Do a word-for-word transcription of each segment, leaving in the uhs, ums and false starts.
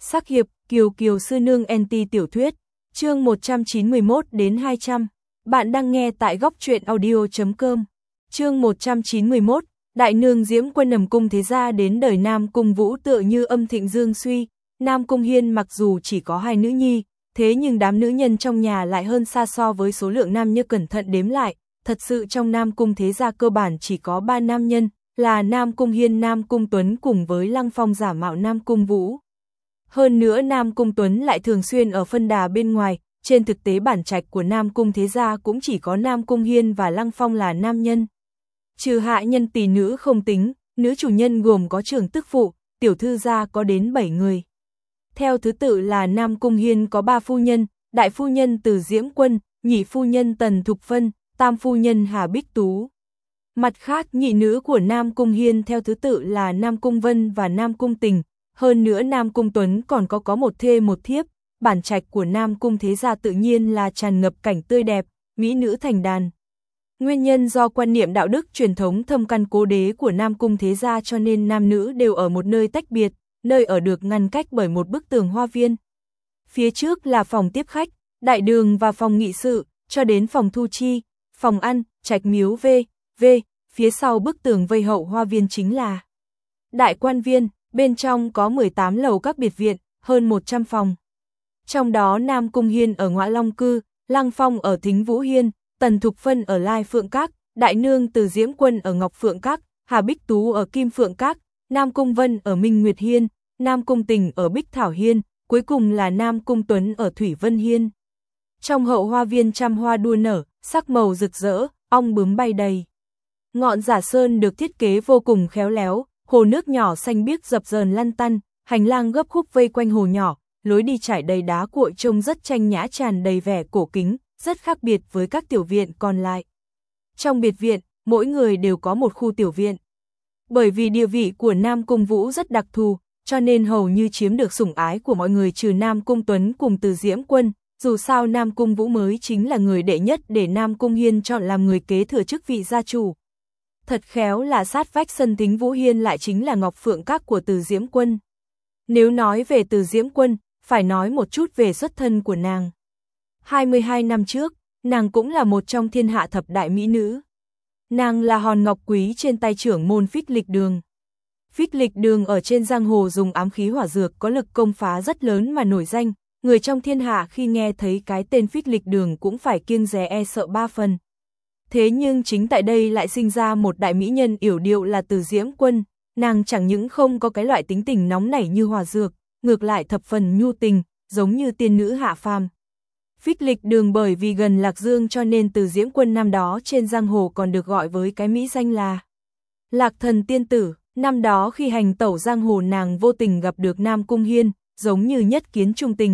Sắc hiệp, Kiều Kiều sư nương anti tiểu thuyết, chương một trăm chín mươi mốt đến hai trăm. Bạn đang nghe tại góc truyện audio chấm com. Chương một trăm chín mươi mốt, đại nương Diễm Quân nằm cung thế gia đến đời Nam Cung Vũ tựa như âm thịnh dương suy. Nam Cung Hiên mặc dù chỉ có hai nữ nhi, thế nhưng đám nữ nhân trong nhà lại hơn xa so với số lượng nam như cẩn thận đếm lại. Thật sự trong Nam Cung thế gia cơ bản chỉ có ba nam nhân, là Nam Cung Hiên, Nam Cung Tuấn cùng với Lăng Phong giả mạo Nam Cung Vũ. Hơn nữa Nam Cung Tuấn lại thường xuyên ở phân đà bên ngoài, trên thực tế bản trạch của Nam Cung thế gia cũng chỉ có Nam Cung Hiên và Lăng Phong là nam nhân. Trừ hạ nhân tỷ nữ không tính, nữ chủ nhân gồm có trưởng tức phụ, tiểu thư gia có đến bảy người. Theo thứ tự là Nam Cung Hiên có ba phu nhân, đại phu nhân Từ Diễm Quân, nhị phu nhân Tần Thục Phân, tam phu nhân Hà Bích Tú. Mặt khác nhị nữ của Nam Cung Hiên theo thứ tự là Nam Cung Vân và Nam Cung Tình. Hơn nữa Nam Cung Tuấn còn có có một thê một thiếp, bản trạch của Nam Cung thế gia tự nhiên là tràn ngập cảnh tươi đẹp, mỹ nữ thành đàn. Nguyên nhân do quan niệm đạo đức truyền thống thâm căn cố đế của Nam Cung thế gia cho nên nam nữ đều ở một nơi tách biệt, nơi ở được ngăn cách bởi một bức tường hoa viên. Phía trước là phòng tiếp khách, đại đường và phòng nghị sự, cho đến phòng thu chi, phòng ăn, trạch miếu v, v, phía sau bức tường vây hậu hoa viên chính là đại quan viên. Bên trong có mười tám lầu các biệt viện, hơn một trăm phòng. Trong đó Nam Cung Hiên ở Ngọa Long Cư, Lăng Phong ở Thính Vũ Hiên, Tần Thục Phân ở Lai Phượng Các, đại nương Từ Diễm Quân ở Ngọc Phượng Các, Hà Bích Tú ở Kim Phượng Các, Nam Cung Vân ở Minh Nguyệt Hiên, Nam Cung Tình ở Bích Thảo Hiên, cuối cùng là Nam Cung Tuấn ở Thủy Vân Hiên. Trong hậu hoa viên trăm hoa đua nở, sắc màu rực rỡ, ong bướm bay đầy. Ngọn giả sơn được thiết kế vô cùng khéo léo. Hồ nước nhỏ xanh biếc dập dờn lăn tăn, hành lang gấp khúc vây quanh hồ nhỏ, lối đi trải đầy đá cuội trông rất tranh nhã, tràn đầy vẻ cổ kính, rất khác biệt với các tiểu viện còn lại. Trong biệt viện, mỗi người đều có một khu tiểu viện. Bởi vì địa vị của Nam Cung Vũ rất đặc thù, cho nên hầu như chiếm được sủng ái của mọi người trừ Nam Cung Tuấn cùng Từ Diễm Quân, dù sao Nam Cung Vũ mới chính là người đệ nhất để Nam Cung Hiên chọn làm người kế thừa chức vị gia chủ. Thật khéo là sát vách sân Thính Vũ Hiên lại chính là Ngọc Phượng Các của Từ Diễm Quân. Nếu nói về Từ Diễm Quân, phải nói một chút về xuất thân của nàng. hai mươi hai năm trước, nàng cũng là một trong thiên hạ thập đại mỹ nữ. Nàng là hòn ngọc quý trên tay trưởng môn Phích Lịch Đường. Phích Lịch Đường ở trên giang hồ dùng ám khí hỏa dược có lực công phá rất lớn mà nổi danh, người trong thiên hạ khi nghe thấy cái tên Phích Lịch Đường cũng phải kiêng dè e sợ ba phần. Thế nhưng chính tại đây lại sinh ra một đại mỹ nhân yểu điệu là Từ Diễm Quân, nàng chẳng những không có cái loại tính tình nóng nảy như hỏa dược, ngược lại thập phần nhu tình, giống như tiên nữ hạ phàm. Phích Lịch Đường bởi vì gần Lạc Dương cho nên Từ Diễm Quân năm đó trên giang hồ còn được gọi với cái mỹ danh là Lạc Thần Tiên Tử. Năm đó khi hành tẩu giang hồ nàng vô tình gặp được Nam Cung Hiên, giống như nhất kiến trung tình.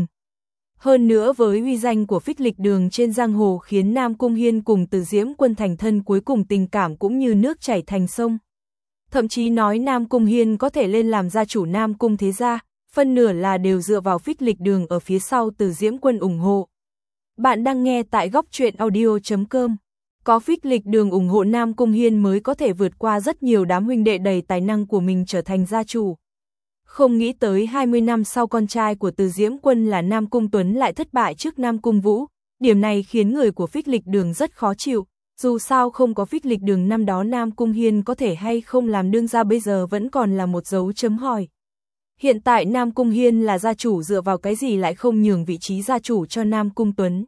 Hơn nữa với uy danh của Phích Lịch Đường trên giang hồ khiến Nam Cung Hiên cùng Từ Diễm Quân thành thân, cuối cùng tình cảm cũng như nước chảy thành sông. Thậm chí nói Nam Cung Hiên có thể lên làm gia chủ Nam Cung thế gia, phân nửa là đều dựa vào Phích Lịch Đường ở phía sau Từ Diễm Quân ủng hộ. Bạn đang nghe tại góc truyện audio chấm com. Có Phích Lịch Đường ủng hộ Nam Cung Hiên mới có thể vượt qua rất nhiều đám huynh đệ đầy tài năng của mình trở thành gia chủ. Không nghĩ tới hai mươi năm sau con trai của Từ Diễm Quân là Nam Cung Tuấn lại thất bại trước Nam Cung Vũ, điểm này khiến người của Phích Lịch Đường rất khó chịu, dù sao không có Phích Lịch Đường năm đó Nam Cung Hiên có thể hay không làm đương gia bây giờ vẫn còn là một dấu chấm hỏi. Hiện tại Nam Cung Hiên là gia chủ, dựa vào cái gì lại không nhường vị trí gia chủ cho Nam Cung Tuấn.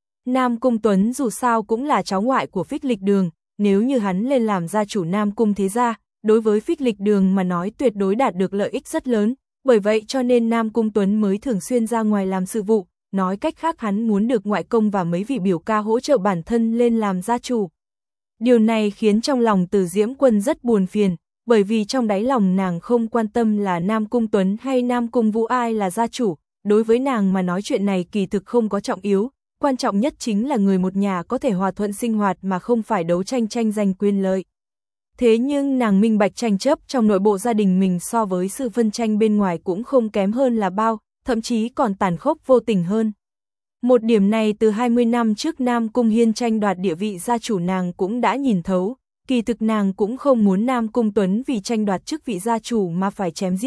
Nam Cung Tuấn dù sao cũng là cháu ngoại của Phích Lịch Đường, nếu như hắn lên làm gia chủ Nam Cung thế gia, đối với Phích Lịch Đường mà nói tuyệt đối đạt được lợi ích rất lớn, bởi vậy cho nên Nam Cung Tuấn mới thường xuyên ra ngoài làm sự vụ, nói cách khác hắn muốn được ngoại công và mấy vị biểu ca hỗ trợ bản thân lên làm gia chủ. Điều này khiến trong lòng Từ Diễm Quân rất buồn phiền, bởi vì trong đáy lòng nàng không quan tâm là Nam Cung Tuấn hay Nam Cung Vũ ai là gia chủ, đối với nàng mà nói chuyện này kỳ thực không có trọng yếu, quan trọng nhất chính là người một nhà có thể hòa thuận sinh hoạt mà không phải đấu tranh tranh giành quyền lợi. Thế nhưng nàng minh bạch tranh chấp trong nội bộ gia đình mình so với sự phân tranh bên ngoài cũng không kém hơn là bao, thậm chí còn tàn khốc vô tình hơn. Một điểm này từ hai mươi năm trước Nam Cung Hiên tranh đoạt địa vị gia chủ nàng cũng đã nhìn thấu, kỳ thực nàng cũng không muốn Nam Cung Tuấn vì tranh đoạt chức vị gia chủ mà phải chém giết,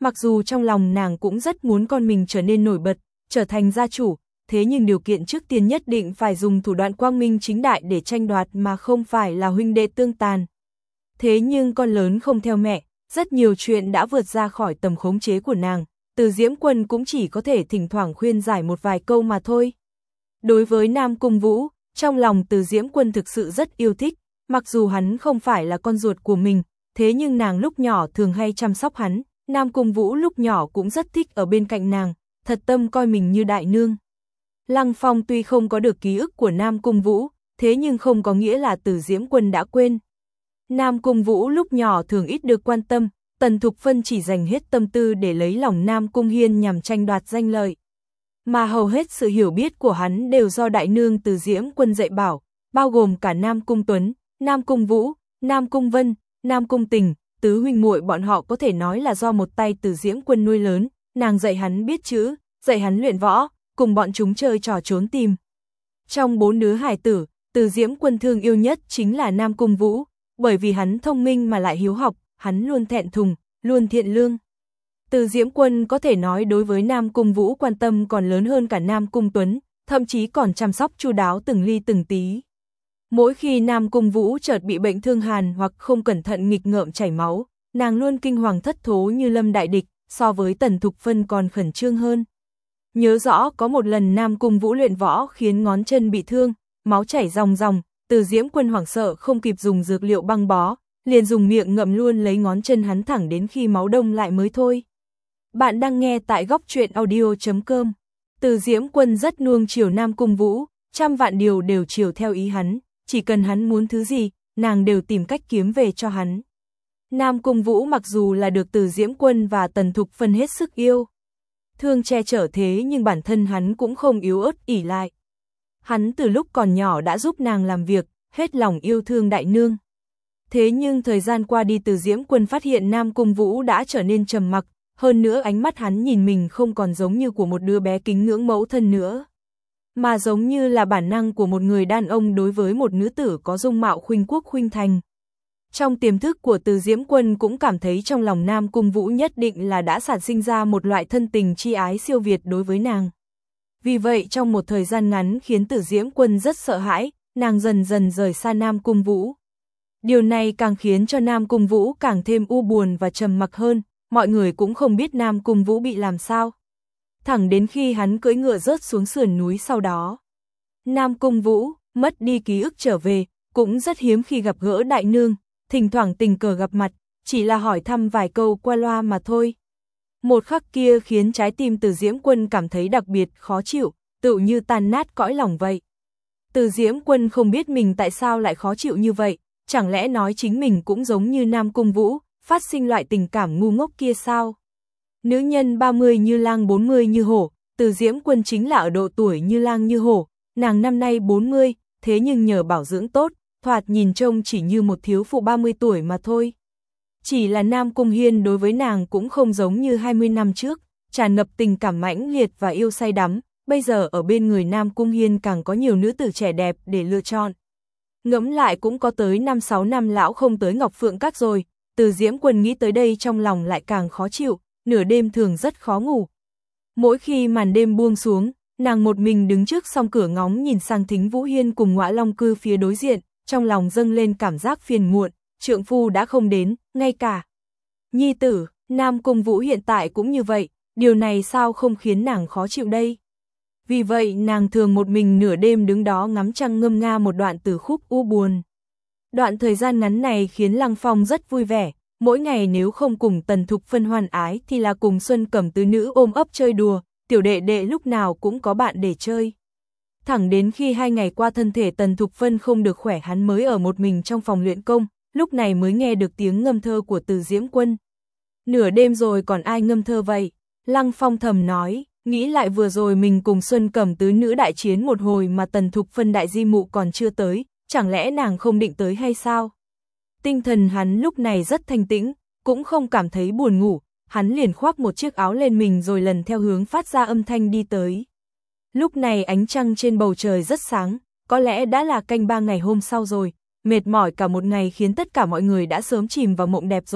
Mặc dù trong lòng nàng cũng rất muốn con mình trở nên nổi bật, trở thành gia chủ, thế nhưng điều kiện trước tiên nhất định phải dùng thủ đoạn quang minh chính đại để tranh đoạt mà không phải là huynh đệ tương tàn. Thế nhưng con lớn không theo mẹ, rất nhiều chuyện đã vượt ra khỏi tầm khống chế của nàng, Từ Diễm Quân cũng chỉ có thể thỉnh thoảng khuyên giải một vài câu mà thôi. Đối với Nam Cung Vũ, trong lòng Từ Diễm Quân thực sự rất yêu thích, mặc dù hắn không phải là con ruột của mình, thế nhưng nàng lúc nhỏ thường hay chăm sóc hắn, Nam Cung Vũ lúc nhỏ cũng rất thích ở bên cạnh nàng, thật tâm coi mình như đại nương. Lăng Phong tuy không có được ký ức của Nam Cung Vũ, thế nhưng không có nghĩa là Từ Diễm Quân đã quên. Nam Cung Vũ lúc nhỏ thường ít được quan tâm, Tần Thục Phân chỉ dành hết tâm tư để lấy lòng Nam Cung Hiên nhằm tranh đoạt danh lợi. Mà hầu hết sự hiểu biết của hắn đều do đại nương Từ Diễm Quân dạy bảo, bao gồm cả Nam Cung Tuấn, Nam Cung Vũ, Nam Cung Vân, Nam Cung Tình, tứ huynh muội bọn họ có thể nói là do một tay Từ Diễm Quân nuôi lớn, nàng dạy hắn biết chữ, dạy hắn luyện võ, cùng bọn chúng chơi trò trốn tìm. Trong bốn đứa hài tử, Từ Diễm Quân thương yêu nhất chính là Nam Cung Vũ, bởi vì hắn thông minh mà lại hiếu học, hắn luôn thẹn thùng, luôn thiện lương. Từ Diễm Quân có thể nói đối với Nam Cung Vũ quan tâm còn lớn hơn cả Nam Cung Tuấn, thậm chí còn chăm sóc chu đáo từng ly từng tí. Mỗi khi Nam Cung Vũ chợt bị bệnh thương hàn hoặc không cẩn thận nghịch ngợm chảy máu, nàng luôn kinh hoàng thất thố như lâm đại địch, so với Tần Thục Phân còn khẩn trương hơn. Nhớ rõ có một lần Nam Cung Vũ luyện võ khiến ngón chân bị thương, máu chảy ròng ròng, Từ Diễm Quân hoảng sợ không kịp dùng dược liệu băng bó, liền dùng miệng ngậm luôn lấy ngón chân hắn thẳng đến khi máu đông lại mới thôi. Bạn đang nghe tại góc truyện audio chấm com. Từ Diễm Quân rất nuông chiều Nam Cung Vũ, trăm vạn điều đều chiều theo ý hắn, chỉ cần hắn muốn thứ gì, nàng đều tìm cách kiếm về cho hắn. Nam Cung Vũ mặc dù là được Từ Diễm Quân và Tần Thục Phân hết sức yêu thương che chở, thế nhưng bản thân hắn cũng không yếu ớt ỷ lại. Hắn từ lúc còn nhỏ đã giúp nàng làm việc, hết lòng yêu thương đại nương. Thế nhưng thời gian qua đi Từ Diễm Quân phát hiện Nam Cung Vũ đã trở nên trầm mặc, hơn nữa ánh mắt hắn nhìn mình không còn giống như của một đứa bé kính ngưỡng mẫu thân nữa, mà giống như là bản năng của một người đàn ông đối với một nữ tử có dung mạo khuynh quốc khuynh thành. Trong tiềm thức của Từ Diễm Quân cũng cảm thấy trong lòng Nam Cung Vũ nhất định là đã sản sinh ra một loại thân tình chi ái siêu việt đối với nàng. Vì vậy trong một thời gian ngắn khiến Từ Diễm Quân rất sợ hãi, nàng dần dần rời xa Nam Cung Vũ. Điều này càng khiến cho Nam Cung Vũ càng thêm u buồn và trầm mặc hơn, mọi người cũng không biết Nam Cung Vũ bị làm sao. Thẳng đến khi hắn cưỡi ngựa rớt xuống sườn núi sau đó. Nam Cung Vũ mất đi ký ức trở về, cũng rất hiếm khi gặp gỡ đại nương, thỉnh thoảng tình cờ gặp mặt, chỉ là hỏi thăm vài câu qua loa mà thôi. Một khắc kia khiến trái tim Từ Diễm Quân cảm thấy đặc biệt khó chịu, tựu như tan nát cõi lòng vậy. Từ Diễm Quân không biết mình tại sao lại khó chịu như vậy, chẳng lẽ nói chính mình cũng giống như Nam Cung Vũ, phát sinh loại tình cảm ngu ngốc kia sao? Nữ nhân ba mươi như lang bốn mươi như hổ, Từ Diễm Quân chính là ở độ tuổi như lang như hổ, nàng năm nay bốn mươi, thế nhưng nhờ bảo dưỡng tốt, thoạt nhìn trông chỉ như một thiếu phụ ba mươi tuổi mà thôi. Chỉ là Nam Cung Hiên đối với nàng cũng không giống như hai mươi năm trước, tràn ngập tình cảm mãnh liệt và yêu say đắm, bây giờ ở bên người Nam Cung Hiên càng có nhiều nữ tử trẻ đẹp để lựa chọn. Ngẫm lại cũng có tới năm sáu năm lão không tới Ngọc Phượng Các rồi, Từ Diễm Quân nghĩ tới đây trong lòng lại càng khó chịu, nửa đêm thường rất khó ngủ. Mỗi khi màn đêm buông xuống, nàng một mình đứng trước song cửa ngóng nhìn sang Thính Vũ Hiên cùng Ngõa Long Cư phía đối diện, trong lòng dâng lên cảm giác phiền muộn, trượng phu đã không đến, ngay cả nhi tử, Nam Cung Vũ hiện tại cũng như vậy, điều này sao không khiến nàng khó chịu đây? Vì vậy nàng thường một mình nửa đêm đứng đó ngắm trăng ngâm nga một đoạn từ khúc u buồn. Đoạn thời gian ngắn này khiến Lăng Phong rất vui vẻ, mỗi ngày nếu không cùng Tần Thục Phân hoan ái thì là cùng Xuân Cẩm tứ nữ ôm ấp chơi đùa, tiểu đệ đệ lúc nào cũng có bạn để chơi. Thẳng đến khi hai ngày qua thân thể Tần Thục Phân không được khỏe hắn mới ở một mình trong phòng luyện công, lúc này mới nghe được tiếng ngâm thơ của Từ Diễm Quân. Nửa đêm rồi còn ai ngâm thơ vậy? Lăng Phong thầm nói, nghĩ lại vừa rồi mình cùng Xuân Cẩm tứ nữ đại chiến một hồi mà Tần Thục Phân đại di mụ còn chưa tới, chẳng lẽ nàng không định tới hay sao? Tinh thần hắn lúc này rất thanh tĩnh, cũng không cảm thấy buồn ngủ, hắn liền khoác một chiếc áo lên mình rồi lần theo hướng phát ra âm thanh đi tới. Lúc này ánh trăng trên bầu trời rất sáng, có lẽ đã là canh ba ngày hôm sau rồi, mệt mỏi cả một ngày khiến tất cả mọi người đã sớm chìm vào mộng đẹp rồi,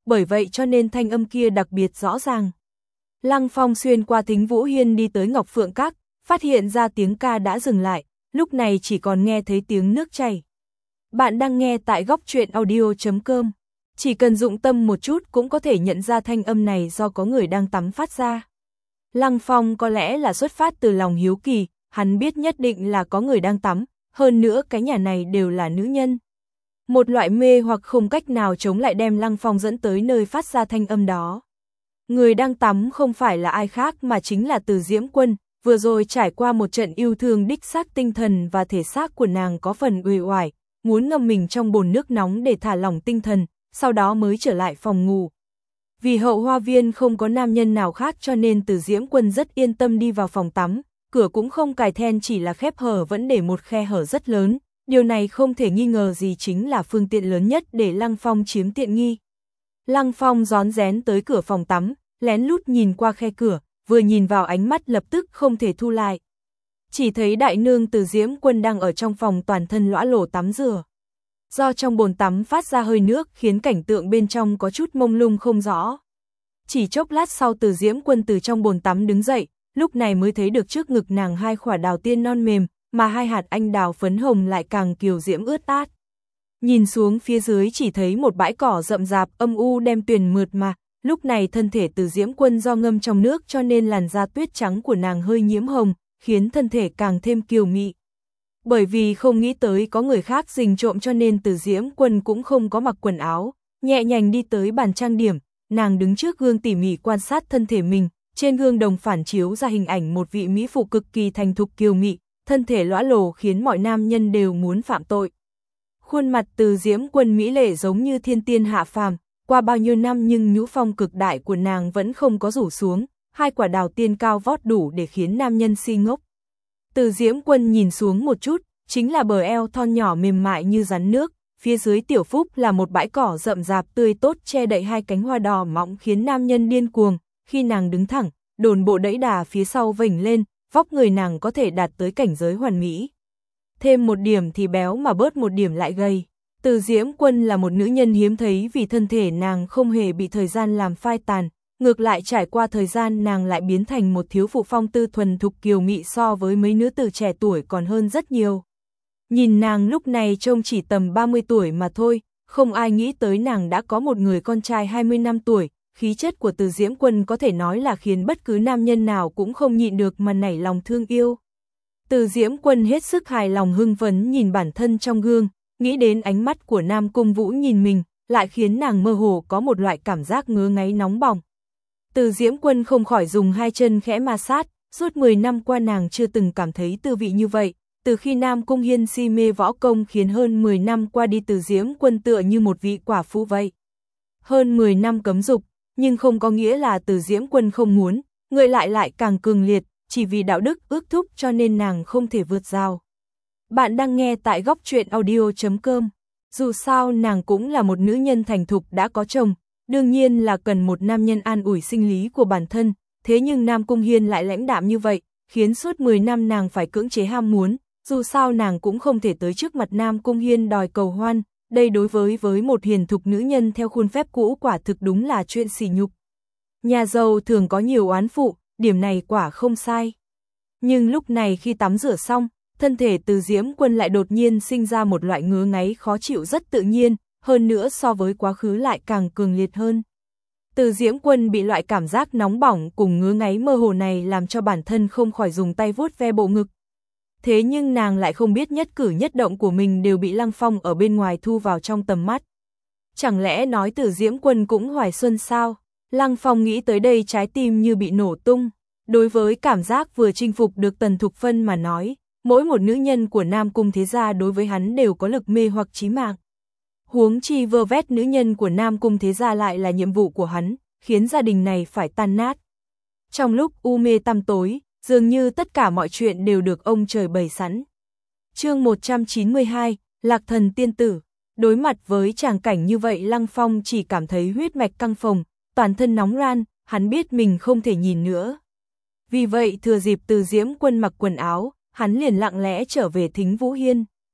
bởi vậy cho nên thanh âm kia đặc biệt rõ ràng. Lăng Phong xuyên qua Thính Vũ Hiên đi tới Ngọc Phượng Các, phát hiện ra tiếng ca đã dừng lại, lúc này chỉ còn nghe thấy tiếng nước chảy. Bạn đang nghe tại góc truyện audio chấm com. Chỉ cần dụng tâm một chút cũng có thể nhận ra thanh âm này do có người đang tắm phát ra. Lăng Phong có lẽ là xuất phát từ lòng hiếu kỳ, hắn biết nhất định là có người đang tắm, hơn nữa cái nhà này đều là nữ nhân. Một loại mê hoặc không cách nào chống lại đem Lăng Phong dẫn tới nơi phát ra thanh âm đó. Người đang tắm không phải là ai khác mà chính là Từ Diễm Quân, vừa rồi trải qua một trận yêu thương đích xác tinh thần và thể xác của nàng có phần uể oải, muốn ngâm mình trong bồn nước nóng để thả lỏng tinh thần, sau đó mới trở lại phòng ngủ. Vì hậu hoa viên không có nam nhân nào khác cho nên Từ Diễm Quân rất yên tâm đi vào phòng tắm, cửa cũng không cài then chỉ là khép hở vẫn để một khe hở rất lớn, điều này không thể nghi ngờ gì chính là phương tiện lớn nhất để Lăng Phong chiếm tiện nghi. Lăng Phong rón rén tới cửa phòng tắm, lén lút nhìn qua khe cửa, vừa nhìn vào ánh mắt lập tức không thể thu lại. Chỉ thấy đại nương Từ Diễm Quân đang ở trong phòng toàn thân lõa lổ tắm rửa. Do trong bồn tắm phát ra hơi nước khiến cảnh tượng bên trong có chút mông lung không rõ. Chỉ chốc lát sau Từ Diễm Quân từ trong bồn tắm đứng dậy, lúc này mới thấy được trước ngực nàng hai khỏa đào tiên non mềm, mà hai hạt anh đào phấn hồng lại càng kiều diễm ướt át. Nhìn xuống phía dưới chỉ thấy một bãi cỏ rậm rạp âm u đem tuyền mượt mà, lúc này thân thể Từ Diễm Quân do ngâm trong nước cho nên làn da tuyết trắng của nàng hơi nhiễm hồng, khiến thân thể càng thêm kiều mị. Bởi vì không nghĩ tới có người khác rình trộm cho nên Từ Diễm Quân cũng không có mặc quần áo, nhẹ nhàng đi tới bàn trang điểm, nàng đứng trước gương tỉ mỉ quan sát thân thể mình, trên gương đồng phản chiếu ra hình ảnh một vị mỹ phụ cực kỳ thành thục kiều mị, thân thể lõa lồ khiến mọi nam nhân đều muốn phạm tội. Khuôn mặt Từ Diễm Quân mỹ lệ giống như thiên tiên hạ phàm, qua bao nhiêu năm nhưng nhũ phong cực đại của nàng vẫn không có rủ xuống, hai quả đào tiên cao vót đủ để khiến nam nhân si ngốc. Từ Diễm Quân nhìn xuống một chút, chính là bờ eo thon nhỏ mềm mại như rắn nước, phía dưới tiểu phúc là một bãi cỏ rậm rạp tươi tốt che đậy hai cánh hoa đỏ mọng khiến nam nhân điên cuồng, khi nàng đứng thẳng, đồn bộ đẫy đà phía sau vểnh lên, vóc người nàng có thể đạt tới cảnh giới hoàn mỹ. Thêm một điểm thì béo mà bớt một điểm lại gầy. Từ Diễm Quân là một nữ nhân hiếm thấy vì thân thể nàng không hề bị thời gian làm phai tàn, ngược lại trải qua thời gian nàng lại biến thành một thiếu phụ phong tư thuần thục kiều mị so với mấy nữ tử trẻ tuổi còn hơn rất nhiều. Nhìn nàng lúc này trông chỉ tầm ba mươi tuổi mà thôi, không ai nghĩ tới nàng đã có một người con trai hai mươi năm tuổi, khí chất của Từ Diễm Quân có thể nói là khiến bất cứ nam nhân nào cũng không nhịn được mà nảy lòng thương yêu. Từ Diễm Quân hết sức hài lòng hưng phấn nhìn bản thân trong gương, nghĩ đến ánh mắt của Nam Cung Vũ nhìn mình, lại khiến nàng mơ hồ có một loại cảm giác ngứa ngáy nóng bỏng. Từ Diễm Quân không khỏi dùng hai chân khẽ ma sát, suốt mười năm qua nàng chưa từng cảm thấy tư vị như vậy, từ khi Nam Cung Hiên si mê võ công khiến hơn mười năm qua đi Từ Diễm Quân tựa như một vị quả phụ vậy. Hơn mười năm cấm dục, nhưng không có nghĩa là Từ Diễm Quân không muốn, người lại lại càng cường liệt, chỉ vì đạo đức ước thúc cho nên nàng không thể vượt rào. Bạn đang nghe tại góc truyện audio chấm com. Dù sao nàng cũng là một nữ nhân thành thục đã có chồng, đương nhiên là cần một nam nhân an ủi sinh lý của bản thân, thế nhưng Nam Cung Hiên lại lãnh đạm như vậy, khiến suốt mười năm nàng phải cưỡng chế ham muốn, dù sao nàng cũng không thể tới trước mặt Nam Cung Hiên đòi cầu hoan, đây đối với với một hiền thục nữ nhân theo khuôn phép cũ quả thực đúng là chuyện sỉ nhục. Nhà giàu thường có nhiều oán phụ, điểm này quả không sai. Nhưng lúc này khi tắm rửa xong, thân thể Từ Diễm Quân lại đột nhiên sinh ra một loại ngứa ngáy khó chịu rất tự nhiên, hơn nữa so với quá khứ lại càng cường liệt hơn. Từ Diễm Quân bị loại cảm giác nóng bỏng cùng ngứa ngáy mơ hồ này làm cho bản thân không khỏi dùng tay vuốt ve bộ ngực. Thế nhưng nàng lại không biết nhất cử nhất động của mình đều bị Lăng Phong ở bên ngoài thu vào trong tầm mắt. Chẳng lẽ nói Từ Diễm Quân cũng hoài xuân sao? Lăng Phong nghĩ tới đây trái tim như bị nổ tung. Đối với cảm giác vừa chinh phục được Tần Thục Phân mà nói, mỗi một nữ nhân của Nam Cung thế gia đối với hắn đều có lực mê hoặc chí mạng. Huống chi vơ vét nữ nhân của Nam Cung thế gia lại là nhiệm vụ của hắn, khiến gia đình này phải tan nát. Trong lúc u mê tăm tối, dường như tất cả mọi chuyện đều được ông trời bày sẵn. Chương một trăm chín mươi hai, Lạc Thần Tiên Tử. Đối mặt với tràng cảnh như vậy Lăng Phong chỉ cảm thấy huyết mạch căng phồng, toàn thân nóng ran, hắn biết mình không thể nhìn nữa. Vì vậy thừa dịp Từ Diễm Quân mặc quần áo, hắn liền lặng lẽ trở về Thính Vũ Hiên.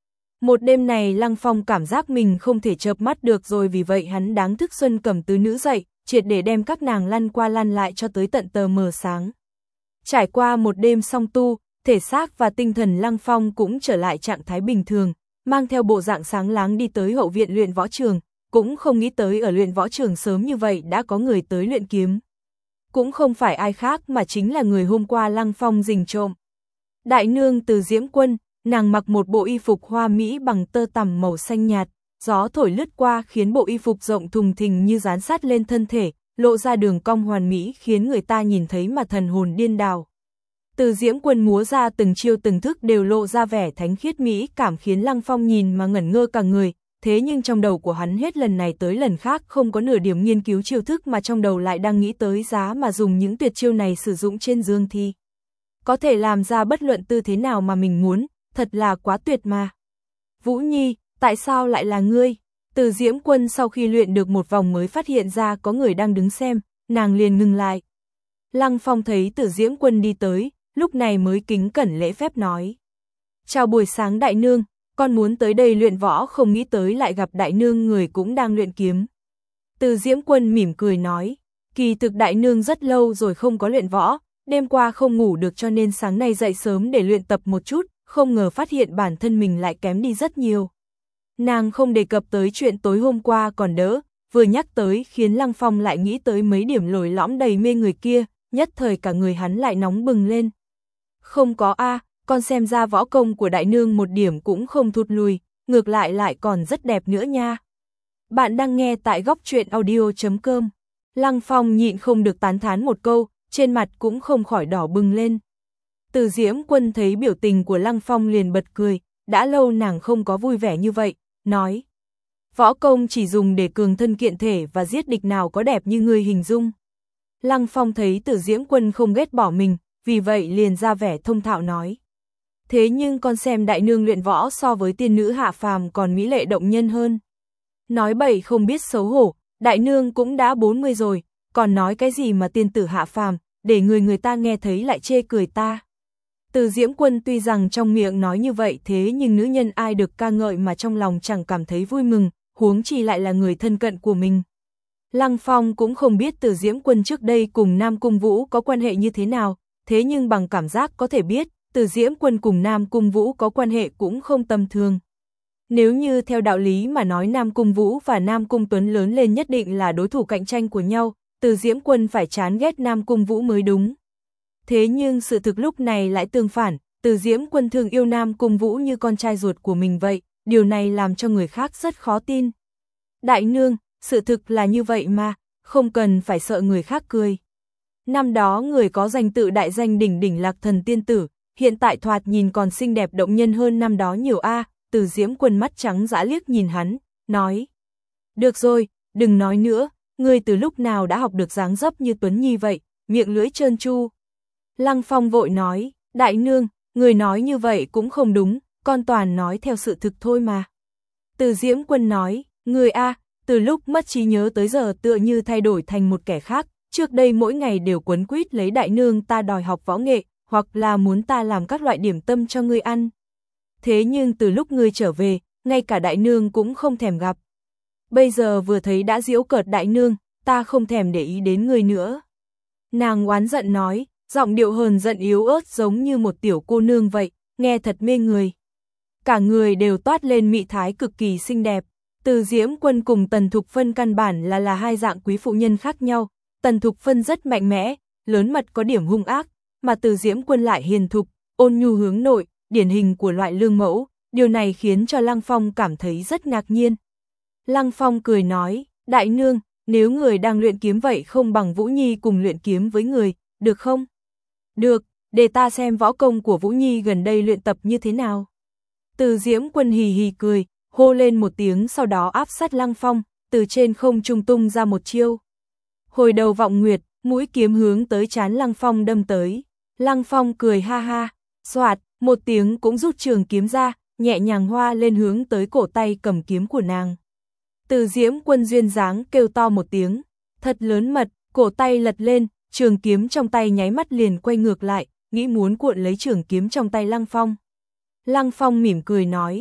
Một đêm này Lăng Phong cảm giác mình không thể chợp mắt được rồi, vì vậy hắn đáng thức Xuân Cẩm tứ nữ dậy, triệt để đem các nàng lăn qua lăn lại cho tới tận tờ mờ sáng. Trải qua một đêm song tu, thể xác và tinh thần Lăng Phong cũng trở lại trạng thái bình thường, mang theo bộ dạng sáng láng đi tới hậu viện luyện võ trường, cũng không nghĩ tới ở luyện võ trường sớm như vậy đã có người tới luyện kiếm. Cũng không phải ai khác mà chính là người hôm qua Lăng Phong rình trộm. Đại nương Từ Diễm Quân, nàng mặc một bộ y phục hoa mỹ bằng tơ tằm màu xanh nhạt, gió thổi lướt qua khiến bộ y phục rộng thùng thình như dán sát lên thân thể, lộ ra đường cong hoàn mỹ khiến người ta nhìn thấy mà thần hồn điên đảo. Từ Diễm Quân múa ra từng chiêu từng thức đều lộ ra vẻ thánh khiết mỹ cảm khiến Lăng Phong nhìn mà ngẩn ngơ cả người, thế nhưng trong đầu của hắn hết lần này tới lần khác không có nửa điểm nghiên cứu chiêu thức, mà trong đầu lại đang nghĩ tới giá mà dùng những tuyệt chiêu này sử dụng trên Dương Thi. Có thể làm ra bất luận tư thế nào mà mình muốn, thật là quá tuyệt mà. Vũ Nhi, tại sao lại là ngươi? Từ Diễm Quân sau khi luyện được một vòng mới phát hiện ra có người đang đứng xem, nàng liền ngừng lại. Lăng Phong thấy Từ Diễm Quân đi tới, lúc này mới kính cẩn lễ phép nói. Chào buổi sáng đại nương, con muốn tới đây luyện võ không nghĩ tới lại gặp đại nương người cũng đang luyện kiếm. Từ Diễm Quân mỉm cười nói, kỳ thực đại nương rất lâu rồi không có luyện võ, đêm qua không ngủ được cho nên sáng nay dậy sớm để luyện tập một chút, không ngờ phát hiện bản thân mình lại kém đi rất nhiều. Nàng không đề cập tới chuyện tối hôm qua còn đỡ, vừa nhắc tới khiến Lăng Phong lại nghĩ tới mấy điểm lồi lõm đầy mê người kia, nhất thời cả người hắn lại nóng bừng lên. Không có a, con xem ra võ công của đại nương một điểm cũng không thụt lùi, ngược lại lại còn rất đẹp nữa nha. Bạn đang nghe tại góc truyện audio chấm com. Lăng Phong nhịn không được tán thán một câu, trên mặt cũng không khỏi đỏ bừng lên. Từ Diễm Quân thấy biểu tình của Lăng Phong liền bật cười, đã lâu nàng không có vui vẻ như vậy, nói. Võ công chỉ dùng để cường thân kiện thể và giết địch nào có đẹp như ngươi hình dung. Lăng Phong thấy Từ Diễm Quân không ghét bỏ mình, vì vậy liền ra vẻ thông thạo nói. Thế nhưng con xem đại nương luyện võ so với tiên nữ hạ phàm còn mỹ lệ động nhân hơn. Nói bậy không biết xấu hổ, đại nương cũng đã bốn mươi rồi, còn nói cái gì mà tiên tử hạ phàm, để người người ta nghe thấy lại chê cười ta. Từ Diễm Quân tuy rằng trong miệng nói như vậy thế nhưng nữ nhân ai được ca ngợi mà trong lòng chẳng cảm thấy vui mừng, huống chi lại là người thân cận của mình. Lăng Phong cũng không biết Từ Diễm Quân trước đây cùng Nam Cung Vũ có quan hệ như thế nào, thế nhưng bằng cảm giác có thể biết, Từ Diễm Quân cùng Nam Cung Vũ có quan hệ cũng không tầm thường. Nếu như theo đạo lý mà nói Nam Cung Vũ và Nam Cung Tuấn lớn lên nhất định là đối thủ cạnh tranh của nhau, Từ Diễm Quân phải chán ghét Nam Cung Vũ mới đúng. Thế nhưng sự thực lúc này lại tương phản, Từ Diễm Quân thương yêu Nam Cung Vũ như con trai ruột của mình vậy, điều này làm cho người khác rất khó tin. Đại nương, sự thực là như vậy mà, không cần phải sợ người khác cười. Năm đó người có danh tự đại danh đỉnh đỉnh Lạc Thần tiên tử, hiện tại thoạt nhìn còn xinh đẹp động nhân hơn năm đó nhiều a. Từ Diễm Quân mắt trắng dã liếc nhìn hắn, nói. Được rồi, đừng nói nữa, ngươi từ lúc nào đã học được dáng dấp như Tuấn Nhi vậy, miệng lưỡi trơn tru. Lăng Phong vội nói, đại nương, người nói như vậy cũng không đúng, con toàn nói theo sự thực thôi mà. Từ Diễm Quân nói, người a, từ lúc mất trí nhớ tới giờ tựa như thay đổi thành một kẻ khác, trước đây mỗi ngày đều quấn quýt lấy đại nương ta đòi học võ nghệ, hoặc là muốn ta làm các loại điểm tâm cho ngươi ăn. Thế nhưng từ lúc ngươi trở về, ngay cả đại nương cũng không thèm gặp. Bây giờ vừa thấy đã giễu cợt đại nương, ta không thèm để ý đến ngươi nữa. Nàng oán giận nói, giọng điệu hờn giận yếu ớt giống như một tiểu cô nương vậy, nghe thật mê người. Cả người đều toát lên mị thái cực kỳ xinh đẹp. Từ Diễm Quân cùng Tần Thục Phân căn bản là là hai dạng quý phụ nhân khác nhau. Tần Thục Phân rất mạnh mẽ, lớn mật có điểm hung ác, mà Từ Diễm Quân lại hiền thục, ôn nhu hướng nội, điển hình của loại lương mẫu, điều này khiến cho Lăng Phong cảm thấy rất ngạc nhiên. Lăng Phong cười nói, đại nương, nếu người đang luyện kiếm vậy không bằng Vũ Nhi cùng luyện kiếm với người, được không? Được, để ta xem võ công của Vũ Nhi gần đây luyện tập như thế nào. Từ Diễm Quân hì hì cười, hô lên một tiếng sau đó áp sát Lăng Phong, từ trên không trung tung ra một chiêu. Hồi đầu vọng nguyệt, mũi kiếm hướng tới trán Lăng Phong đâm tới. Lăng Phong cười ha ha, xoạt, một tiếng cũng rút trường kiếm ra, nhẹ nhàng hoa lên hướng tới cổ tay cầm kiếm của nàng. Từ Diễm Quân duyên dáng kêu to một tiếng, thật lớn mật, cổ tay lật lên, trường kiếm trong tay nháy mắt liền quay ngược lại, nghĩ muốn cuộn lấy trường kiếm trong tay Lăng Phong. Lăng Phong mỉm cười nói,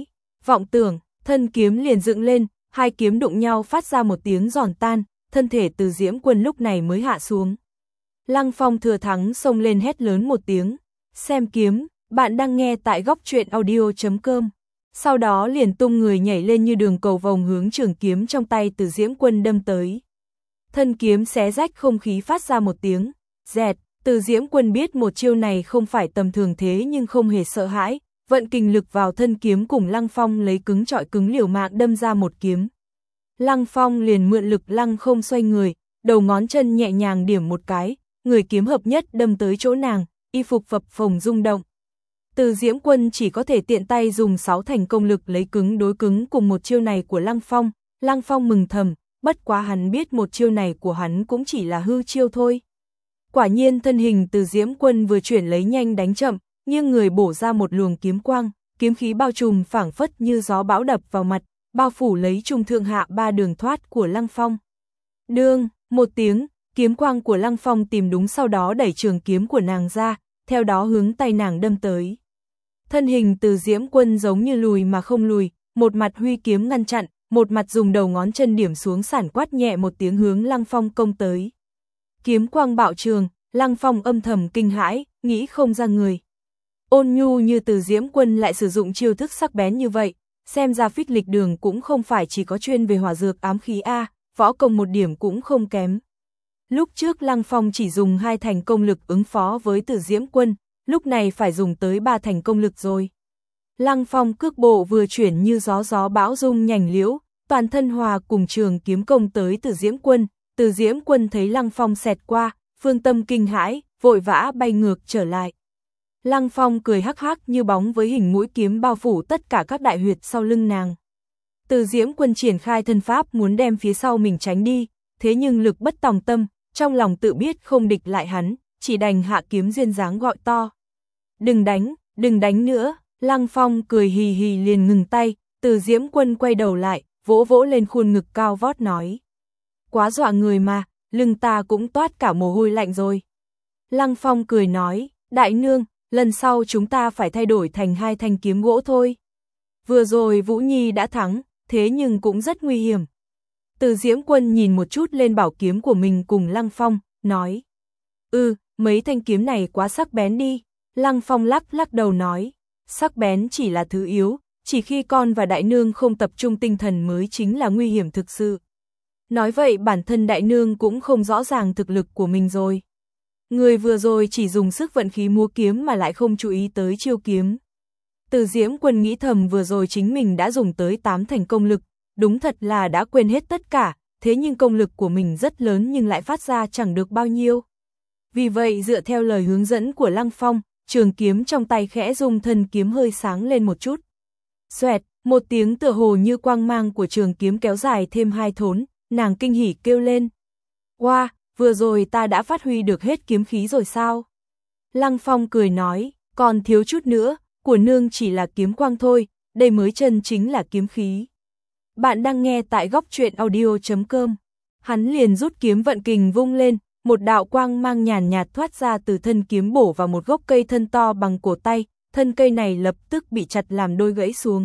vọng tưởng, thân kiếm liền dựng lên, hai kiếm đụng nhau phát ra một tiếng giòn tan, thân thể Từ Diễm Quân lúc này mới hạ xuống. Lăng Phong thừa thắng xông lên hét lớn một tiếng, xem kiếm, bạn đang nghe tại góc truyện audio chấm com. Sau đó liền tung người nhảy lên như đường cầu vồng hướng trường kiếm trong tay Từ Diễm Quân đâm tới. Thân kiếm xé rách không khí phát ra một tiếng, dẹt, Từ Diễm Quân biết một chiêu này không phải tầm thường thế nhưng không hề sợ hãi, vận kình lực vào thân kiếm cùng Lăng Phong lấy cứng trọi cứng liều mạng đâm ra một kiếm. Lăng Phong liền mượn lực lăng không xoay người, đầu ngón chân nhẹ nhàng điểm một cái, người kiếm hợp nhất đâm tới chỗ nàng, y phục phập phồng rung động. Từ Diễm Quân chỉ có thể tiện tay dùng sáu thành công lực lấy cứng đối cứng cùng một chiêu này của Lăng Phong, Lăng Phong mừng thầm, bất quá hắn biết một chiêu này của hắn cũng chỉ là hư chiêu thôi. Quả nhiên thân hình Từ Diễm Quân vừa chuyển lấy nhanh đánh chậm, nghiêng người bổ ra một luồng kiếm quang, kiếm khí bao trùm phảng phất như gió bão đập vào mặt, bao phủ lấy trung thượng hạ ba đường thoát của Lăng Phong. Đương, một tiếng, kiếm quang của Lăng Phong tìm đúng sau đó đẩy trường kiếm của nàng ra, theo đó hướng tay nàng đâm tới. Thân hình Từ Diễm Quân giống như lùi mà không lùi, một mặt huy kiếm ngăn chặn, một mặt dùng đầu ngón chân điểm xuống sản quát nhẹ một tiếng hướng Lăng Phong công tới. Kiếm quang bạo trường, Lăng Phong âm thầm kinh hãi, nghĩ không ra người ôn nhu như Từ Diễm Quân lại sử dụng chiêu thức sắc bén như vậy, xem ra Phích Lịch Đường cũng không phải chỉ có chuyên về hỏa dược ám khí a, võ công một điểm cũng không kém. Lúc trước Lăng Phong chỉ dùng hai thành công lực ứng phó với Từ Diễm Quân, lúc này phải dùng tới ba thành công lực rồi. Lăng Phong cước bộ vừa chuyển như gió gió bão rung nhành liễu, toàn thân hòa cùng trường kiếm công tới Từ Diễm Quân, Từ Diễm Quân thấy Lăng Phong xẹt qua, phương tâm kinh hãi, vội vã bay ngược trở lại. Lăng Phong cười hắc hắc như bóng với hình mũi kiếm bao phủ tất cả các đại huyệt sau lưng nàng. Từ Diễm Quân triển khai thân pháp muốn đem phía sau mình tránh đi, thế nhưng lực bất tòng tâm, trong lòng tự biết không địch lại hắn, chỉ đành hạ kiếm duyên dáng gọi to. Đừng đánh, đừng đánh nữa, Lăng Phong cười hì hì liền ngừng tay, Từ Diễm Quân quay đầu lại, vỗ vỗ lên khuôn ngực cao vót nói. Quá dọa người mà, lưng ta cũng toát cả mồ hôi lạnh rồi. Lăng Phong cười nói, đại nương, lần sau chúng ta phải thay đổi thành hai thanh kiếm gỗ thôi. Vừa rồi Vũ Nhi đã thắng, thế nhưng cũng rất nguy hiểm. Từ Diễm Quân nhìn một chút lên bảo kiếm của mình cùng Lăng Phong, nói. Ừ, mấy thanh kiếm này quá sắc bén đi. Lăng Phong lắc lắc đầu nói, sắc bén chỉ là thứ yếu, chỉ khi con và đại nương không tập trung tinh thần mới chính là nguy hiểm thực sự. Nói vậy bản thân đại nương cũng không rõ ràng thực lực của mình rồi. Người vừa rồi chỉ dùng sức vận khí múa kiếm mà lại không chú ý tới chiêu kiếm. Từ Diễm Quân nghĩ thầm vừa rồi chính mình đã dùng tới tám thành công lực, đúng thật là đã quên hết tất cả, thế nhưng công lực của mình rất lớn nhưng lại phát ra chẳng được bao nhiêu. Vì vậy dựa theo lời hướng dẫn của Lăng Phong, trường kiếm trong tay khẽ rung, thân kiếm hơi sáng lên một chút. Xoẹt, một tiếng tựa hồ như quang mang của trường kiếm kéo dài thêm hai thốn, nàng kinh hỉ kêu lên. Wow, vừa rồi ta đã phát huy được hết kiếm khí rồi sao? Lăng Phong cười nói, còn thiếu chút nữa, của nương chỉ là kiếm quang thôi, đây mới chân chính là kiếm khí. Bạn đang nghe tại góc truyện audio chấm com. Hắn liền rút kiếm vận kình vung lên, một đạo quang mang nhàn nhạt thoát ra từ thân kiếm bổ vào một gốc cây thân to bằng cổ tay, thân cây này lập tức bị chặt làm đôi gãy xuống.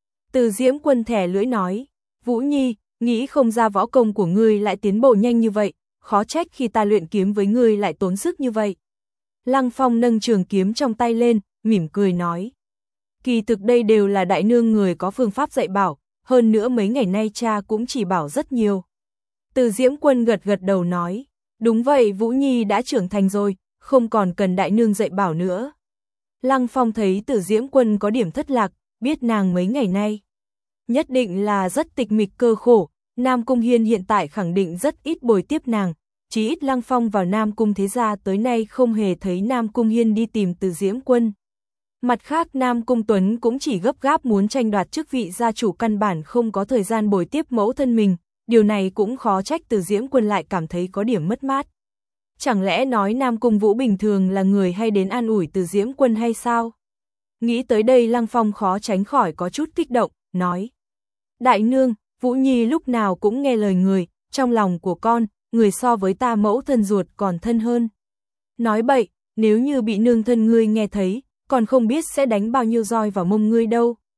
Từ Diễm Quân thẻ lưỡi nói, Vũ Nhi, nghĩ không ra võ công của ngươi lại tiến bộ nhanh như vậy, khó trách khi ta luyện kiếm với ngươi lại tốn sức như vậy. Lăng Phong nâng trường kiếm trong tay lên, mỉm cười nói. Kỳ thực đây đều là đại nương người có phương pháp dạy bảo, hơn nữa mấy ngày nay cha cũng chỉ bảo rất nhiều. Từ Diễm Quân gật gật đầu nói, đúng vậy, Vũ Nhi đã trưởng thành rồi, không còn cần đại nương dạy bảo nữa. Lăng Phong thấy Từ Diễm Quân có điểm thất lạc, biết nàng mấy ngày nay nhất định là rất tịch mịch cơ khổ, Nam Cung Hiên hiện tại khẳng định rất ít bồi tiếp nàng, chí ít Lăng Phong vào Nam Cung thế gia tới nay không hề thấy Nam Cung Hiên đi tìm Từ Diễm Quân. Mặt khác Nam Cung Tuấn cũng chỉ gấp gáp muốn tranh đoạt chức vị gia chủ, căn bản không có thời gian bồi tiếp mẫu thân mình, điều này cũng khó trách Từ Diễm Quân lại cảm thấy có điểm mất mát. Chẳng lẽ nói Nam Cung Vũ bình thường là người hay đến an ủi Từ Diễm Quân hay sao? Nghĩ tới đây Lăng Phong khó tránh khỏi có chút kích động, nói. Đại nương, Vũ Nhi lúc nào cũng nghe lời người, trong lòng của con, người so với ta mẫu thân ruột còn thân hơn. Nói bậy, nếu như bị nương thân ngươi nghe thấy, còn không biết sẽ đánh bao nhiêu roi vào mông ngươi đâu.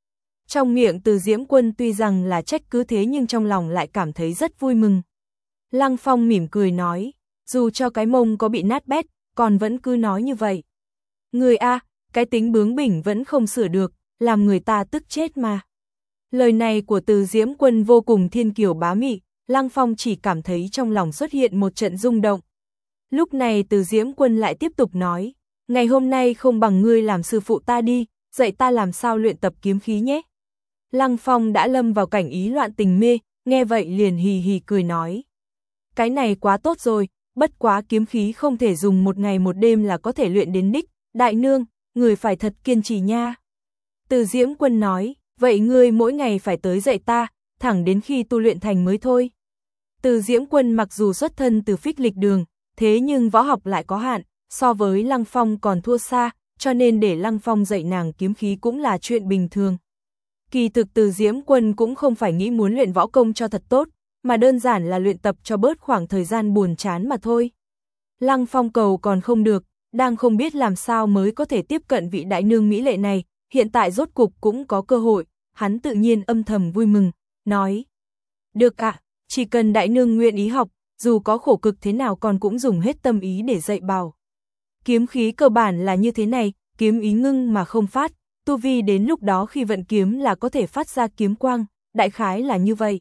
Trong miệng Từ Diễm Quân tuy rằng là trách cứ thế nhưng trong lòng lại cảm thấy rất vui mừng. Lăng Phong mỉm cười nói, dù cho cái mông có bị nát bét, còn vẫn cứ nói như vậy. Người a, cái tính bướng bỉnh vẫn không sửa được, làm người ta tức chết mà. Lời này của Từ Diễm Quân vô cùng thiên kiều bá mị, Lăng Phong chỉ cảm thấy trong lòng xuất hiện một trận rung động. Lúc này Từ Diễm Quân lại tiếp tục nói, ngày hôm nay không bằng ngươi làm sư phụ ta đi, dạy ta làm sao luyện tập kiếm khí nhé. Lăng Phong đã lâm vào cảnh ý loạn tình mê, nghe vậy liền hì hì cười nói. Cái này quá tốt rồi, bất quá kiếm khí không thể dùng một ngày một đêm là có thể luyện đến đích, đại nương, người phải thật kiên trì nha. Từ Diễm Quân nói, vậy ngươi mỗi ngày phải tới dạy ta, thẳng đến khi tu luyện thành mới thôi. Từ Diễm Quân mặc dù xuất thân từ phích lịch đường, thế nhưng võ học lại có hạn, so với Lăng Phong còn thua xa, cho nên để Lăng Phong dạy nàng kiếm khí cũng là chuyện bình thường. Kỳ thực Từ Diễm Quân cũng không phải nghĩ muốn luyện võ công cho thật tốt, mà đơn giản là luyện tập cho bớt khoảng thời gian buồn chán mà thôi. Lăng Phong cầu còn không được, đang không biết làm sao mới có thể tiếp cận vị đại nương mỹ lệ này, hiện tại rốt cục cũng có cơ hội, hắn tự nhiên âm thầm vui mừng, nói. Được ạ, chỉ cần đại nương nguyện ý học, dù có khổ cực thế nào con cũng dùng hết tâm ý để dạy bảo. Kiếm khí cơ bản là như thế này, kiếm ý ngưng mà không phát, tu vi đến lúc đó khi vận kiếm là có thể phát ra kiếm quang, đại khái là như vậy.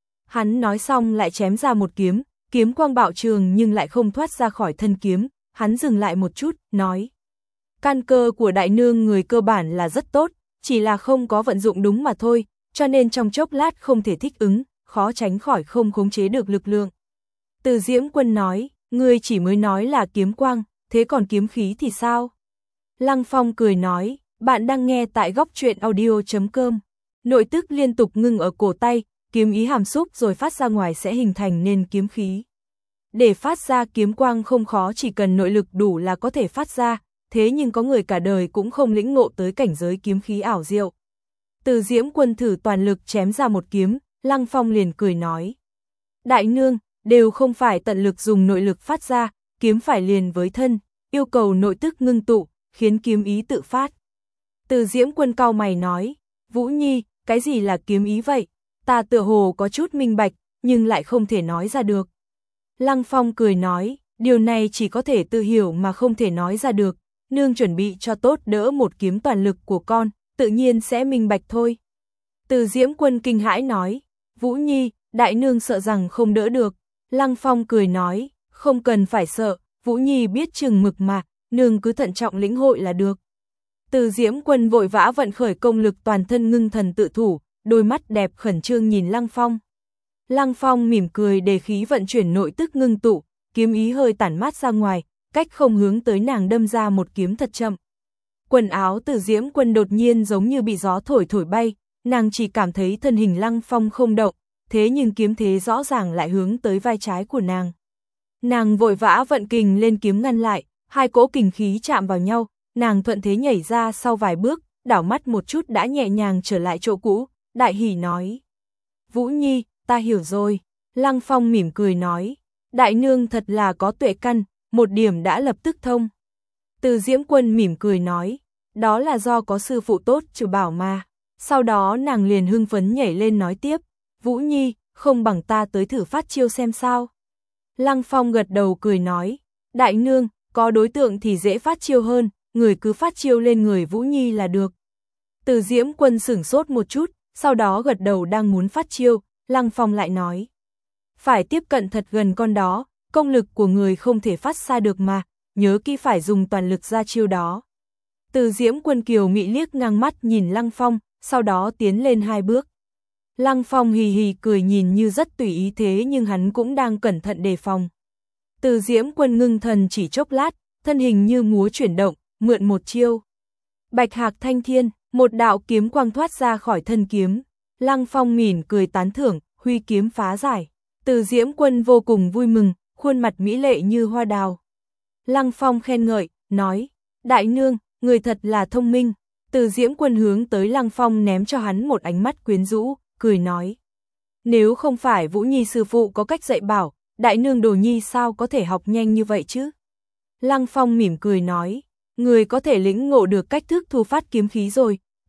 Hắn nói xong lại chém ra một kiếm, kiếm quang bạo trường nhưng lại không thoát ra khỏi thân kiếm, hắn dừng lại một chút, nói. Căn cơ của đại nương người cơ bản là rất tốt, chỉ là không có vận dụng đúng mà thôi, cho nên trong chốc lát không thể thích ứng, khó tránh khỏi không khống chế được lực lượng. Từ Diễm Quân nói, ngươi chỉ mới nói là kiếm quang, thế còn kiếm khí thì sao? Lăng Phong cười nói, bạn đang nghe tại góc truyện audio chấm com. Nội tức liên tục ngưng ở cổ tay, kiếm ý hàm xúc rồi phát ra ngoài sẽ hình thành nên kiếm khí. Để phát ra kiếm quang không khó, chỉ cần nội lực đủ là có thể phát ra, thế nhưng có người cả đời cũng không lĩnh ngộ tới cảnh giới kiếm khí ảo diệu. Từ Diễm Quân thử toàn lực chém ra một kiếm, Lăng Phong liền cười nói. Đại nương, đều không phải tận lực dùng nội lực phát ra, kiếm phải liền với thân, yêu cầu nội tức ngưng tụ, khiến kiếm ý tự phát. Từ Diễm Quân cau mày nói, Vũ Nhi, cái gì là kiếm ý vậy? Ta tựa hồ có chút minh bạch, nhưng lại không thể nói ra được. Lăng Phong cười nói, điều này chỉ có thể tự hiểu mà không thể nói ra được, nương chuẩn bị cho tốt đỡ một kiếm toàn lực của con, tự nhiên sẽ minh bạch thôi. Từ Diễm Quân kinh hãi nói, Vũ Nhi, đại nương sợ rằng không đỡ được. Lăng Phong cười nói, không cần phải sợ, Vũ Nhi biết chừng mực mà, nương cứ thận trọng lĩnh hội là được. Từ Diễm Quân vội vã vận khởi công lực toàn thân ngưng thần tự thủ, đôi mắt đẹp khẩn trương nhìn Lăng Phong. Lăng Phong mỉm cười để khí vận chuyển nội tức ngưng tụ, kiếm ý hơi tản mát ra ngoài, cách không hướng tới nàng đâm ra một kiếm thật chậm. Quần áo Từ Diễm Quân đột nhiên giống như bị gió thổi thổi bay, nàng chỉ cảm thấy thân hình Lăng Phong không động, thế nhưng kiếm thế rõ ràng lại hướng tới vai trái của nàng. Nàng vội vã vận kình lên kiếm ngăn lại, hai cỗ kình khí chạm vào nhau, nàng thuận thế nhảy ra sau vài bước, đảo mắt một chút đã nhẹ nhàng trở lại chỗ cũ, đại hỉ nói. Vũ Nhi, ta hiểu rồi. Lăng Phong mỉm cười nói, đại nương thật là có tuệ căn, một điểm đã lập tức thông. Từ Diễm Quân mỉm cười nói, đó là do có sư phụ tốt trừ bảo mà. Sau đó nàng liền hưng phấn nhảy lên nói tiếp, Vũ Nhi, không bằng ta tới thử phát chiêu xem sao. Lăng Phong gật đầu cười nói, đại nương, có đối tượng thì dễ phát chiêu hơn, người cứ phát chiêu lên người Vũ Nhi là được. Từ Diễm Quân sửng sốt một chút, sau đó gật đầu đang muốn phát chiêu, Lăng Phong lại nói. Phải tiếp cận thật gần con đó, công lực của người không thể phát xa được mà, nhớ kỹ phải dùng toàn lực ra chiêu đó. Từ Diễm Quân kiều mị liếc ngang mắt nhìn Lăng Phong, sau đó tiến lên hai bước. Lăng Phong hì hì cười nhìn như rất tùy ý thế nhưng hắn cũng đang cẩn thận đề phòng. Từ Diễm Quân ngưng thần chỉ chốc lát, thân hình như múa chuyển động, mượn một chiêu. Bạch hạc thanh thiên, một đạo kiếm quang thoát ra khỏi thân kiếm. Lăng Phong mỉm cười tán thưởng, huy kiếm phá giải. Từ Diễm Quân vô cùng vui mừng, khuôn mặt mỹ lệ như hoa đào. Lăng Phong khen ngợi, nói, đại nương, người thật là thông minh. Từ Diễm Quân hướng tới Lăng Phong ném cho hắn một ánh mắt quyến rũ, cười nói. Nếu không phải Vũ Nhi sư phụ có cách dạy bảo, đại nương Đồ Nhi sao có thể học nhanh như vậy chứ? Lăng Phong mỉm cười nói, người có thể lĩnh ngộ được cách thức thu phát kiếm khí rồi,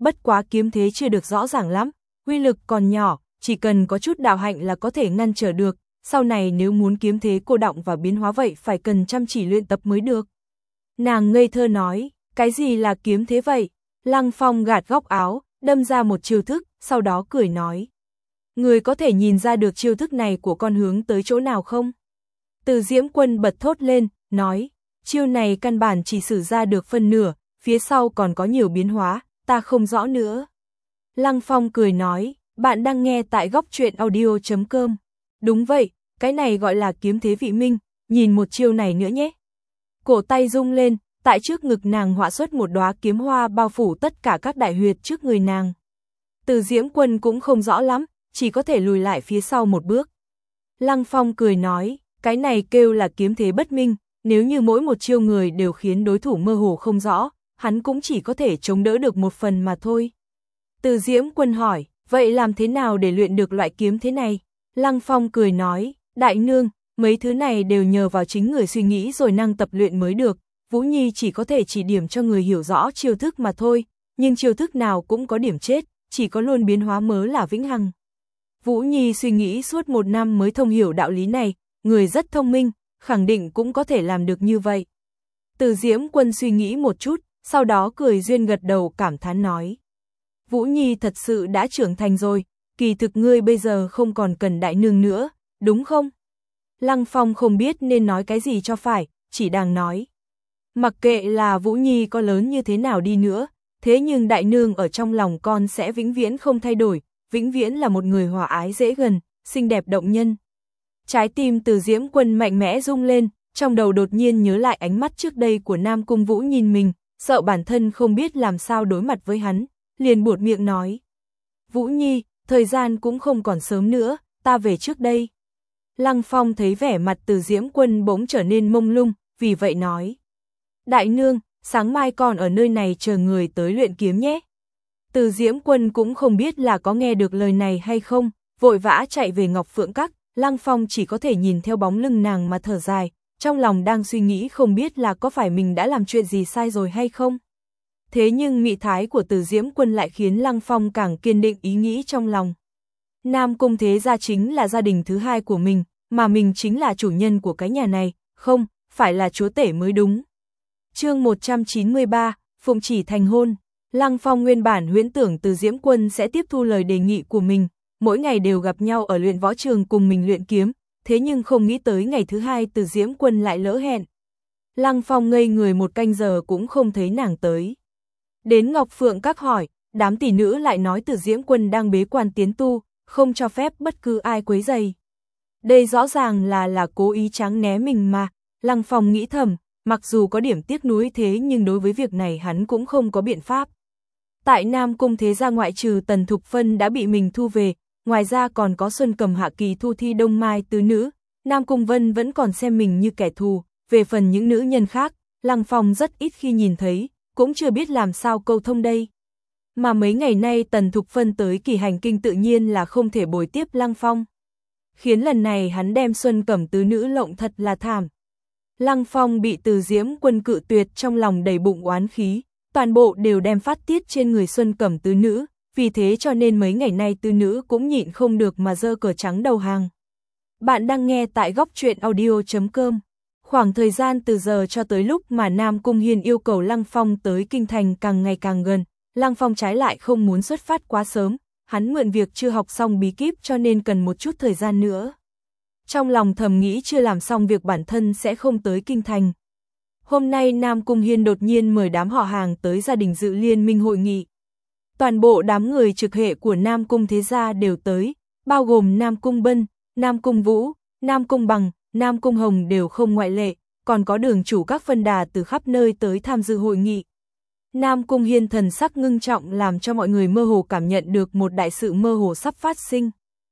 bất quá kiếm thế chưa được rõ ràng lắm, uy lực còn nhỏ, chỉ cần có chút đạo hạnh là có thể ngăn trở được, sau này nếu muốn kiếm thế cô đọng và biến hóa vậy phải cần chăm chỉ luyện tập mới được. Nàng ngây thơ nói, cái gì là kiếm thế vậy? Lăng Phong gạt góc áo, đâm ra một chiêu thức, sau đó cười nói. Người có thể nhìn ra được chiêu thức này của con hướng tới chỗ nào không? Từ Diễm Quân bật thốt lên, nói, chiêu này căn bản chỉ sử ra được phân nửa, phía sau còn có nhiều biến hóa, ta không rõ nữa. Lăng Phong cười nói, bạn đang nghe tại góc truyện audio chấm com. Đúng vậy, cái này gọi là kiếm thế vị minh, nhìn một chiêu này nữa nhé. Cổ tay rung lên, tại trước ngực nàng họa xuất một đóa kiếm hoa bao phủ tất cả các đại huyệt trước người nàng. Từ Diễm Quân cũng không rõ lắm, chỉ có thể lùi lại phía sau một bước. Lăng Phong cười nói, cái này kêu là kiếm thế bất minh, nếu như mỗi một chiêu người đều khiến đối thủ mơ hồ không rõ, hắn cũng chỉ có thể chống đỡ được một phần mà thôi. Từ Diễm Quân hỏi, vậy làm thế nào để luyện được loại kiếm thế này? Lăng Phong cười nói, đại nương, mấy thứ này đều nhờ vào chính người suy nghĩ rồi năng tập luyện mới được, Vũ Nhi chỉ có thể chỉ điểm cho người hiểu rõ chiêu thức mà thôi, nhưng chiêu thức nào cũng có điểm chết, chỉ có luôn biến hóa mới là vĩnh hằng. Vũ Nhi suy nghĩ suốt một năm mới thông hiểu đạo lý này, người rất thông minh, khẳng định cũng có thể làm được như vậy. Từ Diễm Quân suy nghĩ một chút, sau đó cười duyên gật đầu cảm thán nói. Vũ Nhi thật sự đã trưởng thành rồi, kỳ thực ngươi bây giờ không còn cần đại nương nữa, đúng không? Lăng Phong không biết nên nói cái gì cho phải, chỉ đang nói. Mặc kệ là Vũ Nhi có lớn như thế nào đi nữa, thế nhưng đại nương ở trong lòng con sẽ vĩnh viễn không thay đổi, vĩnh viễn là một người hòa ái dễ gần, xinh đẹp động nhân. Trái tim Từ Diễm Quân mạnh mẽ rung lên, trong đầu đột nhiên nhớ lại ánh mắt trước đây của Nam Cung Vũ nhìn mình, sợ bản thân không biết làm sao đối mặt với hắn, liền buột miệng nói. Vũ Nhi, thời gian cũng không còn sớm nữa, ta về trước đây. Lăng Phong thấy vẻ mặt Từ Diễm Quân bỗng trở nên mông lung, vì vậy nói. Đại nương, sáng mai còn ở nơi này chờ người tới luyện kiếm nhé. Từ Diễm Quân cũng không biết là có nghe được lời này hay không, vội vã chạy về Ngọc Phượng Các, Lăng Phong chỉ có thể nhìn theo bóng lưng nàng mà thở dài, trong lòng đang suy nghĩ không biết là có phải mình đã làm chuyện gì sai rồi hay không. Thế nhưng mị thái của Từ Diễm Quân lại khiến Lăng Phong càng kiên định ý nghĩ trong lòng. Nam Cung Thế Gia chính là gia đình thứ hai của mình, mà mình chính là chủ nhân của cái nhà này, không, phải là chúa tể mới đúng. Chương một trăm chín mươi ba, Phụng Chỉ thành hôn. Lăng Phong nguyên bản huyễn tưởng Từ Diễm Quân sẽ tiếp thu lời đề nghị của mình, mỗi ngày đều gặp nhau ở luyện võ trường cùng mình luyện kiếm, thế nhưng không nghĩ tới ngày thứ hai Từ Diễm Quân lại lỡ hẹn. Lăng Phong ngây người một canh giờ cũng không thấy nàng tới. Đến Ngọc Phượng Các hỏi, đám tỷ nữ lại nói Từ Diễm Quân đang bế quan tiến tu, không cho phép bất cứ ai quấy rầy. Đây rõ ràng là là cố ý tránh né mình mà, Lăng Phong nghĩ thầm, mặc dù có điểm tiếc nuối thế nhưng đối với việc này hắn cũng không có biện pháp. Tại Nam Cung Thế Gia ngoại trừ Tần Thục Phân đã bị mình thu về, ngoài ra còn có Xuân Cầm Hạ Kỳ Thu Thi Đông Mai tứ nữ, Nam Cung Vân vẫn còn xem mình như kẻ thù, về phần những nữ nhân khác, Lăng Phong rất ít khi nhìn thấy, cũng chưa biết làm sao câu thông đây. Mà mấy ngày nay Tần Thục Phân tới Kỳ Hành Kinh tự nhiên là không thể bồi tiếp Lăng Phong. Khiến lần này hắn đem Xuân Cẩm tứ nữ lộng thật là thảm. Lăng Phong bị Từ Diễm Quân cự tuyệt trong lòng đầy bụng oán khí, toàn bộ đều đem phát tiết trên người Xuân Cẩm tứ nữ, vì thế cho nên mấy ngày nay tứ nữ cũng nhịn không được mà giơ cờ trắng đầu hàng. Bạn đang nghe tại góc truyện audio chấm com. Khoảng thời gian từ giờ cho tới lúc mà Nam Cung Hiên yêu cầu Lăng Phong tới Kinh Thành càng ngày càng gần, Lăng Phong trái lại không muốn xuất phát quá sớm, hắn mượn việc chưa học xong bí kíp cho nên cần một chút thời gian nữa. Trong lòng thầm nghĩ chưa làm xong việc bản thân sẽ không tới Kinh Thành. Hôm nay Nam Cung Hiên đột nhiên mời đám họ hàng tới gia đình dự liên minh hội nghị. Toàn bộ đám người trực hệ của Nam Cung Thế Gia đều tới, bao gồm Nam Cung Bân, Nam Cung Vũ, Nam Cung Bằng, Nam Cung Hồng đều không ngoại lệ, còn có đường chủ các phân đà từ khắp nơi tới tham dự hội nghị. Nam Cung Hiên thần sắc ngưng trọng làm cho mọi người mơ hồ cảm nhận được một đại sự mơ hồ sắp phát sinh.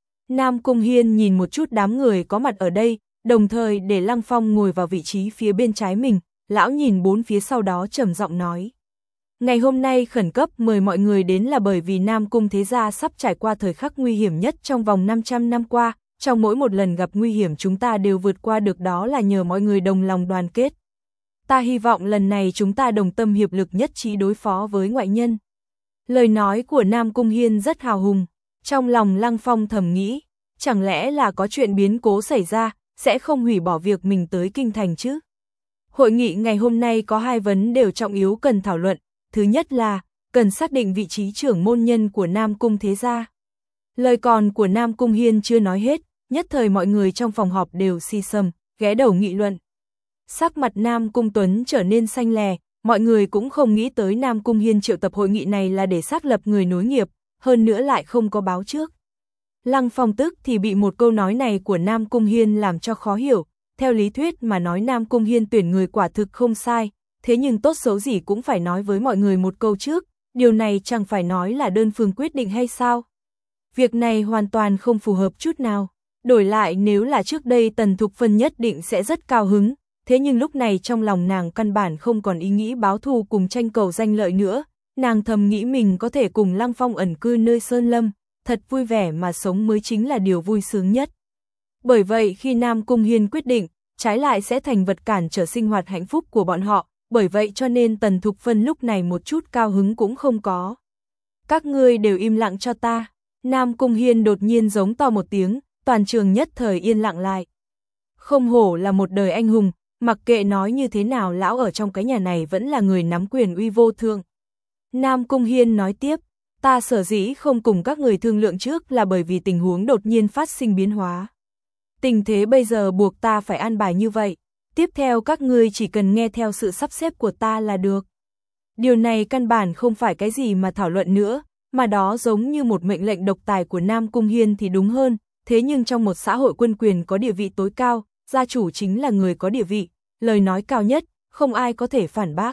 Nam Cung Hiên nhìn một chút đám người có mặt ở đây, đồng thời để Lăng Phong ngồi vào vị trí phía bên trái mình, lão nhìn bốn phía sau đó trầm giọng nói. Ngày hôm nay khẩn cấp mời mọi người đến là bởi vì Nam Cung Thế Gia sắp trải qua thời khắc nguy hiểm nhất trong vòng năm trăm năm qua, trong mỗi một lần gặp nguy hiểm chúng ta đều vượt qua được đó là nhờ mọi người đồng lòng đoàn kết. Ta hy vọng lần này chúng ta đồng tâm hiệp lực nhất trí đối phó với ngoại nhân. Lời nói của Nam Cung Hiên rất hào hùng, trong lòng Lăng Phong thầm nghĩ, chẳng lẽ là có chuyện biến cố xảy ra, sẽ không hủy bỏ việc mình tới kinh thành chứ? Hội nghị ngày hôm nay có hai vấn đều trọng yếu cần thảo luận, thứ nhất là cần xác định vị trí trưởng môn nhân của Nam Cung thế gia. Lời còn của Nam Cung Hiên chưa nói hết, nhất thời mọi người trong phòng họp đều si sầm, ghé đầu nghị luận. Sắc mặt Nam Cung Tuấn trở nên xanh lè, mọi người cũng không nghĩ tới Nam Cung Hiên triệu tập hội nghị này là để xác lập người nối nghiệp, hơn nữa lại không có báo trước. Lăng Phong tức thì bị một câu nói này của Nam Cung Hiên làm cho khó hiểu, theo lý thuyết mà nói Nam Cung Hiên tuyển người quả thực không sai, thế nhưng tốt xấu gì cũng phải nói với mọi người một câu trước, điều này chẳng phải nói là đơn phương quyết định hay sao? Việc này hoàn toàn không phù hợp chút nào, đổi lại nếu là trước đây Tần Thục Phân nhất định sẽ rất cao hứng, thế nhưng lúc này trong lòng nàng căn bản không còn ý nghĩ báo thù cùng tranh cầu danh lợi nữa, nàng thầm nghĩ mình có thể cùng Lăng Phong ẩn cư nơi sơn lâm, thật vui vẻ mà sống mới chính là điều vui sướng nhất. Bởi vậy khi Nam Cung Hiên quyết định, trái lại sẽ thành vật cản trở sinh hoạt hạnh phúc của bọn họ, bởi vậy cho nên Tần Thục Phân lúc này một chút cao hứng cũng không có. Các ngươi đều im lặng cho ta. Nam Cung Hiên đột nhiên giống to một tiếng, toàn trường nhất thời yên lặng lại. Không hổ là một đời anh hùng, mặc kệ nói như thế nào lão ở trong cái nhà này vẫn là người nắm quyền uy vô thượng. Nam Cung Hiên nói tiếp, ta sở dĩ không cùng các người thương lượng trước là bởi vì tình huống đột nhiên phát sinh biến hóa. Tình thế bây giờ buộc ta phải an bài như vậy, tiếp theo các ngươi chỉ cần nghe theo sự sắp xếp của ta là được. Điều này căn bản không phải cái gì mà thảo luận nữa, mà đó giống như một mệnh lệnh độc tài của Nam Cung Hiên thì đúng hơn, thế nhưng trong một xã hội quân quyền có địa vị tối cao, gia chủ chính là người có địa vị, lời nói cao nhất, không ai có thể phản bác.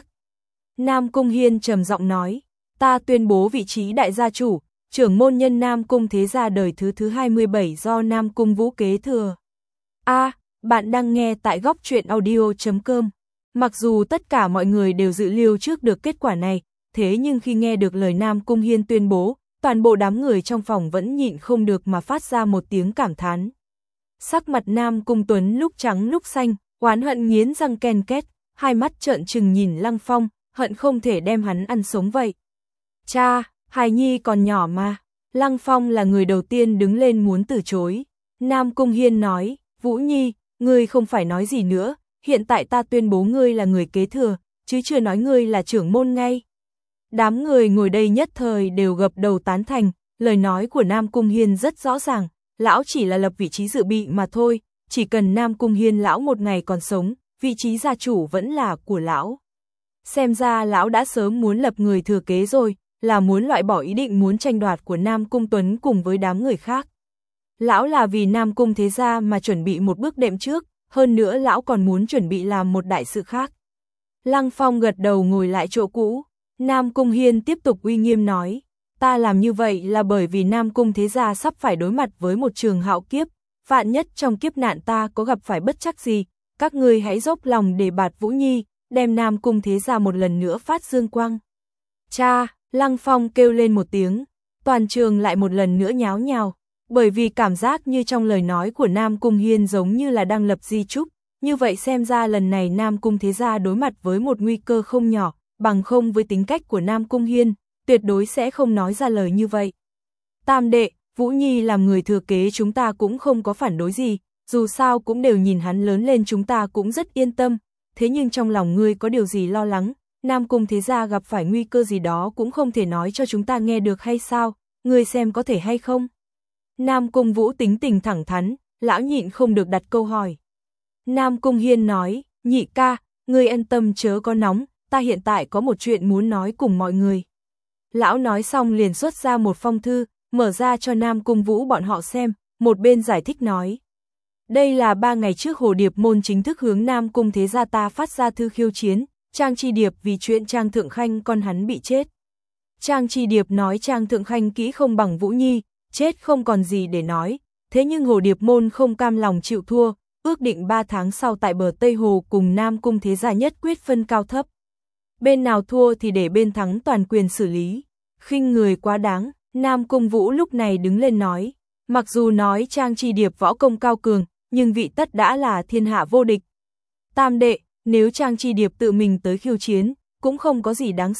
Nam Cung Hiên trầm giọng nói, ta tuyên bố vị trí đại gia chủ, trưởng môn nhân Nam Cung thế gia đời thứ thứ hai mươi bảy do Nam Cung Vũ kế thừa. A, à, bạn đang nghe tại góc truyện audio chấm com. Mặc dù tất cả mọi người đều dự liệu trước được kết quả này, thế nhưng khi nghe được lời Nam Cung Hiên tuyên bố, toàn bộ đám người trong phòng vẫn nhịn không được mà phát ra một tiếng cảm thán. Sắc mặt Nam Cung Tuấn lúc trắng lúc xanh, oán hận nghiến răng ken két, hai mắt trợn trừng nhìn Lăng Phong, hận không thể đem hắn ăn sống vậy. Cha, hài nhi còn nhỏ mà. Lăng Phong là người đầu tiên đứng lên muốn từ chối. Nam Cung Hiên nói, Vũ Nhi, ngươi không phải nói gì nữa, hiện tại ta tuyên bố ngươi là người kế thừa, chứ chưa nói ngươi là trưởng môn ngay. Đám người ngồi đây nhất thời đều gập đầu tán thành, lời nói của Nam Cung Hiên rất rõ ràng, lão chỉ là lập vị trí dự bị mà thôi, chỉ cần Nam Cung Hiên lão một ngày còn sống, vị trí gia chủ vẫn là của lão. Xem ra lão đã sớm muốn lập người thừa kế rồi, là muốn loại bỏ ý định muốn tranh đoạt của Nam Cung Tuấn cùng với đám người khác. Lão là vì Nam Cung thế gia mà chuẩn bị một bước đệm trước, hơn nữa lão còn muốn chuẩn bị làm một đại sự khác. Lăng Phong gật đầu ngồi lại chỗ cũ, Nam Cung Hiên tiếp tục uy nghiêm nói, ta làm như vậy là bởi vì Nam Cung thế gia sắp phải đối mặt với một trường hạo kiếp, vạn nhất trong kiếp nạn ta có gặp phải bất trắc gì, các ngươi hãy dốc lòng để bạt Vũ Nhi, đem Nam Cung thế gia một lần nữa phát dương quang. Cha, Lăng Phong kêu lên một tiếng, toàn trường lại một lần nữa nháo nhào, bởi vì cảm giác như trong lời nói của Nam Cung Hiên giống như là đang lập di chúc, như vậy xem ra lần này Nam Cung thế gia đối mặt với một nguy cơ không nhỏ, bằng không với tính cách của Nam Cung Hiên, tuyệt đối sẽ không nói ra lời như vậy. Tam đệ, Vũ Nhi làm người thừa kế chúng ta cũng không có phản đối gì, dù sao cũng đều nhìn hắn lớn lên chúng ta cũng rất yên tâm, thế nhưng trong lòng ngươi có điều gì lo lắng, Nam Cung thế gia gặp phải nguy cơ gì đó cũng không thể nói cho chúng ta nghe được hay sao, ngươi xem có thể hay không? Nam Cung Vũ tính tình thẳng thắn, lão nhịn không được đặt câu hỏi. Nam Cung Hiên nói, nhị ca, ngươi yên tâm chớ có nóng, ta hiện tại có một chuyện muốn nói cùng mọi người. Lão nói xong liền xuất ra một phong thư, mở ra cho Nam Cung Vũ bọn họ xem, một bên giải thích nói. Đây là ba ngày trước Hồ Điệp môn chính thức hướng Nam Cung thế gia ta phát ra thư khiêu chiến, Trang Chi Điệp vì chuyện Trang Thượng Khanh con hắn bị chết. Trang Chi Điệp nói Trang Thượng Khanh kỹ không bằng Vũ Nhi, chết không còn gì để nói, thế nhưng Hồ Điệp môn không cam lòng chịu thua, ước định ba tháng sau tại bờ Tây Hồ cùng Nam Cung thế gia nhất quyết phân cao thấp. Bên nào thua thì để bên thắng toàn quyền xử lý, khinh người quá đáng, Nam Cung Vũ lúc này đứng lên nói, mặc dù nói Trang Chi Điệp võ công cao cường, nhưng vị tất đã là thiên hạ vô địch. Tam đệ, nếu Trang Chi Điệp tự mình tới khiêu chiến, cũng không có gì đáng sợ,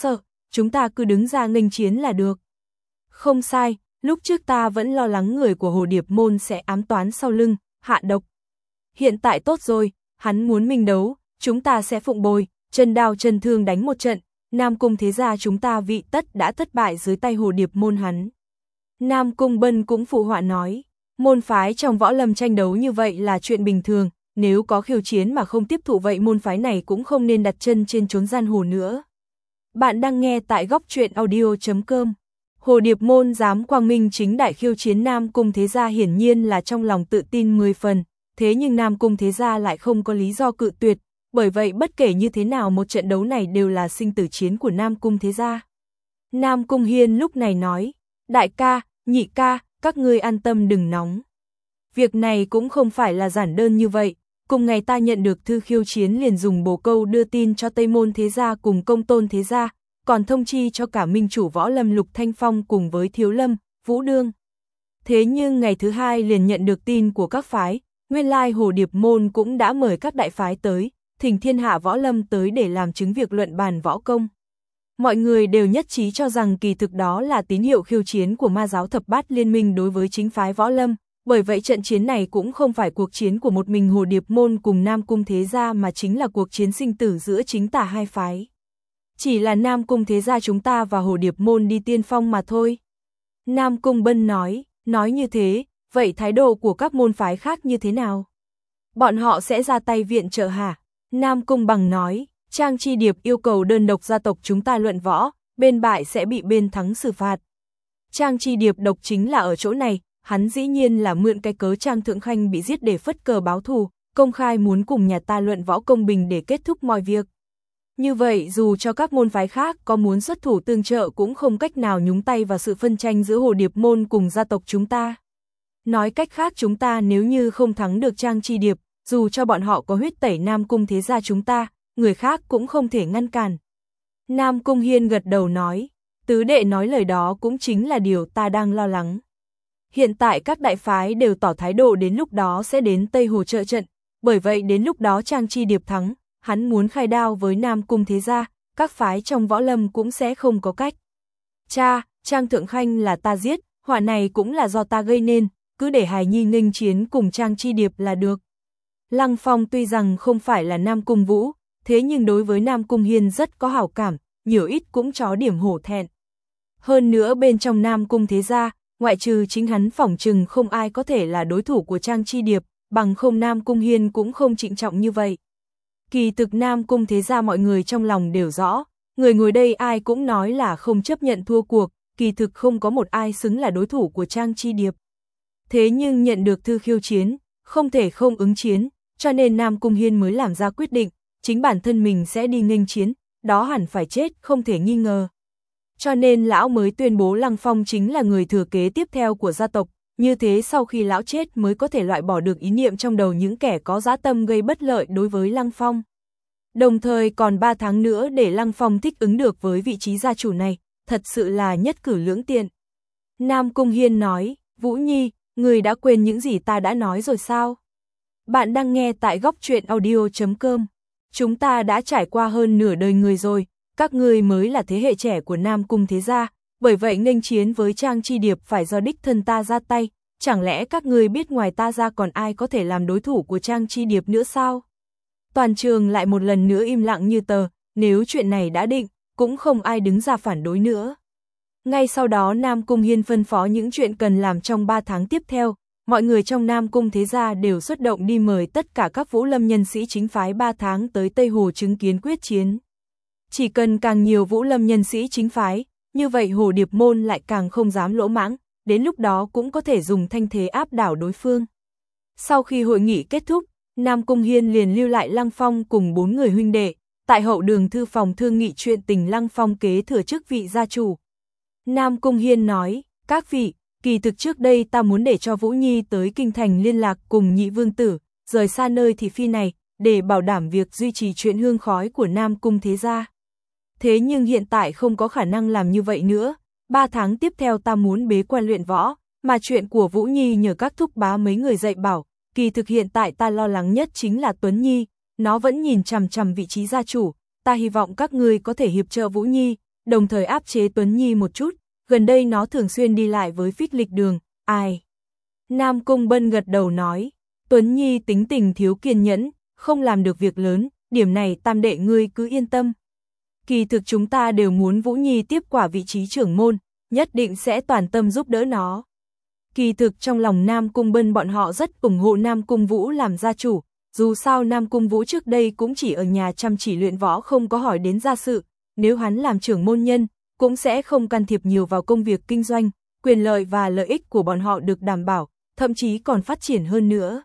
chúng ta cứ đứng ra nghênh chiến là được. Không sai, lúc trước ta vẫn lo lắng người của Hồ Điệp môn sẽ ám toán sau lưng, hạ độc. Hiện tại tốt rồi, hắn muốn minh đấu, chúng ta sẽ phụng bồi, chân đao chân thương đánh một trận, Nam Cung thế gia chúng ta vị tất đã thất bại dưới tay Hồ Điệp môn hắn. Nam Cung Bân cũng phụ họa nói, môn phái trong võ lâm tranh đấu như vậy là chuyện bình thường, nếu có khiêu chiến mà không tiếp thụ vậy môn phái này cũng không nên đặt chân trên chốn giang hồ nữa. Bạn đang nghe tại góc truyện audio chấm com. Hồ Điệp môn dám quang minh chính đại khiêu chiến Nam Cung thế gia hiển nhiên là trong lòng tự tin mười phần, thế nhưng Nam Cung thế gia lại không có lý do cự tuyệt, bởi vậy bất kể như thế nào một trận đấu này đều là sinh tử chiến của Nam Cung thế gia. Nam Cung Hiên lúc này nói, đại ca, nhị ca, các ngươi an tâm đừng nóng. Việc này cũng không phải là giản đơn như vậy, cùng ngày ta nhận được thư khiêu chiến liền dùng bồ câu đưa tin cho Tây Môn thế gia cùng Công Tôn thế gia, còn thông chi cho cả minh chủ võ lâm Lục Thanh Phong cùng với Thiếu Lâm, Vũ Đương. Thế nhưng ngày thứ hai liền nhận được tin của các phái, nguyên lai Hồ Điệp môn cũng đã mời các đại phái tới, thỉnh thiên hạ võ lâm tới để làm chứng việc luận bàn võ công. Mọi người đều nhất trí cho rằng kỳ thực đó là tín hiệu khiêu chiến của ma giáo thập bát liên minh đối với chính phái võ lâm, bởi vậy trận chiến này cũng không phải cuộc chiến của một mình Hồ Điệp môn cùng Nam Cung thế gia mà chính là cuộc chiến sinh tử giữa chính tả hai phái. Chỉ là Nam Cung thế gia chúng ta và Hồ Điệp môn đi tiên phong mà thôi. Nam Cung Bân nói, nói như thế, vậy thái độ của các môn phái khác như thế nào? Bọn họ sẽ ra tay viện trợ hả? Nam Cung Bằng nói, Trang Chi Điệp yêu cầu đơn độc gia tộc chúng ta luận võ, bên bại sẽ bị bên thắng xử phạt. Trang Chi Điệp độc chính là ở chỗ này, hắn dĩ nhiên là mượn cái cớ Trang Thượng Khanh bị giết để phất cờ báo thù, công khai muốn cùng nhà ta luận võ công bình để kết thúc mọi việc. Như vậy dù cho các môn phái khác có muốn xuất thủ tương trợ cũng không cách nào nhúng tay vào sự phân tranh giữa Hồ Điệp môn cùng gia tộc chúng ta. Nói cách khác chúng ta nếu như không thắng được Trang Chi Điệp, dù cho bọn họ có huyết tẩy Nam Cung thế gia chúng ta, người khác cũng không thể ngăn cản. Nam Cung Hiên gật đầu nói, tứ đệ nói lời đó cũng chính là điều ta đang lo lắng. Hiện tại các đại phái đều tỏ thái độ đến lúc đó sẽ đến Tây Hồ trợ trận, bởi vậy đến lúc đó Trang Chi Điệp thắng, hắn muốn khai đao với Nam Cung thế gia, các phái trong võ lâm cũng sẽ không có cách. Cha, Trang Thượng Khanh là ta giết, họa này cũng là do ta gây nên, cứ để hài nhi nghênh chiến cùng Trang Chi Điệp là được. Lăng Phong tuy rằng không phải là Nam Cung Vũ, thế nhưng đối với Nam Cung Hiên rất có hảo cảm, nhiều ít cũng có điểm hổ thẹn. Hơn nữa bên trong Nam Cung thế gia, ngoại trừ chính hắn phỏng chừng không ai có thể là đối thủ của Trang Chi Điệp, bằng không Nam Cung Hiên cũng không trịnh trọng như vậy. Kỳ thực Nam Cung thế gia mọi người trong lòng đều rõ, người ngồi đây ai cũng nói là không chấp nhận thua cuộc, kỳ thực không có một ai xứng là đối thủ của Trang Chi Điệp. Thế nhưng nhận được thư khiêu chiến, không thể không ứng chiến, cho nên Nam Cung Hiên mới làm ra quyết định, chính bản thân mình sẽ đi nghênh chiến, đó hẳn phải chết không thể nghi ngờ. Cho nên lão mới tuyên bố Lăng Phong chính là người thừa kế tiếp theo của gia tộc, như thế sau khi lão chết mới có thể loại bỏ được ý niệm trong đầu những kẻ có dã tâm gây bất lợi đối với Lăng Phong. Đồng thời còn ba tháng nữa để Lăng Phong thích ứng được với vị trí gia chủ này, thật sự là nhất cử lưỡng tiện. Nam Cung Hiên nói, Vũ Nhi, người đã quên những gì ta đã nói rồi sao? Bạn đang nghe tại góc truyện audio chấm com. Chúng ta đã trải qua hơn nửa đời người rồi, các ngươi mới là thế hệ trẻ của Nam Cung thế gia, bởi vậy nghênh chiến với Trang Chi Điệp phải do đích thân ta ra tay, chẳng lẽ các ngươi biết ngoài ta ra còn ai có thể làm đối thủ của Trang Chi Điệp nữa sao? Toàn trường lại một lần nữa im lặng như tờ, nếu chuyện này đã định, cũng không ai đứng ra phản đối nữa. Ngay sau đó Nam Cung Hiên phân phó những chuyện cần làm trong ba tháng tiếp theo, mọi người trong Nam Cung thế gia đều xuất động đi mời tất cả các vũ lâm nhân sĩ chính phái ba tháng tới Tây Hồ chứng kiến quyết chiến. Chỉ cần càng nhiều vũ lâm nhân sĩ chính phái, như vậy Hồ Điệp môn lại càng không dám lỗ mãng, đến lúc đó cũng có thể dùng thanh thế áp đảo đối phương. Sau khi hội nghị kết thúc, Nam Cung Hiên liền lưu lại Lăng Phong cùng bốn người huynh đệ, tại hậu đường thư phòng thương nghị chuyện tình Lăng Phong kế thừa chức vị gia chủ. Nam Cung Hiên nói, các vị, kỳ thực trước đây ta muốn để cho Vũ Nhi tới Kinh Thành liên lạc cùng nhị vương tử, rời xa nơi thị phi này, để bảo đảm việc duy trì chuyện hương khói của Nam Cung thế gia. Thế nhưng hiện tại không có khả năng làm như vậy nữa, ba tháng tiếp theo ta muốn bế quan luyện võ, mà chuyện của Vũ Nhi nhờ các thúc bá mấy người dạy bảo, kỳ thực hiện tại ta lo lắng nhất chính là Tuấn Nhi, nó vẫn nhìn chằm chằm vị trí gia chủ, ta hy vọng các ngươi có thể hiệp trợ Vũ Nhi, đồng thời áp chế Tuấn Nhi một chút, gần đây nó thường xuyên đi lại với Phích Lịch Đường, ai? Nam Cung Bân gật đầu nói, Tuấn Nhi tính tình thiếu kiên nhẫn, không làm được việc lớn, điểm này tam đệ ngươi cứ yên tâm. Kỳ thực chúng ta đều muốn Vũ Nhi tiếp quả vị trí trưởng môn, nhất định sẽ toàn tâm giúp đỡ nó. Kỳ thực trong lòng Nam Cung Bân bọn họ rất ủng hộ Nam Cung Vũ làm gia chủ, dù sao Nam Cung Vũ trước đây cũng chỉ ở nhà chăm chỉ luyện võ không có hỏi đến gia sự, nếu hắn làm trưởng môn nhân, cũng sẽ không can thiệp nhiều vào công việc kinh doanh, quyền lợi và lợi ích của bọn họ được đảm bảo, thậm chí còn phát triển hơn nữa.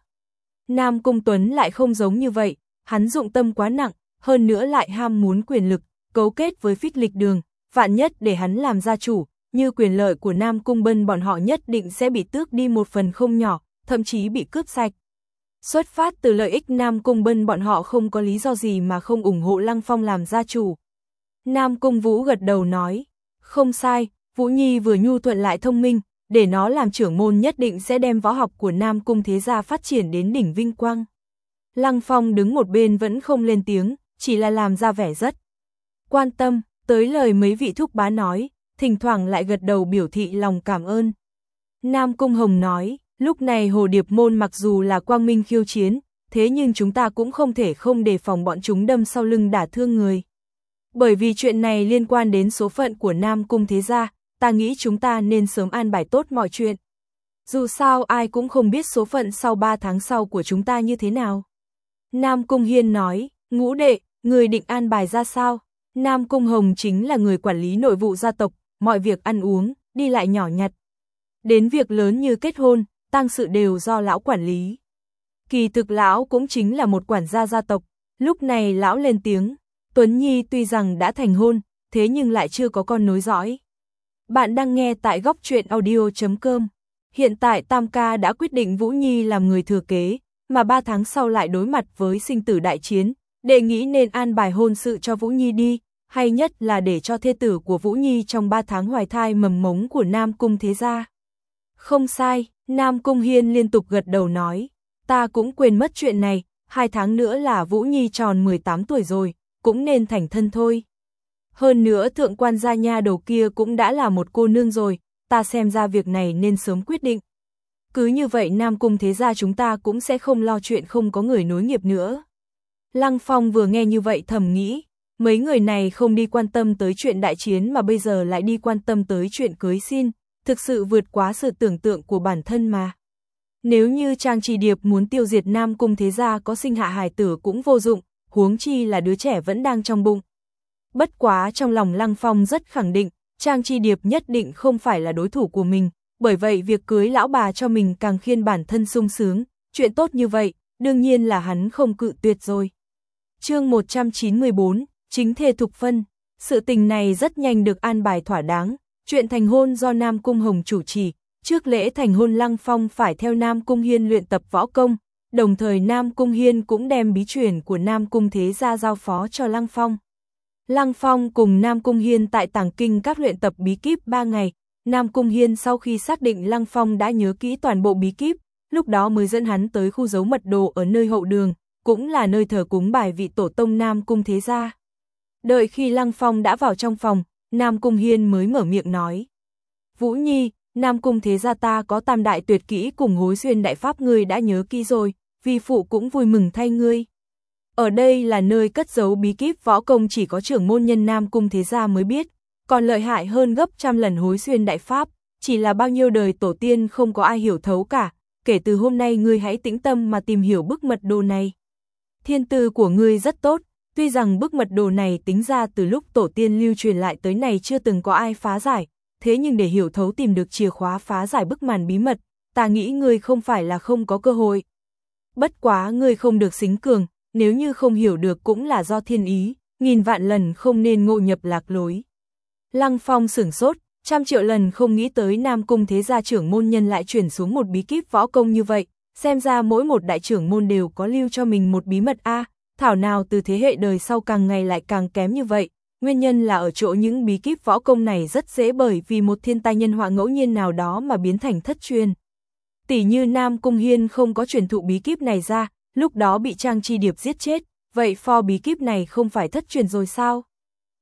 Nam Cung Tuấn lại không giống như vậy, hắn dụng tâm quá nặng, hơn nữa lại ham muốn quyền lực, cấu kết với Phích Lịch Đường, vạn nhất để hắn làm gia chủ, như quyền lợi của Nam Cung Bân bọn họ nhất định sẽ bị tước đi một phần không nhỏ, thậm chí bị cướp sạch. Xuất phát từ lợi ích Nam Cung Bân bọn họ không có lý do gì mà không ủng hộ Lăng Phong làm gia chủ. Nam Cung Vũ gật đầu nói, không sai, Vũ Nhi vừa nhu thuận lại thông minh, để nó làm trưởng môn nhất định sẽ đem võ học của Nam Cung thế gia phát triển đến đỉnh vinh quang. Lăng Phong đứng một bên vẫn không lên tiếng, chỉ là làm ra vẻ rất quan tâm, tới lời mấy vị thúc bá nói, thỉnh thoảng lại gật đầu biểu thị lòng cảm ơn. Nam Cung Hồng nói, lúc này Hồ Điệp môn mặc dù là quang minh khiêu chiến, thế nhưng chúng ta cũng không thể không đề phòng bọn chúng đâm sau lưng đả thương người. Bởi vì chuyện này liên quan đến số phận của Nam Cung thế gia, ta nghĩ chúng ta nên sớm an bài tốt mọi chuyện. Dù sao ai cũng không biết số phận sau ba tháng sau của chúng ta như thế nào. Nam Cung Hiên nói, Ngũ đệ, người định an bài ra sao? Nam Cung Hồng chính là người quản lý nội vụ gia tộc, mọi việc ăn uống, đi lại nhỏ nhặt. Đến việc lớn như kết hôn, tang sự đều do lão quản lý. Kỳ thực lão cũng chính là một quản gia gia tộc, lúc này lão lên tiếng, Tuấn Nhi tuy rằng đã thành hôn, thế nhưng lại chưa có con nối dõi. Bạn đang nghe tại góc truyện audio chấm com. Hiện tại Tam ca đã quyết định Vũ Nhi làm người thừa kế, mà ba tháng sau lại đối mặt với sinh tử đại chiến, đệ nghĩ nên an bài hôn sự cho Vũ Nhi đi, hay nhất là để cho thê tử của Vũ Nhi trong ba tháng hoài thai mầm mống của Nam Cung thế gia. Không sai, Nam Cung Hiên liên tục gật đầu nói, ta cũng quên mất chuyện này, hai tháng nữa là Vũ Nhi tròn mười tám tuổi rồi, cũng nên thành thân thôi. Hơn nữa thượng quan gia nha đầu kia cũng đã là một cô nương rồi, ta xem ra việc này nên sớm quyết định. Cứ như vậy Nam Cung thế gia chúng ta cũng sẽ không lo chuyện không có người nối nghiệp nữa. Lăng Phong vừa nghe như vậy thầm nghĩ, mấy người này không đi quan tâm tới chuyện đại chiến mà bây giờ lại đi quan tâm tới chuyện cưới xin, thực sự vượt quá sự tưởng tượng của bản thân mà. Nếu như Trang Trì Điệp muốn tiêu diệt Nam Cung thế gia có sinh hạ hài tử cũng vô dụng, huống chi là đứa trẻ vẫn đang trong bụng. Bất quá trong lòng Lăng Phong rất khẳng định, Trang Trì Điệp nhất định không phải là đối thủ của mình, bởi vậy việc cưới lão bà cho mình càng khiến bản thân sung sướng, chuyện tốt như vậy, đương nhiên là hắn không cự tuyệt rồi. Chương một trăm chín mươi bốn, chính thê thục phân, sự tình này rất nhanh được an bài thỏa đáng, chuyện thành hôn do Nam Cung Hồng chủ trì, trước lễ thành hôn Lăng Phong phải theo Nam Cung Hiên luyện tập võ công, đồng thời Nam Cung Hiên cũng đem bí truyền của Nam Cung thế gia giao phó cho Lăng Phong. Lăng Phong cùng Nam Cung Hiên tại Tàng Kinh các luyện tập bí kíp ba ngày, Nam Cung Hiên sau khi xác định Lăng Phong đã nhớ kỹ toàn bộ bí kíp, lúc đó mới dẫn hắn tới khu giấu mật đồ ở nơi hậu đường, cũng là nơi thờ cúng bài vị tổ tông Nam Cung thế gia. Đợi khi Lăng Phong đã vào trong phòng, Nam Cung Hiên mới mở miệng nói. Vũ Nhi, Nam Cung thế gia ta có tam đại tuyệt kỹ cùng hối xuyên đại pháp ngươi đã nhớ kỹ rồi, vi phụ cũng vui mừng thay ngươi. Ở đây là nơi cất giấu bí kíp võ công chỉ có trưởng môn nhân Nam Cung thế gia mới biết, còn lợi hại hơn gấp trăm lần hối xuyên đại pháp, chỉ là bao nhiêu đời tổ tiên không có ai hiểu thấu cả, kể từ hôm nay ngươi hãy tĩnh tâm mà tìm hiểu bức mật đồ này. Thiên tư của ngươi rất tốt, tuy rằng bức mật đồ này tính ra từ lúc tổ tiên lưu truyền lại tới này chưa từng có ai phá giải, thế nhưng để hiểu thấu tìm được chìa khóa phá giải bức màn bí mật, ta nghĩ ngươi không phải là không có cơ hội. Bất quá ngươi không được xính cường, nếu như không hiểu được cũng là do thiên ý, nghìn vạn lần không nên ngộ nhập lạc lối. Lăng Phong sửng sốt, trăm triệu lần không nghĩ tới Nam Cung thế gia trưởng môn nhân lại chuyển xuống một bí kíp võ công như vậy, xem ra mỗi một đại trưởng môn đều có lưu cho mình một bí mật a, thảo nào từ thế hệ đời sau càng ngày lại càng kém như vậy, nguyên nhân là ở chỗ những bí kíp võ công này rất dễ bởi vì một thiên tai nhân họa ngẫu nhiên nào đó mà biến thành thất truyền. Tỷ như Nam Cung Hiên không có truyền thụ bí kíp này ra, lúc đó bị Trang Chi Điệp giết chết, vậy pho bí kíp này không phải thất truyền rồi sao?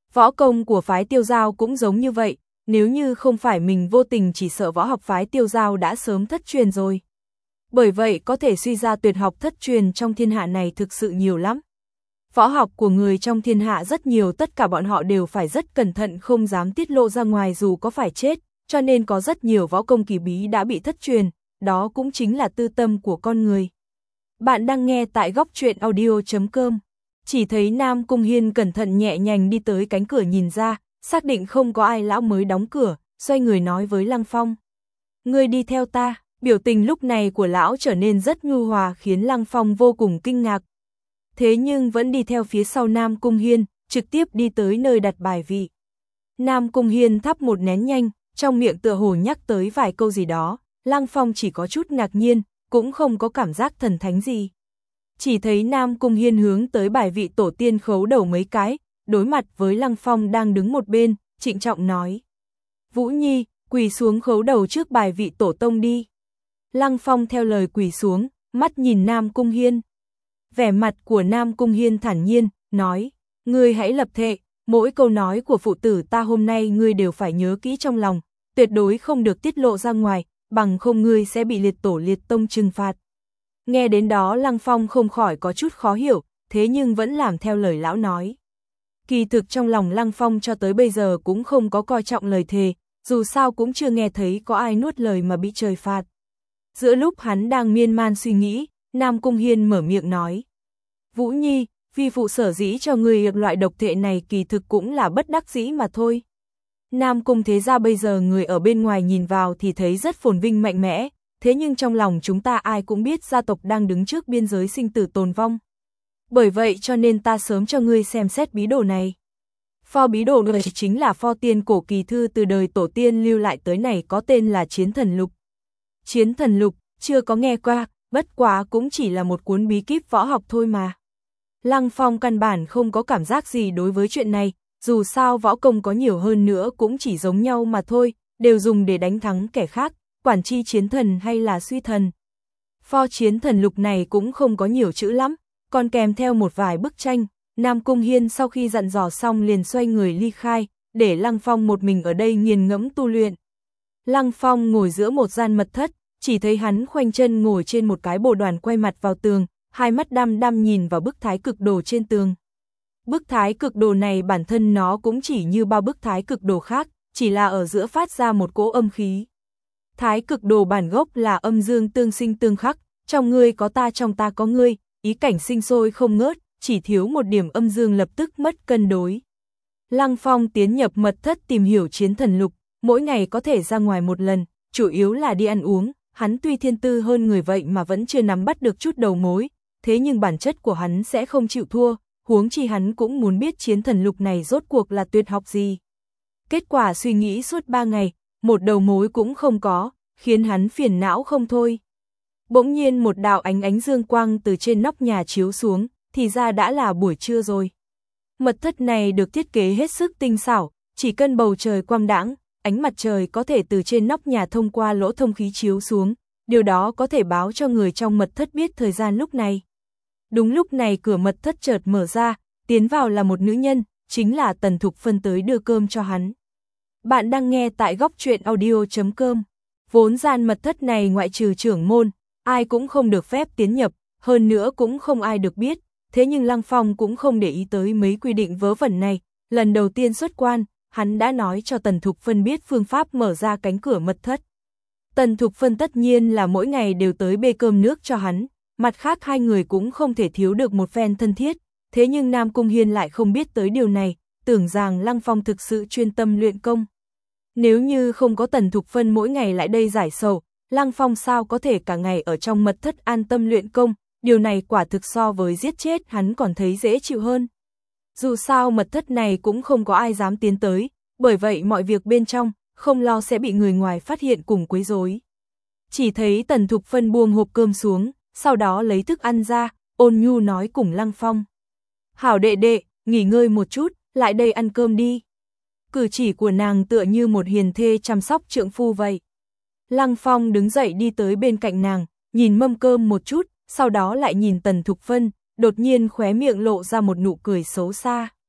Võ công của phái Tiêu Giao cũng giống như vậy, nếu như không phải mình vô tình chỉ sợ võ học phái Tiêu Giao đã sớm thất truyền rồi. Bởi vậy có thể suy ra tuyệt học thất truyền trong thiên hạ này thực sự nhiều lắm. Võ học của người trong thiên hạ rất nhiều, tất cả bọn họ đều phải rất cẩn thận không dám tiết lộ ra ngoài dù có phải chết, cho nên có rất nhiều võ công kỳ bí đã bị thất truyền, đó cũng chính là tư tâm của con người. Bạn đang nghe tại góc truyện audio chấm com. Chỉ thấy Nam Cung Hiên cẩn thận nhẹ nhàng đi tới cánh cửa nhìn ra, xác định không có ai, lão mới đóng cửa, xoay người nói với Lăng Phong. Ngươi đi theo ta. Biểu tình lúc này của lão trở nên rất nhu hòa khiến Lăng Phong vô cùng kinh ngạc. Thế nhưng vẫn đi theo phía sau Nam Cung Hiên, trực tiếp đi tới nơi đặt bài vị. Nam Cung Hiên thắp một nén nhang, trong miệng tựa hồ nhắc tới vài câu gì đó, Lăng Phong chỉ có chút ngạc nhiên, cũng không có cảm giác thần thánh gì. Chỉ thấy Nam Cung Hiên hướng tới bài vị tổ tiên khấu đầu mấy cái, đối mặt với Lăng Phong đang đứng một bên, trịnh trọng nói. Vũ Nhi, quỳ xuống khấu đầu trước bài vị tổ tông đi. Lăng Phong theo lời quỳ xuống, mắt nhìn Nam Cung Hiên. Vẻ mặt của Nam Cung Hiên thản nhiên, nói, ngươi hãy lập thệ, mỗi câu nói của phụ tử ta hôm nay ngươi đều phải nhớ kỹ trong lòng, tuyệt đối không được tiết lộ ra ngoài, bằng không ngươi sẽ bị liệt tổ liệt tông trừng phạt. Nghe đến đó Lăng Phong không khỏi có chút khó hiểu, thế nhưng vẫn làm theo lời lão nói. Kỳ thực trong lòng Lăng Phong cho tới bây giờ cũng không có coi trọng lời thề, dù sao cũng chưa nghe thấy có ai nuốt lời mà bị trời phạt. Giữa lúc hắn đang miên man suy nghĩ, Nam Cung Hiên mở miệng nói. Vũ Nhi, vi phụ sở dĩ cho người loại độc thệ này kỳ thực cũng là bất đắc dĩ mà thôi. Nam Cung thế gia bây giờ người ở bên ngoài nhìn vào thì thấy rất phồn vinh mạnh mẽ, thế nhưng trong lòng chúng ta ai cũng biết gia tộc đang đứng trước biên giới sinh tử tồn vong. Bởi vậy cho nên ta sớm cho ngươi xem xét bí đồ này. Pho bí đồ này chính là pho tiên cổ kỳ thư từ đời tổ tiên lưu lại tới này, có tên là Chiến Thần Lục. Chiến Thần Lục, chưa có nghe qua, bất quá cũng chỉ là một cuốn bí kíp võ học thôi mà. Lăng Phong căn bản không có cảm giác gì đối với chuyện này, dù sao võ công có nhiều hơn nữa cũng chỉ giống nhau mà thôi, đều dùng để đánh thắng kẻ khác, quản chi chiến thần hay là suy thần. Pho Chiến Thần Lục này cũng không có nhiều chữ lắm, còn kèm theo một vài bức tranh. Nam Cung Hiên sau khi dặn dò xong liền xoay người ly khai, để Lăng Phong một mình ở đây nghiền ngẫm tu luyện. Lăng Phong ngồi giữa một gian mật thất, chỉ thấy hắn khoanh chân ngồi trên một cái bồ đoàn quay mặt vào tường, hai mắt đăm đăm nhìn vào bức thái cực đồ trên tường. Bức thái cực đồ này bản thân nó cũng chỉ như bao bức thái cực đồ khác, chỉ là ở giữa phát ra một cỗ âm khí. Thái cực đồ bản gốc là âm dương tương sinh tương khắc, trong ngươi có ta trong ta có ngươi, ý cảnh sinh sôi không ngớt, chỉ thiếu một điểm âm dương lập tức mất cân đối. Lăng Phong tiến nhập mật thất tìm hiểu Chiến Thần Lục, mỗi ngày có thể ra ngoài một lần, chủ yếu là đi ăn uống, hắn tuy thiên tư hơn người vậy mà vẫn chưa nắm bắt được chút đầu mối, thế nhưng bản chất của hắn sẽ không chịu thua, huống chi hắn cũng muốn biết Chiến Thần Lục này rốt cuộc là tuyệt học gì. Kết quả suy nghĩ suốt ba ngày, một đầu mối cũng không có, khiến hắn phiền não không thôi. Bỗng nhiên một đạo ánh ánh dương quang từ trên nóc nhà chiếu xuống, thì ra đã là buổi trưa rồi. Mật thất này được thiết kế hết sức tinh xảo, chỉ cần bầu trời quang đãng, ánh mặt trời có thể từ trên nóc nhà thông qua lỗ thông khí chiếu xuống, điều đó có thể báo cho người trong mật thất biết thời gian lúc này. Đúng lúc này cửa mật thất chợt mở ra, tiến vào là một nữ nhân, chính là Tần Thục Phân tới đưa cơm cho hắn. Bạn đang nghe tại góc truyện audio chấm com. Vốn gian mật thất này ngoại trừ trưởng môn, ai cũng không được phép tiến nhập, hơn nữa cũng không ai được biết, thế nhưng Lăng Phong cũng không để ý tới mấy quy định vớ vẩn này, lần đầu tiên xuất quan, hắn đã nói cho Tần Thục Phân biết phương pháp mở ra cánh cửa mật thất. Tần Thục Phân tất nhiên là mỗi ngày đều tới bê cơm nước cho hắn, mặt khác hai người cũng không thể thiếu được một phen thân thiết, thế nhưng Nam Cung Hiên lại không biết tới điều này, tưởng rằng Lăng Phong thực sự chuyên tâm luyện công. Nếu như không có Tần Thục Phân mỗi ngày lại đây giải sầu, Lăng Phong sao có thể cả ngày ở trong mật thất an tâm luyện công, điều này quả thực so với giết chết hắn còn thấy dễ chịu hơn. Dù sao mật thất này cũng không có ai dám tiến tới, bởi vậy mọi việc bên trong, không lo sẽ bị người ngoài phát hiện cùng quấy rối. Chỉ thấy Tần Thục Phân buông hộp cơm xuống, sau đó lấy thức ăn ra, ôn nhu nói cùng Lăng Phong. Hảo đệ đệ, nghỉ ngơi một chút, lại đây ăn cơm đi. Cử chỉ của nàng tựa như một hiền thê chăm sóc trượng phu vậy. Lăng Phong đứng dậy đi tới bên cạnh nàng, nhìn mâm cơm một chút, sau đó lại nhìn Tần Thục Phân, đột nhiên khóe miệng lộ ra một nụ cười xấu xa.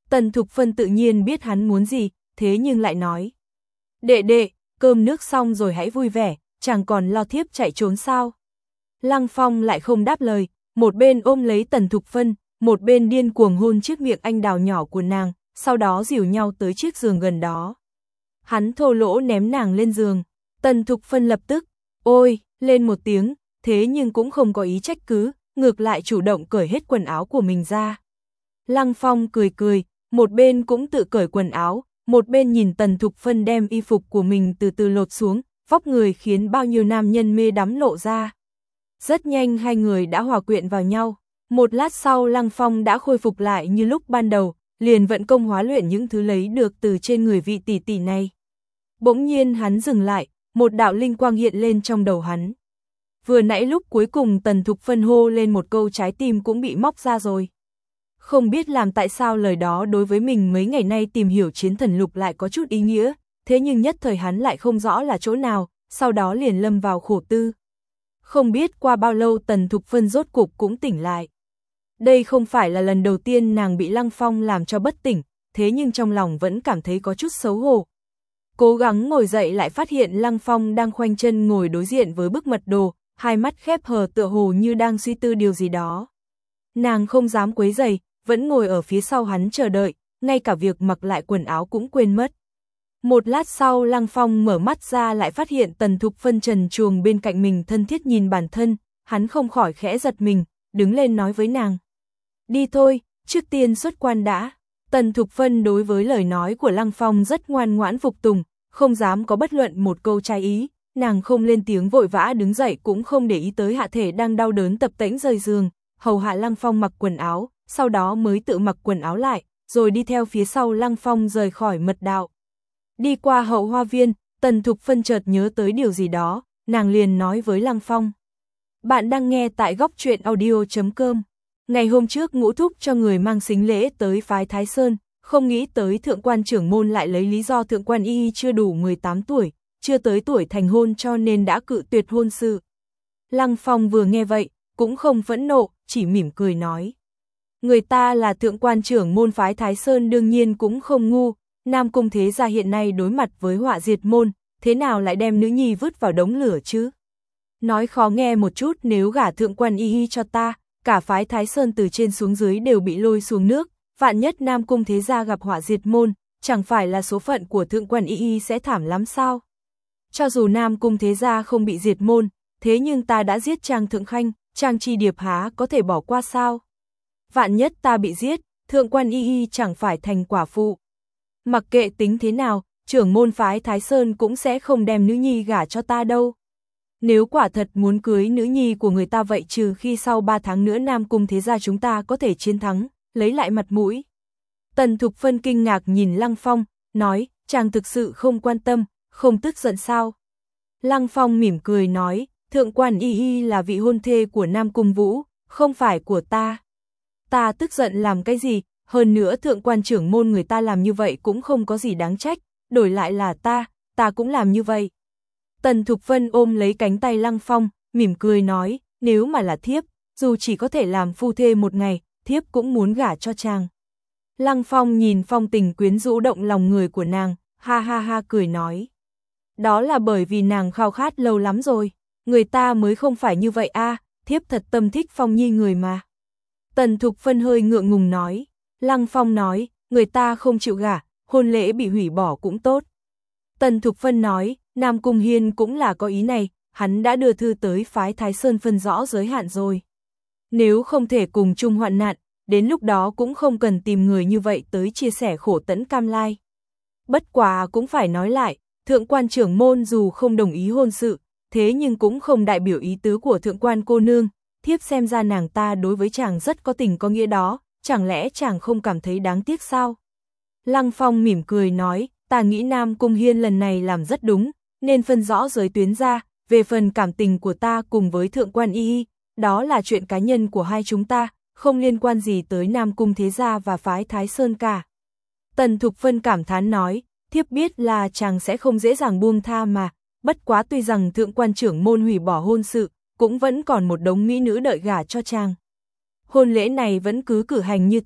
Tần Thục Phân tự nhiên biết hắn muốn gì, thế nhưng lại nói. Đệ đệ, cơm nước xong rồi hãy vui vẻ, chẳng còn lo thiếp chạy trốn sao. Lăng Phong lại không đáp lời, một bên ôm lấy Tần Thục Phân, một bên điên cuồng hôn chiếc miệng anh đào nhỏ của nàng, sau đó dìu nhau tới chiếc giường gần đó. Hắn thô lỗ ném nàng lên giường, Tần Thục Phân lập tức, ôi, lên một tiếng, thế nhưng cũng không có ý trách cứ, ngược lại chủ động cởi hết quần áo của mình ra. Lăng Phong cười cười, một bên cũng tự cởi quần áo, một bên nhìn Tần Thục Phân đem y phục của mình từ từ lột xuống, vóc người khiến bao nhiêu nam nhân mê đắm lộ ra. Rất nhanh hai người đã hòa quyện vào nhau, một lát sau Lăng Phong đã khôi phục lại như lúc ban đầu, liền vận công hóa luyện những thứ lấy được từ trên người vị tỷ tỷ này. Bỗng nhiên hắn dừng lại, một đạo linh quang hiện lên trong đầu hắn. Vừa nãy lúc cuối cùng Tần Thục Phân hô lên một câu trái tim cũng bị móc ra rồi. Không biết làm tại sao lời đó đối với mình mấy ngày nay tìm hiểu chiến thần lục lại có chút ý nghĩa, thế nhưng nhất thời hắn lại không rõ là chỗ nào, sau đó liền lâm vào khổ tư. Không biết qua bao lâu Tần Thục Phân rốt cục cũng tỉnh lại. Đây không phải là lần đầu tiên nàng bị Lăng Phong làm cho bất tỉnh, thế nhưng trong lòng vẫn cảm thấy có chút xấu hổ. Cố gắng ngồi dậy lại phát hiện Lăng Phong đang khoanh chân ngồi đối diện với bức mật đồ, hai mắt khép hờ tựa hồ như đang suy tư điều gì đó. Nàng không dám quấy rầy, vẫn ngồi ở phía sau hắn chờ đợi, ngay cả việc mặc lại quần áo cũng quên mất. Một lát sau Lăng Phong mở mắt ra lại phát hiện Tần Thục Phân trần truồng bên cạnh mình thân thiết nhìn bản thân, hắn không khỏi khẽ giật mình, đứng lên nói với nàng. Đi thôi, trước tiên xuất quan đã. Tần Thục Phân đối với lời nói của Lăng Phong rất ngoan ngoãn phục tùng, không dám có bất luận một câu trái ý, nàng không lên tiếng vội vã đứng dậy cũng không để ý tới hạ thể đang đau đớn tập tễnh rời giường, hầu hạ Lăng Phong mặc quần áo, sau đó mới tự mặc quần áo lại, rồi đi theo phía sau Lăng Phong rời khỏi mật đạo. Đi qua hậu hoa viên, Tần Thục Phân chợt nhớ tới điều gì đó, nàng liền nói với Lăng Phong. Bạn đang nghe tại góc truyện audio chấm com. Ngày hôm trước Ngũ Thúc cho người mang sính lễ tới phái Thái Sơn, không nghĩ tới thượng quan trưởng môn lại lấy lý do thượng quan y chưa đủ mười tám tuổi, chưa tới tuổi thành hôn cho nên đã cự tuyệt hôn sự. Lăng Phong vừa nghe vậy, cũng không phẫn nộ, chỉ mỉm cười nói. Người ta là thượng quan trưởng môn phái Thái Sơn đương nhiên cũng không ngu, Nam Cung thế gia hiện nay đối mặt với họa diệt môn, thế nào lại đem nữ nhi vứt vào đống lửa chứ? Nói khó nghe một chút, nếu gả thượng quan y y cho ta, cả phái Thái Sơn từ trên xuống dưới đều bị lôi xuống nước, vạn nhất Nam Cung thế gia gặp họa diệt môn, chẳng phải là số phận của thượng quan y y sẽ thảm lắm sao? Cho dù Nam Cung thế gia không bị diệt môn, thế nhưng ta đã giết Trang Thượng Khanh, Trang Chi Điệp há có thể bỏ qua sao? Vạn nhất ta bị giết, thượng quan y y chẳng phải thành quả phụ. Mặc kệ tính thế nào, trưởng môn phái Thái Sơn cũng sẽ không đem nữ nhi gả cho ta đâu. Nếu quả thật muốn cưới nữ nhi của người ta vậy trừ khi sau ba tháng nữa Nam Cung thế gia chúng ta có thể chiến thắng, lấy lại mặt mũi. Tần Thục Phân kinh ngạc nhìn Lăng Phong, nói, chàng thực sự không quan tâm, không tức giận sao? Lăng Phong mỉm cười nói, thượng quan y y là vị hôn thê của Nam Cung Vũ, không phải của ta. Ta tức giận làm cái gì, hơn nữa thượng quan trưởng môn người ta làm như vậy cũng không có gì đáng trách, đổi lại là ta, ta cũng làm như vậy. Tần Thục Phân ôm lấy cánh tay Lăng Phong, mỉm cười nói, nếu mà là thiếp, dù chỉ có thể làm phu thê một ngày, thiếp cũng muốn gả cho chàng. Lăng Phong nhìn phong tình quyến rũ động lòng người của nàng, ha ha ha cười nói. Đó là bởi vì nàng khao khát lâu lắm rồi, người ta mới không phải như vậy a, thiếp thật tâm thích Phong Nhi người mà. Tần Thục Phân hơi ngượng ngùng nói, Lăng Phong nói, người ta không chịu gả, hôn lễ bị hủy bỏ cũng tốt. Tần Thục Phân nói, Nam Cung Hiên cũng là có ý này, hắn đã đưa thư tới phái Thái Sơn phân rõ giới hạn rồi. Nếu không thể cùng chung hoạn nạn, đến lúc đó cũng không cần tìm người như vậy tới chia sẻ khổ tẫn cam lai. Bất quá cũng phải nói lại, thượng quan trưởng môn dù không đồng ý hôn sự, thế nhưng cũng không đại biểu ý tứ của thượng quan cô nương, thiếp xem ra nàng ta đối với chàng rất có tình có nghĩa đó, chẳng lẽ chàng không cảm thấy đáng tiếc sao? Lăng Phong mỉm cười nói, ta nghĩ Nam Cung Hiên lần này làm rất đúng, nên phân rõ giới tuyến ra, về phần cảm tình của ta cùng với thượng quan y y, đó là chuyện cá nhân của hai chúng ta, không liên quan gì tới Nam Cung thế gia và phái Thái Sơn cả. Tần Thục Phân cảm thán nói, thiếp biết là chàng sẽ không dễ dàng buông tha mà, bất quá tuy rằng thượng quan trưởng môn hủy bỏ hôn sự, cũng vẫn còn một đống mỹ nữ đợi gả cho chàng. Hôn lễ này vẫn cứ cử hành như thường,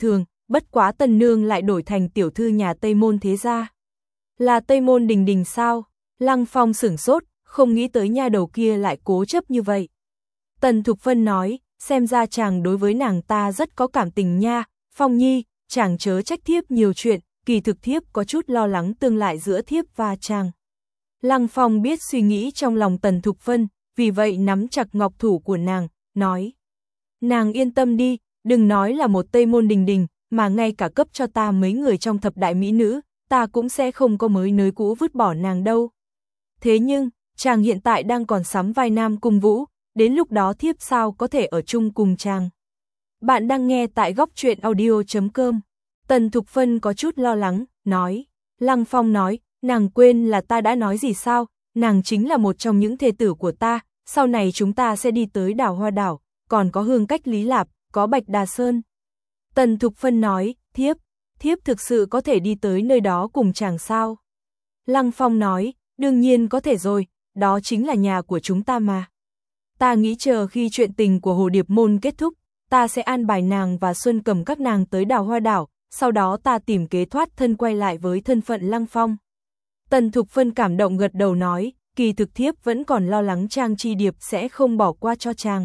bất quá Tần Nương lại đổi thành tiểu thư nhà Tây Môn thế gia. Là Tây Môn Đình Đình sao? Lăng Phong sửng sốt, không nghĩ tới nha đầu kia lại cố chấp như vậy. Tần Thục Vân nói, xem ra chàng đối với nàng ta rất có cảm tình nha, Phong Nhi, chàng chớ trách thiếp nhiều chuyện, kỳ thực thiếp có chút lo lắng tương lai giữa thiếp và chàng. Lăng Phong biết suy nghĩ trong lòng Tần Thục Vân, vì vậy nắm chặt ngọc thủ của nàng, nói. Nàng yên tâm đi, đừng nói là một Tây Môn Đình Đình, mà ngay cả cấp cho ta mấy người trong thập đại mỹ nữ, ta cũng sẽ không có mới nới cũ vứt bỏ nàng đâu. Thế nhưng, chàng hiện tại đang còn sắm vai Nam Cung Vũ, đến lúc đó thiếp sao có thể ở chung cùng chàng. Bạn đang nghe tại góc truyện audio chấm com. Tần Thục Vân có chút lo lắng, nói. Lăng Phong nói, nàng quên là ta đã nói gì sao, nàng chính là một trong những thê tử của ta, sau này chúng ta sẽ đi tới đảo Hoa Đảo, còn có Hương Cách Lý Lạp, có Bạch Đà Sơn. Tần Thục Vân nói, thiếp, thiếp thực sự có thể đi tới nơi đó cùng chàng sao? Lăng Phong nói, đương nhiên có thể rồi, đó chính là nhà của chúng ta mà. Ta nghĩ chờ khi chuyện tình của Hồ Điệp Môn kết thúc, ta sẽ an bài nàng và Xuân Cầm các nàng tới đảo Hoa Đảo, sau đó ta tìm kế thoát thân quay lại với thân phận Lăng Phong. Tần Thục Vân cảm động gật đầu nói, kỳ thực thiếp vẫn còn lo lắng Trang Chi Điệp sẽ không bỏ qua cho chàng.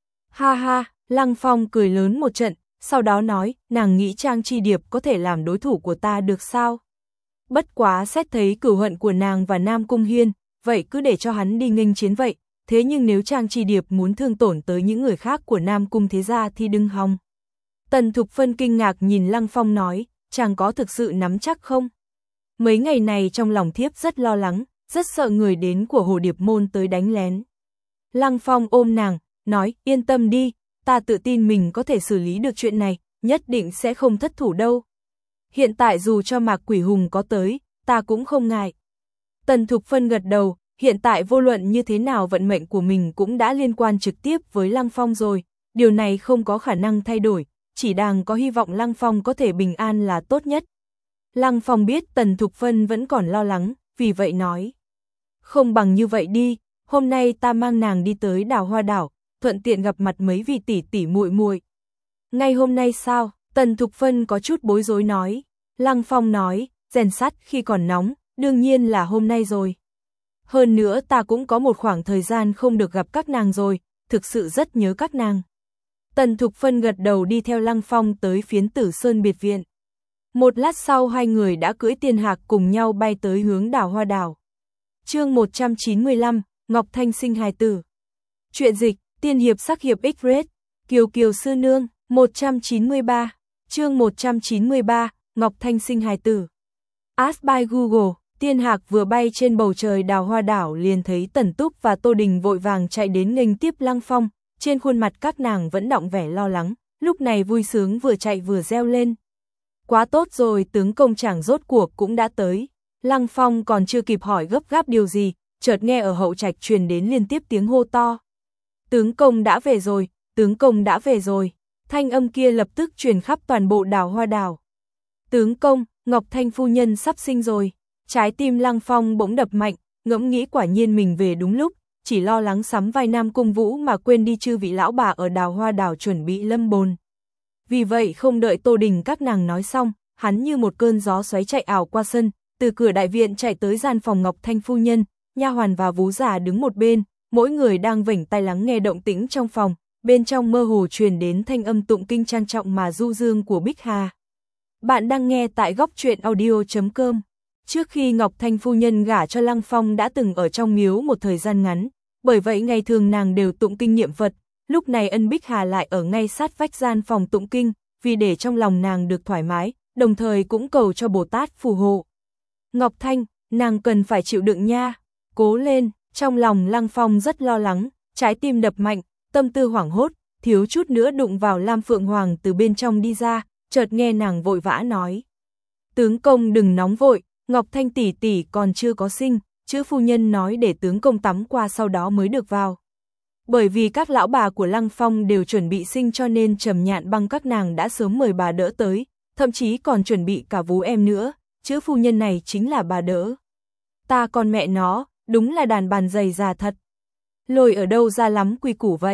Ha ha, Lăng Phong cười lớn một trận, sau đó nói, nàng nghĩ Trang Chi Điệp có thể làm đối thủ của ta được sao? Bất quá xét thấy cửu hận của nàng và Nam Cung Hiên, vậy cứ để cho hắn đi nghênh chiến vậy, thế nhưng nếu Trang Chi Điệp muốn thương tổn tới những người khác của Nam Cung thế gia thì đừng hòng. Tần Thục Vân kinh ngạc nhìn Lăng Phong nói, chàng có thực sự nắm chắc không? Mấy ngày này trong lòng thiếp rất lo lắng, rất sợ người đến của Hồ Điệp Môn tới đánh lén. Lăng Phong ôm nàng, nói, yên tâm đi, ta tự tin mình có thể xử lý được chuyện này, nhất định sẽ không thất thủ đâu. Hiện tại dù cho Mạc Quỷ Hùng có tới, ta cũng không ngại. Tần Thục Vân gật đầu, hiện tại vô luận như thế nào vận mệnh của mình cũng đã liên quan trực tiếp với Lăng Phong rồi, điều này không có khả năng thay đổi, chỉ đang có hy vọng Lăng Phong có thể bình an là tốt nhất. Lăng Phong biết Tần Thục Vân vẫn còn lo lắng, vì vậy nói. Không bằng như vậy đi, hôm nay ta mang nàng đi tới đảo Hoa Đảo, thuận tiện gặp mặt mấy vị tỷ tỷ muội muội. Ngay hôm nay sao? Tần Thục Vân có chút bối rối nói. Lăng Phong nói, rèn sắt khi còn nóng, đương nhiên là hôm nay rồi. Hơn nữa ta cũng có một khoảng thời gian không được gặp các nàng rồi, thực sự rất nhớ các nàng. Tần Thục Vân gật đầu đi theo Lăng Phong tới Phiến Tử Sơn biệt viện. Một lát sau hai người đã cưỡi tiên hạc cùng nhau bay tới hướng đảo Hoa Đảo. Chương một trăm chín mươi lăm, Ngọc Thanh sinh hài tử. Truyện dịch, tiên hiệp sắc hiệp X-Red, Kiều Kiều sư nương, một trăm chín mươi ba. Chương một trăm chín mươi ba, Ngọc Thanh sinh hài tử. Ask by Google, tiên hạc vừa bay trên bầu trời đảo Hoa Đảo liền thấy Tần Túc và Tô Đình vội vàng chạy đến nghênh tiếp Lăng Phong, trên khuôn mặt các nàng vẫn đọng vẻ lo lắng, lúc này vui sướng vừa chạy vừa reo lên. Quá tốt rồi, tướng công chàng rốt cuộc cũng đã tới. Lăng Phong còn chưa kịp hỏi gấp gáp điều gì, chợt nghe ở hậu trạch truyền đến liên tiếp tiếng hô to. Tướng công đã về rồi, tướng công đã về rồi. Thanh âm kia lập tức truyền khắp toàn bộ đảo Hoa Đảo. Tướng công, Ngọc Thanh phu nhân sắp sinh rồi. Trái tim Lăng Phong bỗng đập mạnh, ngẫm nghĩ quả nhiên mình về đúng lúc, chỉ lo lắng sắm vai Nam Cung Vũ mà quên đi chư vị lão bà ở đảo Hoa Đảo chuẩn bị lâm bồn. Vì vậy không đợi Tô Đình các nàng nói xong, hắn như một cơn gió xoáy chạy ảo qua sân, từ cửa đại viện chạy tới gian phòng Ngọc Thanh phu nhân, nha hoàn và vú già đứng một bên, mỗi người đang vểnh tai lắng nghe động tĩnh trong phòng, bên trong mơ hồ truyền đến thanh âm tụng kinh trang trọng mà du dương của Bích Hà. Bạn đang nghe tại góc truyện audio chấm com. Trước khi Ngọc Thanh phu nhân gả cho Lăng Phong đã từng ở trong miếu một thời gian ngắn, bởi vậy ngày thường nàng đều tụng kinh niệm Phật, lúc này ân Bích Hà lại ở ngay sát vách gian phòng tụng kinh, vì để trong lòng nàng được thoải mái, đồng thời cũng cầu cho Bồ Tát phù hộ. Ngọc Thanh, nàng cần phải chịu đựng nha, cố lên, trong lòng Lăng Phong rất lo lắng, trái tim đập mạnh, tâm tư hoảng hốt, thiếu chút nữa đụng vào Lam Phượng Hoàng từ bên trong đi ra, chợt nghe nàng vội vã nói. Tướng công đừng nóng vội, Ngọc Thanh tỷ tỷ còn chưa có sinh, chữ phu nhân nói để tướng công tắm qua sau đó mới được vào. Bởi vì các lão bà của Lăng Phong đều chuẩn bị sinh cho nên Trầm Nhạn Băng các nàng đã sớm mời bà đỡ tới, thậm chí còn chuẩn bị cả vú em nữa, chữ phu nhân này chính là bà đỡ. Ta con mẹ nó, đúng là đàn bàn dày già thật. Lôi ở đâu ra lắm quy củ vậy?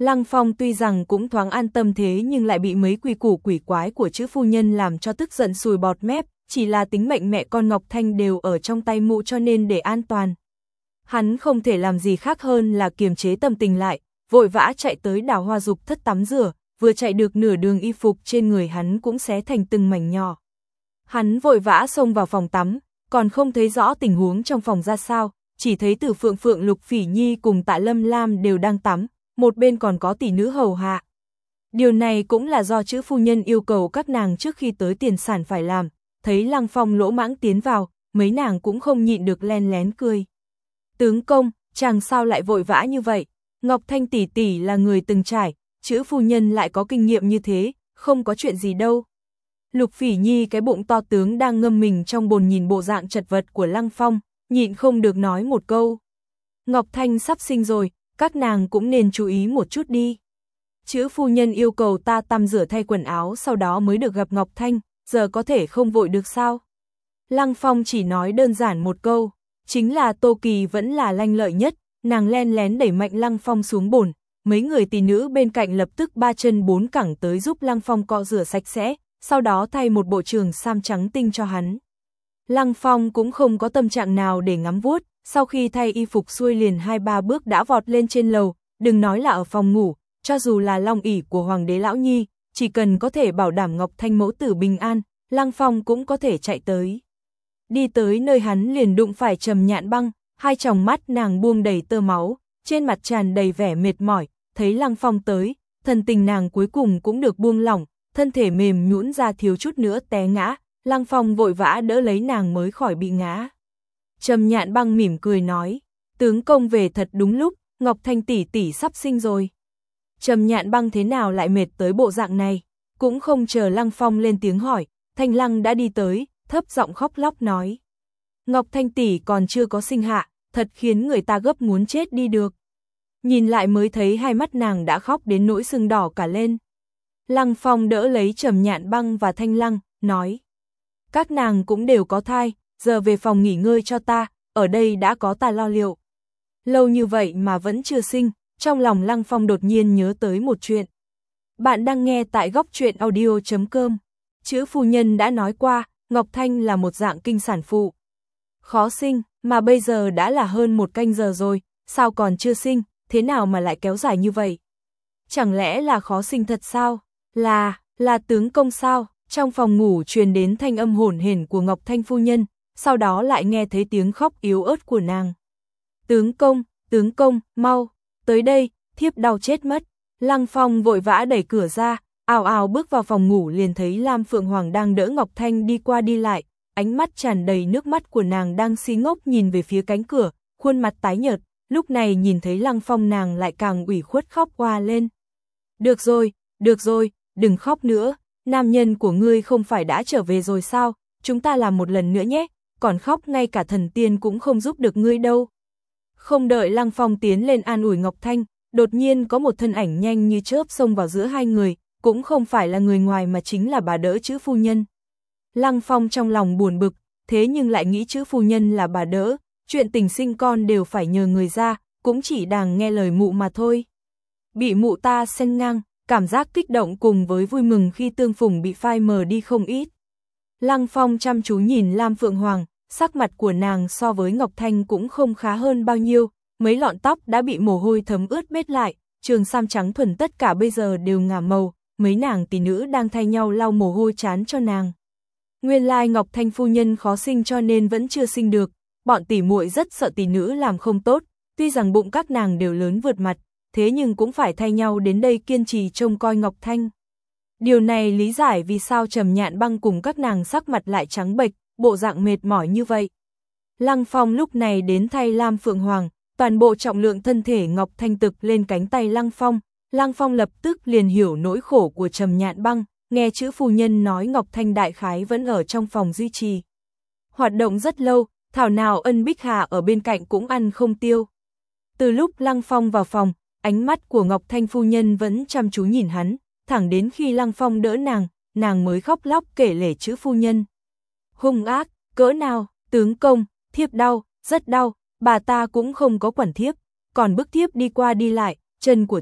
Lăng Phong tuy rằng cũng thoáng an tâm thế nhưng lại bị mấy quy củ quỷ quái của chữ phu nhân làm cho tức giận sùi bọt mép, chỉ là tính mệnh mẹ con Ngọc Thanh đều ở trong tay mụ cho nên để an toàn. Hắn không thể làm gì khác hơn là kiềm chế tâm tình lại, vội vã chạy tới Đào Hoa Dục thất tắm rửa, vừa chạy được nửa đường y phục trên người hắn cũng xé thành từng mảnh nhỏ. Hắn vội vã xông vào phòng tắm, còn không thấy rõ tình huống trong phòng ra sao, chỉ thấy Từ Phượng Phượng, Lục Phỉ Nhi cùng Tạ Lâm Lam đều đang tắm, một bên còn có tỷ nữ hầu hạ. Điều này cũng là do chữ phu nhân yêu cầu các nàng trước khi tới tiền sản phải làm, thấy Lăng Phong lỗ mãng tiến vào, mấy nàng cũng không nhịn được len lén cười. Tướng công, chàng sao lại vội vã như vậy? Ngọc Thanh tỷ tỷ là người từng trải, chữ phu nhân lại có kinh nghiệm như thế, không có chuyện gì đâu. Lục Phỉ Nhi cái bụng to tướng đang ngâm mình trong bồn nhìn bộ dạng chật vật của Lăng Phong, nhịn không được nói một câu. Ngọc Thanh sắp sinh rồi, các nàng cũng nên chú ý một chút đi. Chữ phu nhân yêu cầu ta tắm rửa thay quần áo sau đó mới được gặp Ngọc Thanh, giờ có thể không vội được sao? Lăng Phong chỉ nói đơn giản một câu, chính là Tô Kỳ vẫn là lanh lợi nhất, nàng len lén đẩy mạnh Lăng Phong xuống bồn, mấy người tỷ nữ bên cạnh lập tức ba chân bốn cẳng tới giúp Lăng Phong cọ rửa sạch sẽ, sau đó thay một bộ trường sam trắng tinh cho hắn. Lăng Phong cũng không có tâm trạng nào để ngắm vuốt, sau khi thay y phục xuôi liền hai ba bước đã vọt lên trên lầu, đừng nói là ở phòng ngủ, cho dù là long ỷ của Hoàng đế Lão Nhi, chỉ cần có thể bảo đảm Ngọc Thanh mẫu tử bình an, Lăng Phong cũng có thể chạy tới. Đi tới nơi hắn liền đụng phải Trầm Nhạn Băng, hai tròng mắt nàng buông đầy tơ máu, trên mặt tràn đầy vẻ mệt mỏi, thấy Lăng Phong tới, thần tình nàng cuối cùng cũng được buông lỏng, thân thể mềm nhũn ra thiếu chút nữa té ngã, Lăng Phong vội vã đỡ lấy nàng mới khỏi bị ngã. Trầm Nhạn Băng mỉm cười nói, tướng công về thật đúng lúc, Ngọc Thanh tỷ tỷ sắp sinh rồi. Trầm Nhạn Băng thế nào lại mệt tới bộ dạng này, cũng không chờ Lăng Phong lên tiếng hỏi, Thanh Lăng đã đi tới, thấp giọng khóc lóc nói. Ngọc Thanh tỷ còn chưa có sinh hạ, thật khiến người ta gấp muốn chết đi được. Nhìn lại mới thấy hai mắt nàng đã khóc đến nỗi sưng đỏ cả lên. Lăng Phong đỡ lấy Trầm Nhạn Băng và Thanh Lăng, nói. Các nàng cũng đều có thai, giờ về phòng nghỉ ngơi cho ta, ở đây đã có ta lo liệu. Lâu như vậy mà vẫn chưa sinh, trong lòng Lăng Phong đột nhiên nhớ tới một chuyện. Bạn đang nghe tại góc truyện audio chấm com. Chữ phu nhân đã nói qua, Ngọc Thanh là một dạng kinh sản phụ. Khó sinh, mà bây giờ đã là hơn một canh giờ rồi, sao còn chưa sinh, thế nào mà lại kéo dài như vậy? Chẳng lẽ là khó sinh thật sao? Là, là tướng công sao? Trong phòng ngủ truyền đến thanh âm hổn hển của Ngọc Thanh phu nhân, sau đó lại nghe thấy tiếng khóc yếu ớt của nàng. Tướng công, tướng công, mau, tới đây, thiếp đau chết mất. Lăng Phong vội vã đẩy cửa ra, ào ào bước vào phòng ngủ liền thấy Lam Phượng Hoàng đang đỡ Ngọc Thanh đi qua đi lại, ánh mắt tràn đầy nước mắt của nàng đang si ngốc nhìn về phía cánh cửa, khuôn mặt tái nhợt, lúc này nhìn thấy Lăng Phong nàng lại càng ủy khuất khóc hoa lên. Được rồi, được rồi, đừng khóc nữa, nam nhân của ngươi không phải đã trở về rồi sao, chúng ta làm một lần nữa nhé, còn khóc ngay cả thần tiên cũng không giúp được ngươi đâu. Không đợi Lăng Phong tiến lên an ủi Ngọc Thanh, đột nhiên có một thân ảnh nhanh như chớp xông vào giữa hai người, cũng không phải là người ngoài mà chính là bà đỡ chữ phu nhân. Lăng Phong trong lòng buồn bực, thế nhưng lại nghĩ chữ phu nhân là bà đỡ, chuyện tình sinh con đều phải nhờ người ra, cũng chỉ đàng nghe lời mụ mà thôi. Bị mụ ta xen ngang, cảm giác kích động cùng với vui mừng khi tương phùng bị phai mờ đi không ít. Lăng Phong chăm chú nhìn Lam Phượng Hoàng, sắc mặt của nàng so với Ngọc Thanh cũng không khá hơn bao nhiêu, mấy lọn tóc đã bị mồ hôi thấm ướt bết lại, trường sam trắng thuần tất cả bây giờ đều ngả màu, mấy nàng tỷ nữ đang thay nhau lau mồ hôi chán cho nàng. Nguyên lai Ngọc Thanh phu nhân khó sinh cho nên vẫn chưa sinh được, bọn tỷ muội rất sợ tỷ nữ làm không tốt, tuy rằng bụng các nàng đều lớn vượt mặt, thế nhưng cũng phải thay nhau đến đây kiên trì trông coi Ngọc Thanh. Điều này lý giải vì sao Trầm Nhạn Băng cùng các nàng sắc mặt lại trắng bệch, bộ dạng mệt mỏi như vậy. Lăng Phong lúc này đến thay Lam Phượng Hoàng, toàn bộ trọng lượng thân thể Ngọc Thanh tực lên cánh tay Lăng Phong, Lăng Phong lập tức liền hiểu nỗi khổ của Trầm Nhạn Băng, nghe chữ phu nhân nói Ngọc Thanh đại khái vẫn ở trong phòng duy trì. Hoạt động rất lâu, thảo nào Ân Bích Hà ở bên cạnh cũng ăn không tiêu. Từ lúc Lăng Phong vào phòng, ánh mắt của Ngọc Thanh phu nhân vẫn chăm chú nhìn hắn, thẳng đến khi Lăng Phong đỡ nàng, nàng mới khóc lóc kể lể chữ phu nhân. Hung ác, cỡ nào, tướng công, thiếp đau, rất đau, bà ta cũng không có quản thiếp, còn bức thiếp đi qua đi lại, chân của thiếp,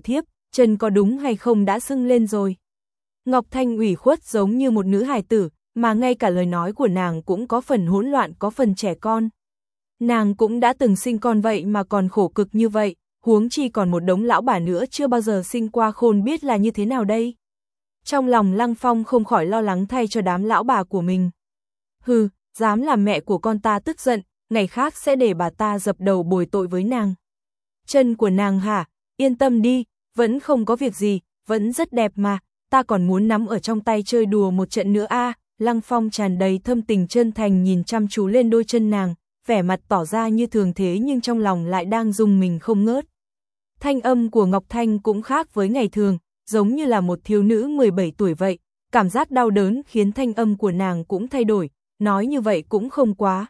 chân có đúng hay không đã sưng lên rồi. Ngọc Thanh ủy khuất giống như một nữ hài tử, mà ngay cả lời nói của nàng cũng có phần hỗn loạn, có phần trẻ con. Nàng cũng đã từng sinh con vậy mà còn khổ cực như vậy, huống chi còn một đống lão bà nữa chưa bao giờ sinh qua, khôn biết là như thế nào đây. Trong lòng Lăng Phong không khỏi lo lắng thay cho đám lão bà của mình. Hừ, dám làm mẹ của con ta tức giận, ngày khác sẽ để bà ta dập đầu bồi tội với nàng. Chân của nàng hả? Yên tâm đi, vẫn không có việc gì, vẫn rất đẹp mà, ta còn muốn nắm ở trong tay chơi đùa một trận nữa a. À. Lăng Phong tràn đầy thâm tình chân thành nhìn chăm chú lên đôi chân nàng, vẻ mặt tỏ ra như thường thế nhưng trong lòng lại đang rung mình không ngớt. Thanh âm của Ngọc Thanh cũng khác với ngày thường, giống như là một thiếu nữ mười bảy tuổi vậy, cảm giác đau đớn khiến thanh âm của nàng cũng thay đổi, nói như vậy cũng không quá.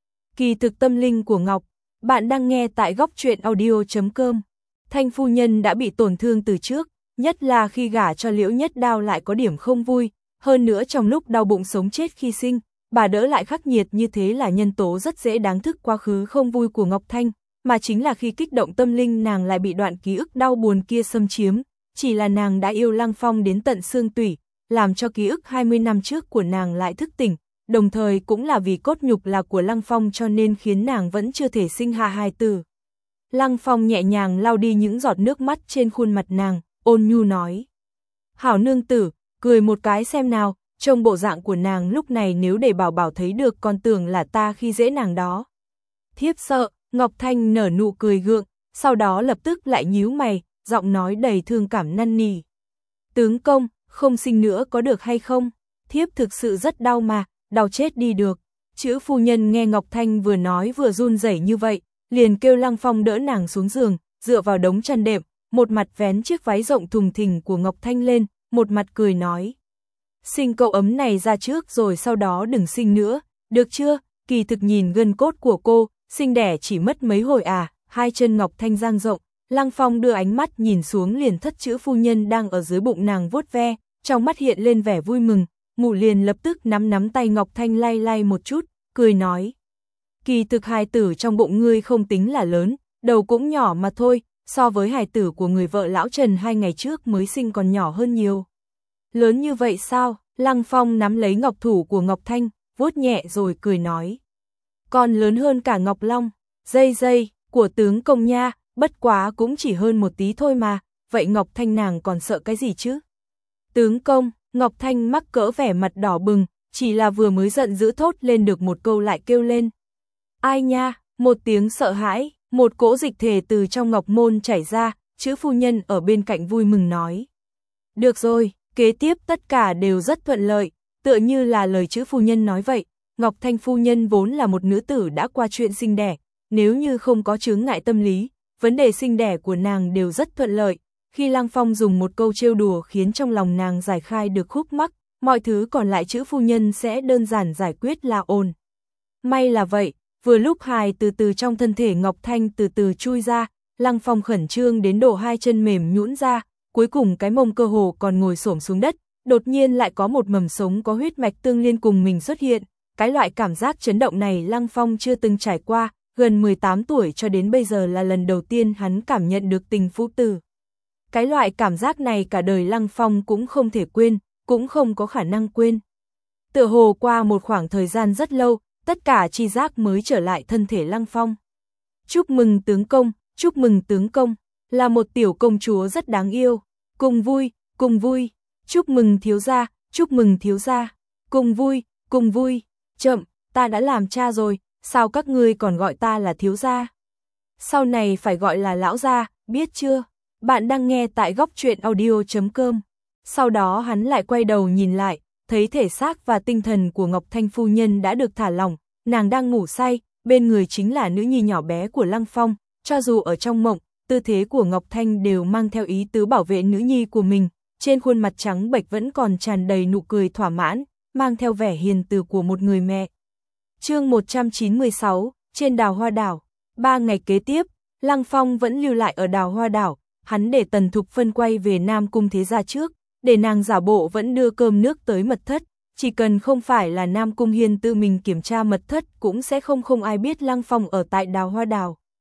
Kỳ thực tâm linh của Ngọc, bạn đang nghe tại góc truyện audio chấm com. Thanh phu nhân đã bị tổn thương từ trước, nhất là khi gả cho Liễu Nhất Đao lại có điểm không vui, hơn nữa trong lúc đau bụng sống chết khi sinh, bà đỡ lại khắc nghiệt như thế là nhân tố rất dễ đáng thức quá khứ không vui của Ngọc Thanh, mà chính là khi kích động tâm linh nàng lại bị đoạn ký ức đau buồn kia xâm chiếm, chỉ là nàng đã yêu Lăng Phong đến tận xương tủy, làm cho ký ức hai mươi năm trước của nàng lại thức tỉnh, đồng thời cũng là vì cốt nhục là của Lăng Phong cho nên khiến nàng vẫn chưa thể sinh hạ hài tử. Lăng Phong nhẹ nhàng lau đi những giọt nước mắt trên khuôn mặt nàng, ôn nhu nói. Hảo nương tử, cười một cái xem nào, trông bộ dạng của nàng lúc này nếu để Bảo Bảo thấy được còn tưởng là ta khi dễ nàng đó. Thiếp sợ, Ngọc Thanh nở nụ cười gượng, sau đó lập tức lại nhíu mày, giọng nói đầy thương cảm năn nỉ. Tướng công, không sinh nữa có được hay không? Thiếp thực sự rất đau mà, đau chết đi được. Chữ phu nhân nghe Ngọc Thanh vừa nói vừa run rẩy như vậy, liền kêu Lăng Phong đỡ nàng xuống giường, dựa vào đống chăn đệm, một mặt vén chiếc váy rộng thùng thình của Ngọc Thanh lên, một mặt cười nói. Sinh cậu ấm này ra trước rồi sau đó đừng sinh nữa, được chưa? Kỳ thực nhìn gân cốt của cô, sinh đẻ chỉ mất mấy hồi à, hai chân Ngọc Thanh dang rộng, Lăng Phong đưa ánh mắt nhìn xuống liền thất chữ phu nhân đang ở dưới bụng nàng vuốt ve, trong mắt hiện lên vẻ vui mừng, ngủ liền lập tức nắm nắm tay Ngọc Thanh lay lay một chút, cười nói. Kỳ thực hài tử trong bụng ngươi không tính là lớn, đầu cũng nhỏ mà thôi, so với hài tử của người vợ lão Trần hai ngày trước mới sinh còn nhỏ hơn nhiều. Lớn như vậy sao? Lăng Phong nắm lấy ngọc thủ của Ngọc Thanh, vuốt nhẹ rồi cười nói. Còn lớn hơn cả Ngọc Long, dây dây, của tướng công nha, bất quá cũng chỉ hơn một tí thôi mà, vậy Ngọc Thanh nàng còn sợ cái gì chứ? Tướng công, Ngọc Thanh mắc cỡ vẻ mặt đỏ bừng, chỉ là vừa mới giận dữ thốt lên được một câu lại kêu lên. Ai nha, một tiếng sợ hãi, một cỗ dịch thể từ trong ngọc môn chảy ra, chữ phu nhân ở bên cạnh vui mừng nói. Được rồi, kế tiếp tất cả đều rất thuận lợi, tựa như là lời chữ phu nhân nói vậy, Ngọc Thanh phu nhân vốn là một nữ tử đã qua chuyện sinh đẻ, nếu như không có chướng ngại tâm lý, vấn đề sinh đẻ của nàng đều rất thuận lợi, khi Lăng Phong dùng một câu trêu đùa khiến trong lòng nàng giải khai được khúc mắc, mọi thứ còn lại chữ phu nhân sẽ đơn giản giải quyết là ổn. May là vậy, vừa lúc hài từ từ trong thân thể Ngọc Thanh từ từ chui ra, Lăng Phong khẩn trương đến độ hai chân mềm nhũn ra, cuối cùng cái mông cơ hồ còn ngồi xổm xuống đất, đột nhiên lại có một mầm sống có huyết mạch tương liên cùng mình xuất hiện, cái loại cảm giác chấn động này Lăng Phong chưa từng trải qua, gần mười tám tuổi cho đến bây giờ là lần đầu tiên hắn cảm nhận được tình phụ tử. Cái loại cảm giác này cả đời Lăng Phong cũng không thể quên, cũng không có khả năng quên. Tựa hồ qua một khoảng thời gian rất lâu, tất cả tri giác mới trở lại thân thể Lăng Phong. Chúc mừng tướng công, chúc mừng tướng công, là một tiểu công chúa rất đáng yêu, cùng vui, cùng vui, chúc mừng thiếu gia, chúc mừng thiếu gia, cùng vui, cùng vui, chậm, ta đã làm cha rồi, sao các ngươi còn gọi ta là thiếu gia? Sau này phải gọi là lão gia, biết chưa? Bạn đang nghe tại góc truyện audio chấm com. Sau đó hắn lại quay đầu nhìn lại, thấy thể xác và tinh thần của Ngọc Thanh phu nhân đã được thả lỏng, nàng đang ngủ say, bên người chính là nữ nhi nhỏ bé của Lăng Phong, cho dù ở trong mộng, tư thế của Ngọc Thanh đều mang theo ý tứ bảo vệ nữ nhi của mình, trên khuôn mặt trắng bệch vẫn còn tràn đầy nụ cười thỏa mãn, mang theo vẻ hiền từ của một người mẹ. Chương một trăm chín mươi sáu, trên Đào Hoa Đảo. Ba ngày kế tiếp, Lăng Phong vẫn lưu lại ở Đào Hoa Đảo, hắn để Tần Thục Phân quay về Nam Cung Thế Gia trước, để nàng giả bộ vẫn đưa cơm nước tới mật thất, chỉ cần không phải là Nam Cung Hiên tự mình kiểm tra mật thất cũng sẽ không không ai biết Lăng Phong ở tại Đào Hoa Đảo.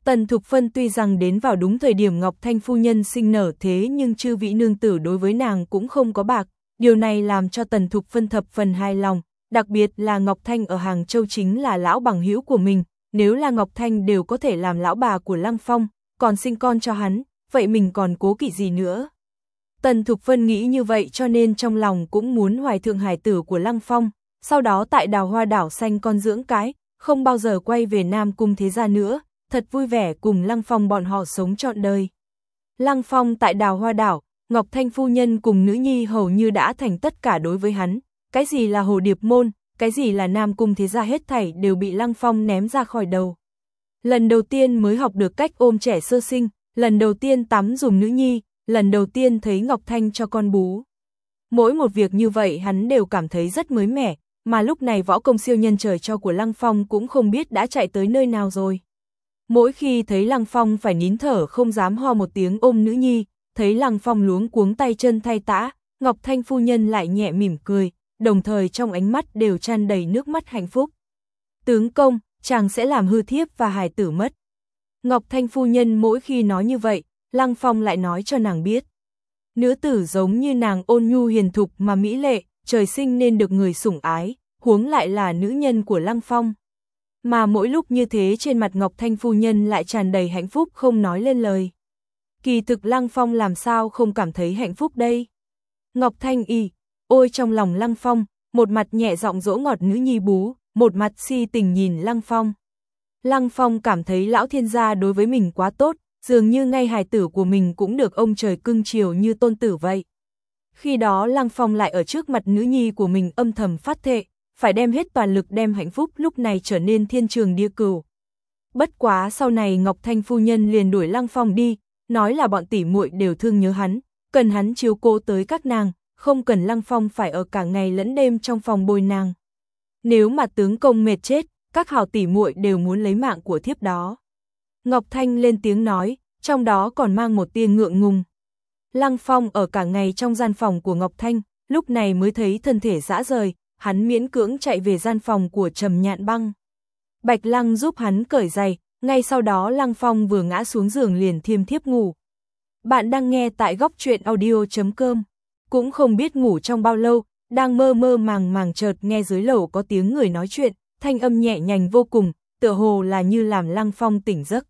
Tần Thục Phân tuy rằng đến vào đúng thời điểm Ngọc Thanh phu nhân sinh nở thế nhưng chư vị nương tử đối với nàng cũng không có bạc, điều này làm cho Tần Thục Phân thập phần hài lòng, đặc biệt là Ngọc Thanh ở Hàng Châu chính là lão bằng hữu của mình, nếu là Ngọc Thanh đều có thể làm lão bà của Lăng Phong, còn sinh con cho hắn, vậy mình còn cố kỵ gì nữa. Tần Thục Phân nghĩ như vậy cho nên trong lòng cũng muốn hoài thượng hải tử của Lăng Phong, sau đó tại Đào Hoa đảo sanh con dưỡng cái, không bao giờ quay về Nam Cung thế gia nữa, thật vui vẻ cùng Lăng Phong bọn họ sống trọn đời. Lăng Phong tại Đào Hoa đảo, Ngọc Thanh phu nhân cùng nữ nhi hầu như đã thành tất cả đối với hắn, cái gì là Hồ Điệp môn, cái gì là Nam Cung thế gia hết thảy đều bị Lăng Phong ném ra khỏi đầu. Lần đầu tiên mới học được cách ôm trẻ sơ sinh, lần đầu tiên tắm dùng nữ nhi, lần đầu tiên thấy Ngọc Thanh cho con bú. Mỗi một việc như vậy hắn đều cảm thấy rất mới mẻ, mà lúc này võ công siêu nhân trời cho của Lăng Phong cũng không biết đã chạy tới nơi nào rồi. Mỗi khi thấy Lăng Phong phải nín thở không dám ho một tiếng ôm nữ nhi, thấy Lăng Phong luống cuống tay chân thay tã, Ngọc Thanh phu nhân lại nhẹ mỉm cười, đồng thời trong ánh mắt đều tràn đầy nước mắt hạnh phúc. Tướng công, chàng sẽ làm hư thiếp và hài tử mất. Ngọc Thanh phu nhân mỗi khi nói như vậy, Lăng Phong lại nói cho nàng biết. Nữ tử giống như nàng ôn nhu hiền thục mà mỹ lệ, trời sinh nên được người sủng ái, huống lại là nữ nhân của Lăng Phong. Mà mỗi lúc như thế trên mặt Ngọc Thanh phu nhân lại tràn đầy hạnh phúc không nói lên lời. Kỳ thực Lăng Phong làm sao không cảm thấy hạnh phúc đây? Ngọc Thanh y, ôi trong lòng Lăng Phong, một mặt nhẹ giọng dỗ ngọt nữ nhi bú, một mặt si tình nhìn Lăng Phong. Lăng Phong cảm thấy lão thiên gia đối với mình quá tốt, dường như ngay hài tử của mình cũng được ông trời cưng chiều như tôn tử vậy. Khi đó Lăng Phong lại ở trước mặt nữ nhi của mình âm thầm phát thệ, phải đem hết toàn lực đem hạnh phúc lúc này trở nên thiên trường địa cửu. Bất quá sau này Ngọc Thanh phu nhân liền đuổi Lăng Phong đi, nói là bọn tỷ muội đều thương nhớ hắn, cần hắn chiếu cố tới các nàng, không cần Lăng Phong phải ở cả ngày lẫn đêm trong phòng bồi nàng. Nếu mà tướng công mệt chết, các hảo tỷ muội đều muốn lấy mạng của thiếp đó. Ngọc Thanh lên tiếng nói, trong đó còn mang một tia ngượng ngùng. Lăng Phong ở cả ngày trong gian phòng của Ngọc Thanh, lúc này mới thấy thân thể rã rời, hắn miễn cưỡng chạy về gian phòng của Trầm Nhạn Băng. Bạch Lăng giúp hắn cởi giày, ngay sau đó Lăng Phong vừa ngã xuống giường liền thiêm thiếp ngủ. Bạn đang nghe tại góc truyện audio chấm com, cũng không biết ngủ trong bao lâu, đang mơ mơ màng màng chợt nghe dưới lầu có tiếng người nói chuyện, thanh âm nhẹ nhàng vô cùng, tựa hồ là như làm Lăng Phong tỉnh giấc.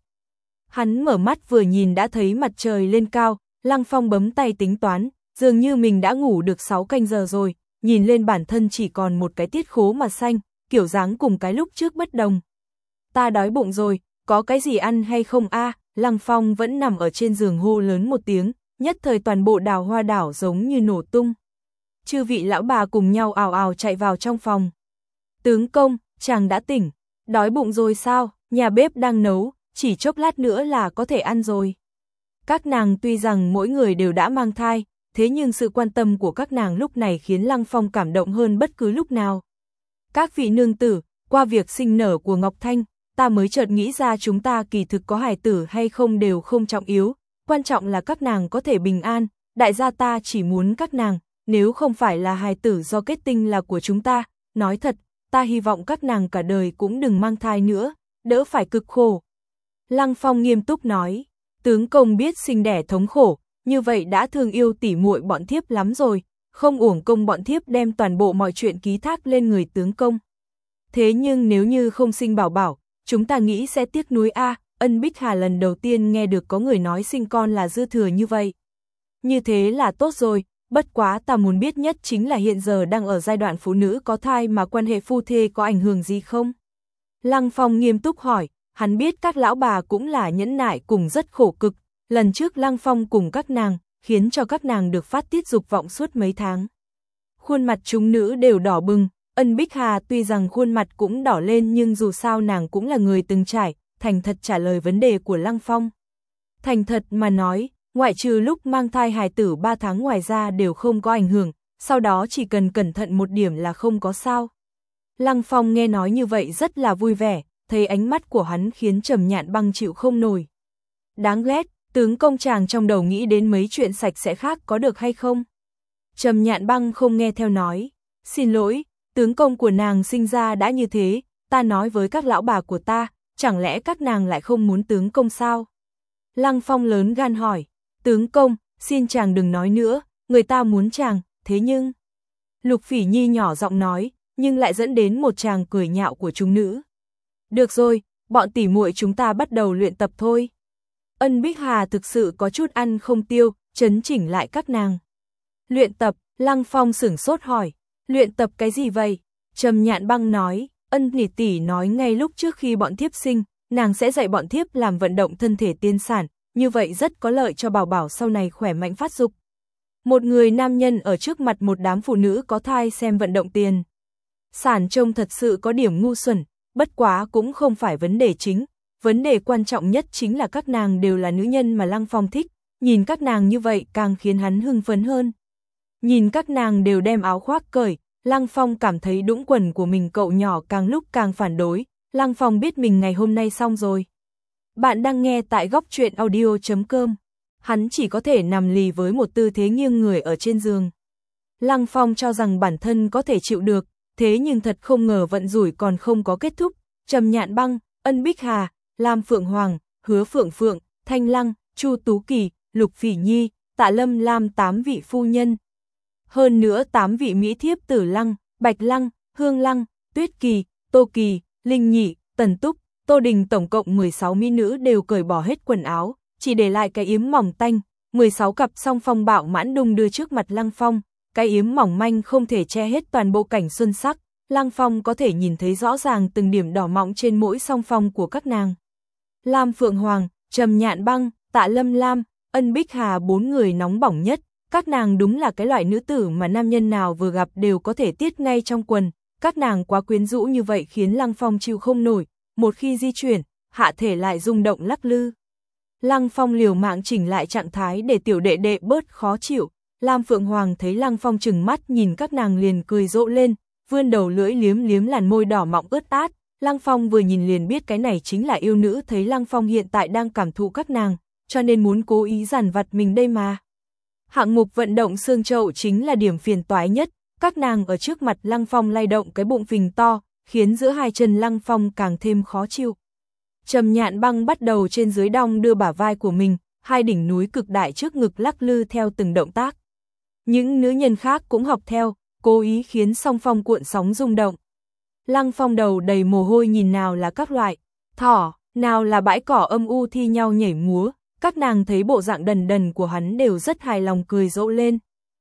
Hắn mở mắt vừa nhìn đã thấy mặt trời lên cao, Lăng Phong bấm tay tính toán, dường như mình đã ngủ được sáu canh giờ rồi, nhìn lên bản thân chỉ còn một cái tiết khố mà xanh, kiểu dáng cùng cái lúc trước bất đồng. Ta đói bụng rồi, có cái gì ăn hay không a? À? Lăng Phong vẫn nằm ở trên giường hô lớn một tiếng, nhất thời toàn bộ Đào Hoa đảo giống như nổ tung. Chư vị lão bà cùng nhau ào ào chạy vào trong phòng. Tướng công, chàng đã tỉnh, đói bụng rồi sao? Nhà bếp đang nấu, chỉ chốc lát nữa là có thể ăn rồi. Các nàng tuy rằng mỗi người đều đã mang thai, thế nhưng sự quan tâm của các nàng lúc này khiến Lăng Phong cảm động hơn bất cứ lúc nào. Các vị nương tử, qua việc sinh nở của Ngọc Thanh, ta mới chợt nghĩ ra chúng ta kỳ thực có hài tử hay không đều không trọng yếu, quan trọng là các nàng có thể bình an, đại gia ta chỉ muốn các nàng, nếu không phải là hài tử do kết tinh là của chúng ta, nói thật, ta hy vọng các nàng cả đời cũng đừng mang thai nữa, đỡ phải cực khổ. Lăng Phong nghiêm túc nói, tướng công biết sinh đẻ thống khổ, như vậy đã thương yêu tỉ muội bọn thiếp lắm rồi, không uổng công bọn thiếp đem toàn bộ mọi chuyện ký thác lên người tướng công. Thế nhưng nếu như không sinh bảo bảo, chúng ta nghĩ sẽ tiếc nuối a. Ân Bích Hà lần đầu tiên nghe được có người nói sinh con là dư thừa như vậy. Như thế là tốt rồi, bất quá ta muốn biết nhất chính là hiện giờ đang ở giai đoạn phụ nữ có thai mà quan hệ phu thê có ảnh hưởng gì không? Lăng Phong nghiêm túc hỏi, hắn biết các lão bà cũng là nhẫn nại cùng rất khổ cực, lần trước Lăng Phong cùng các nàng, khiến cho các nàng được phát tiết dục vọng suốt mấy tháng. Khuôn mặt chúng nữ đều đỏ bừng, Ân Bích Hà tuy rằng khuôn mặt cũng đỏ lên nhưng dù sao nàng cũng là người từng trải, thành thật trả lời vấn đề của Lăng Phong. Thành thật mà nói, ngoại trừ lúc mang thai hài tử ba tháng ngoài ra đều không có ảnh hưởng, sau đó chỉ cần cẩn thận một điểm là không có sao. Lăng Phong nghe nói như vậy rất là vui vẻ, thấy ánh mắt của hắn khiến Trầm Nhạn Băng chịu không nổi. Đáng ghét, tướng công chàng trong đầu nghĩ đến mấy chuyện sạch sẽ khác có được hay không? Trầm Nhạn Băng không nghe theo nói, xin lỗi, tướng công của nàng sinh ra đã như thế, ta nói với các lão bà của ta, chẳng lẽ các nàng lại không muốn tướng công sao? Lăng Phong lớn gan hỏi, tướng công, xin chàng đừng nói nữa, người ta muốn chàng, thế nhưng... Lục Phỉ Nhi nhỏ giọng nói, nhưng lại dẫn đến một tràng cười nhạo của chúng nữ. Được rồi, bọn tỉ muội chúng ta bắt đầu luyện tập thôi. Ân Bích Hà thực sự có chút ăn không tiêu, chấn chỉnh lại các nàng. Luyện tập, Lăng Phong sửng sốt hỏi, luyện tập cái gì vậy? Trầm Nhạn Băng nói, Ân tỷ tỷ nói ngay lúc trước khi bọn thiếp sinh, nàng sẽ dạy bọn thiếp làm vận động thân thể tiên sản, như vậy rất có lợi cho bảo bảo sau này khỏe mạnh phát dục. Một người nam nhân ở trước mặt một đám phụ nữ có thai xem vận động tiền sản trông thật sự có điểm ngu xuẩn, bất quá cũng không phải vấn đề chính, vấn đề quan trọng nhất chính là các nàng đều là nữ nhân mà Lăng Phong thích, nhìn các nàng như vậy càng khiến hắn hưng phấn hơn. Nhìn các nàng đều đem áo khoác cởi, Lăng Phong cảm thấy đũng quần của mình cậu nhỏ càng lúc càng phản đối, Lăng Phong biết mình ngày hôm nay xong rồi. Bạn đang nghe tại góc truyện audio chấm com. Hắn chỉ có thể nằm lì với một tư thế nghiêng người ở trên giường. Lăng Phong cho rằng bản thân có thể chịu được, thế nhưng thật không ngờ vận rủi còn không có kết thúc. Trầm Nhạn Băng, Ân Bích Hà, Lam Phượng Hoàng, Hứa Phượng Phượng, Thanh Lăng, Chu Tú Kỳ, Lục Phỉ Nhi, Tạ Lâm Lam tám vị phu nhân. Hơn nữa tám vị mỹ thiếp Tử Lăng, Bạch Lăng, Hương Lăng, Tuyết Kỳ, Tô Kỳ, Linh Nhị, Tần Túc, Tô Đình tổng cộng mười sáu mỹ nữ đều cởi bỏ hết quần áo, chỉ để lại cái yếm mỏng tanh, mười sáu cặp song phong bạo mãn đung đưa trước mặt Lăng Phong, cái yếm mỏng manh không thể che hết toàn bộ cảnh xuân sắc, Lăng Phong có thể nhìn thấy rõ ràng từng điểm đỏ mọng trên mỗi song phong của các nàng. Lam Phượng Hoàng, Trầm Nhạn Băng, Tạ Lâm Lam, Ân Bích Hà bốn người nóng bỏng nhất, các nàng đúng là cái loại nữ tử mà nam nhân nào vừa gặp đều có thể tiết ngay trong quần, các nàng quá quyến rũ như vậy khiến Lăng Phong chịu không nổi, một khi di chuyển, hạ thể lại rung động lắc lư. Lăng Phong liều mạng chỉnh lại trạng thái để tiểu đệ đệ bớt khó chịu, Lam Phượng Hoàng thấy Lăng Phong trừng mắt nhìn các nàng liền cười rộ lên, vươn đầu lưỡi liếm liếm làn môi đỏ mọng ướt át, Lăng Phong vừa nhìn liền biết cái này chính là yêu nữ, thấy Lăng Phong hiện tại đang cảm thụ các nàng, cho nên muốn cố ý giàn vặt mình đây mà. Hạng mục vận động xương chậu chính là điểm phiền toái nhất, các nàng ở trước mặt Lăng Phong lay động cái bụng phình to, khiến giữa hai chân Lăng Phong càng thêm khó chịu. Trầm Nhạn Băng bắt đầu trên dưới đong đưa bả vai của mình, hai đỉnh núi cực đại trước ngực lắc lư theo từng động tác. Những nữ nhân khác cũng học theo, cố ý khiến song phong cuộn sóng rung động. Lăng Phong đầu đầy mồ hôi nhìn nào là các loại thỏ, nào là bãi cỏ âm u thi nhau nhảy múa, các nàng thấy bộ dạng đần đần của hắn đều rất hài lòng cười rộ lên.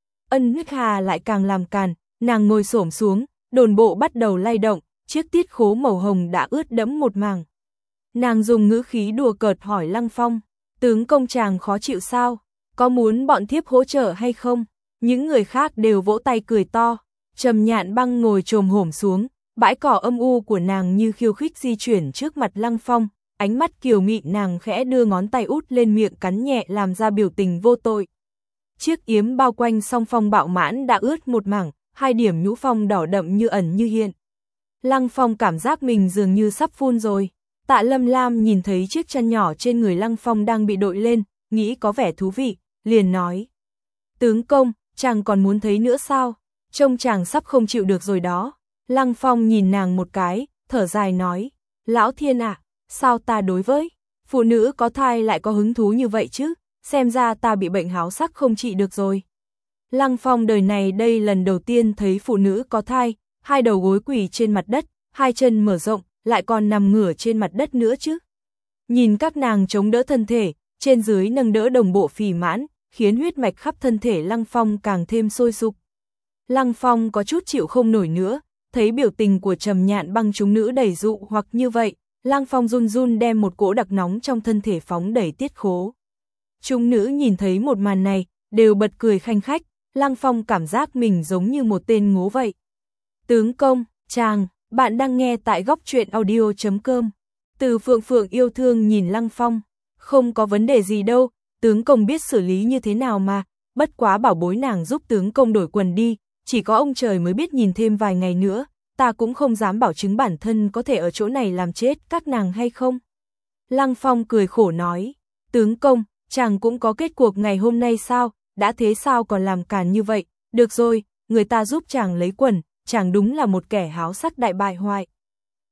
Ân Bích Hà lại càng làm càn, nàng ngồi xổm xuống, đồn bộ bắt đầu lay động, chiếc tiết khố màu hồng đã ướt đẫm một mảng. Nàng dùng ngữ khí đùa cợt hỏi Lăng Phong, tướng công chàng khó chịu sao, có muốn bọn thiếp hỗ trợ hay không? Những người khác đều vỗ tay cười to. Trầm Nhạn Băng ngồi chồm hổm xuống, bãi cỏ âm u của nàng như khiêu khích di chuyển trước mặt Lăng Phong, ánh mắt kiều mị nàng khẽ đưa ngón tay út lên miệng cắn nhẹ làm ra biểu tình vô tội. Chiếc yếm bao quanh song phong bạo mãn đã ướt một mảng, hai điểm nhũ phong đỏ đậm như ẩn như hiện. Lăng Phong cảm giác mình dường như sắp phun rồi. Tạ Lâm Lam nhìn thấy chiếc chân nhỏ trên người Lăng Phong đang bị đội lên, nghĩ có vẻ thú vị, liền nói. Tướng công, chàng còn muốn thấy nữa sao? Trông chàng sắp không chịu được rồi đó. Lăng Phong nhìn nàng một cái, thở dài nói. Lão thiên ạ, sao ta đối với phụ nữ có thai lại có hứng thú như vậy chứ? Xem ra ta bị bệnh háo sắc không trị được rồi. Lăng Phong đời này đây lần đầu tiên thấy phụ nữ có thai, hai đầu gối quỳ trên mặt đất, hai chân mở rộng, lại còn nằm ngửa trên mặt đất nữa chứ. Nhìn các nàng chống đỡ thân thể, trên dưới nâng đỡ đồng bộ phì mãn, khiến huyết mạch khắp thân thể Lăng Phong càng thêm sôi sục. Lăng Phong có chút chịu không nổi nữa, thấy biểu tình của Trầm Nhạn Băng chúng nữ đẩy dụ hoặc như vậy, Lăng Phong run run đem một cỗ đặc nóng trong thân thể phóng đẩy tiết khố. Chúng nữ nhìn thấy một màn này, đều bật cười khanh khách, Lăng Phong cảm giác mình giống như một tên ngố vậy. Tướng công, chàng, bạn đang nghe tại góc truyện audio chấm com. Từ Phượng Phượng yêu thương nhìn Lăng Phong, không có vấn đề gì đâu, tướng công biết xử lý như thế nào mà, bất quá bảo bối nàng giúp tướng công đổi quần đi, chỉ có ông trời mới biết, nhìn thêm vài ngày nữa, ta cũng không dám bảo chứng bản thân có thể ở chỗ này làm chết các nàng hay không. Lăng Phong cười khổ nói, tướng công, chàng cũng có kết cuộc ngày hôm nay sao, đã thế sao còn làm càn như vậy, được rồi, người ta giúp chàng lấy quần, chàng đúng là một kẻ háo sắc đại bại hoại.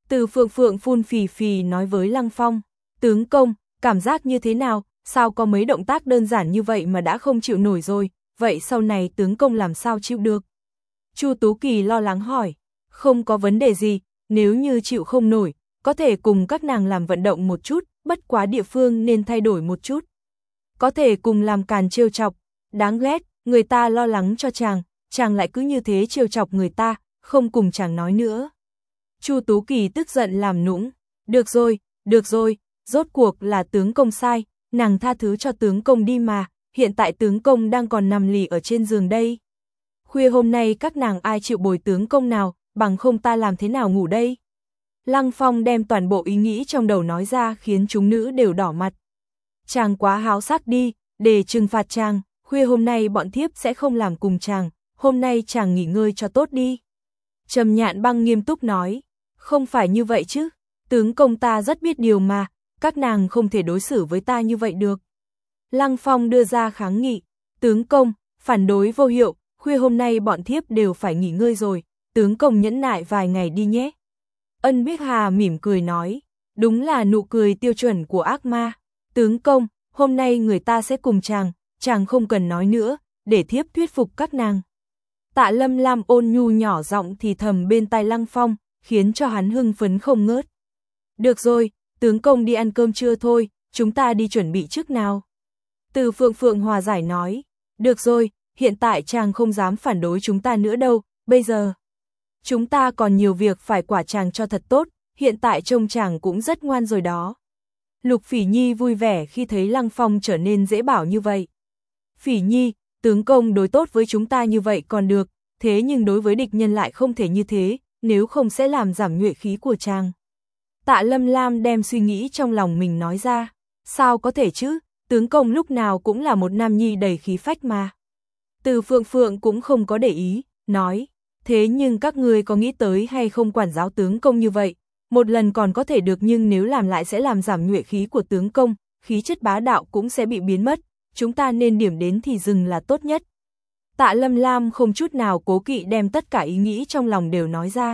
Từ Phượng Phượng phun phì phì nói với Lăng Phong, tướng công, cảm giác như thế nào, sao có mấy động tác đơn giản như vậy mà đã không chịu nổi rồi, vậy sau này tướng công làm sao chịu được? Chu Tú Kỳ lo lắng hỏi, không có vấn đề gì, nếu như chịu không nổi, có thể cùng các nàng làm vận động một chút, bất quá địa phương nên thay đổi một chút. Có thể cùng làm càn trêu chọc, đáng ghét, người ta lo lắng cho chàng, chàng lại cứ như thế trêu chọc người ta, không cùng chàng nói nữa. Chu Tú Kỳ tức giận làm nũng, được rồi, được rồi, rốt cuộc là tướng công sai, nàng tha thứ cho tướng công đi mà, hiện tại tướng công đang còn nằm lì ở trên giường đây. Khuya hôm nay các nàng ai chịu bồi tướng công nào, bằng không ta làm thế nào ngủ đây? Lăng Phong đem toàn bộ ý nghĩ trong đầu nói ra khiến chúng nữ đều đỏ mặt. Chàng quá háo sắc đi, để trừng phạt chàng, khuya hôm nay bọn thiếp sẽ không làm cùng chàng, hôm nay chàng nghỉ ngơi cho tốt đi. Trầm Nhạn Băng nghiêm túc nói, không phải như vậy chứ, tướng công ta rất biết điều mà, các nàng không thể đối xử với ta như vậy được. Lăng Phong đưa ra kháng nghị, tướng công, phản đối vô hiệu, khuya hôm nay bọn thiếp đều phải nghỉ ngơi rồi, tướng công nhẫn nại vài ngày đi nhé. Ân Bích Hà mỉm cười nói, đúng là nụ cười tiêu chuẩn của ác ma. Tướng công, hôm nay người ta sẽ cùng chàng, chàng không cần nói nữa, để thiếp thuyết phục các nàng. Tạ Lâm Lam ôn nhu nhỏ giọng thì thầm bên tai Lăng Phong, khiến cho hắn hưng phấn không ngớt. Được rồi, tướng công đi ăn cơm trưa thôi, chúng ta đi chuẩn bị trước nào. Từ Phượng Phượng hòa giải nói, được rồi, hiện tại chàng không dám phản đối chúng ta nữa đâu, bây giờ. Chúng ta còn nhiều việc phải quả chàng cho thật tốt, hiện tại trông chàng cũng rất ngoan rồi đó. Lục Phỉ Nhi vui vẻ khi thấy Lăng Phong trở nên dễ bảo như vậy. Phỉ Nhi, tướng công đối tốt với chúng ta như vậy còn được, thế nhưng đối với địch nhân lại không thể như thế, nếu không sẽ làm giảm nhuệ khí của chàng. Tạ Lâm Lam đem suy nghĩ trong lòng mình nói ra, sao có thể chứ, tướng công lúc nào cũng là một nam nhi đầy khí phách mà. Từ Phượng Phượng cũng không có để ý, nói, thế nhưng các ngươi có nghĩ tới hay không quản giáo tướng công như vậy, một lần còn có thể được nhưng nếu làm lại sẽ làm giảm nhuệ khí của tướng công, khí chất bá đạo cũng sẽ bị biến mất, chúng ta nên điểm đến thì dừng là tốt nhất. Tạ Lâm Lam không chút nào cố kỵ đem tất cả ý nghĩ trong lòng đều nói ra.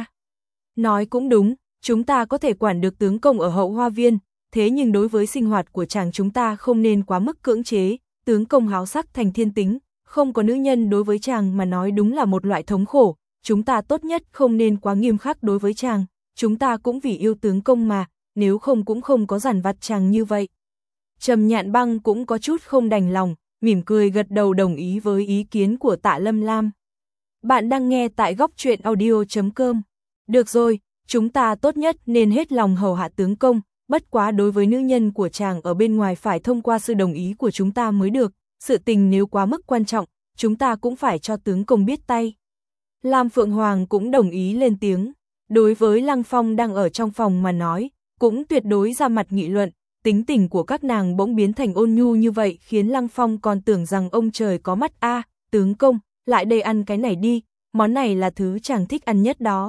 Nói cũng đúng, chúng ta có thể quản được tướng công ở hậu hoa viên, thế nhưng đối với sinh hoạt của chàng chúng ta không nên quá mức cưỡng chế, tướng công háo sắc thành thiên tính, không có nữ nhân đối với chàng mà nói đúng là một loại thống khổ, chúng ta tốt nhất không nên quá nghiêm khắc đối với chàng, chúng ta cũng vì yêu tướng công mà, nếu không cũng không có giản vặt chàng như vậy. Trầm Nhạn Băng cũng có chút không đành lòng, mỉm cười gật đầu đồng ý với ý kiến của Tạ Lâm Lam. Bạn đang nghe tại góc truyện audio chấm com. Được rồi, chúng ta tốt nhất nên hết lòng hầu hạ tướng công, bất quá đối với nữ nhân của chàng ở bên ngoài phải thông qua sự đồng ý của chúng ta mới được, sự tình nếu quá mức quan trọng, chúng ta cũng phải cho tướng công biết tay. Lam Phượng Hoàng cũng đồng ý lên tiếng, đối với Lăng Phong đang ở trong phòng mà nói, cũng tuyệt đối ra mặt nghị luận, tính tình của các nàng bỗng biến thành ôn nhu như vậy khiến Lăng Phong còn tưởng rằng ông trời có mắt a, tướng công, lại đây ăn cái này đi, món này là thứ chàng thích ăn nhất đó.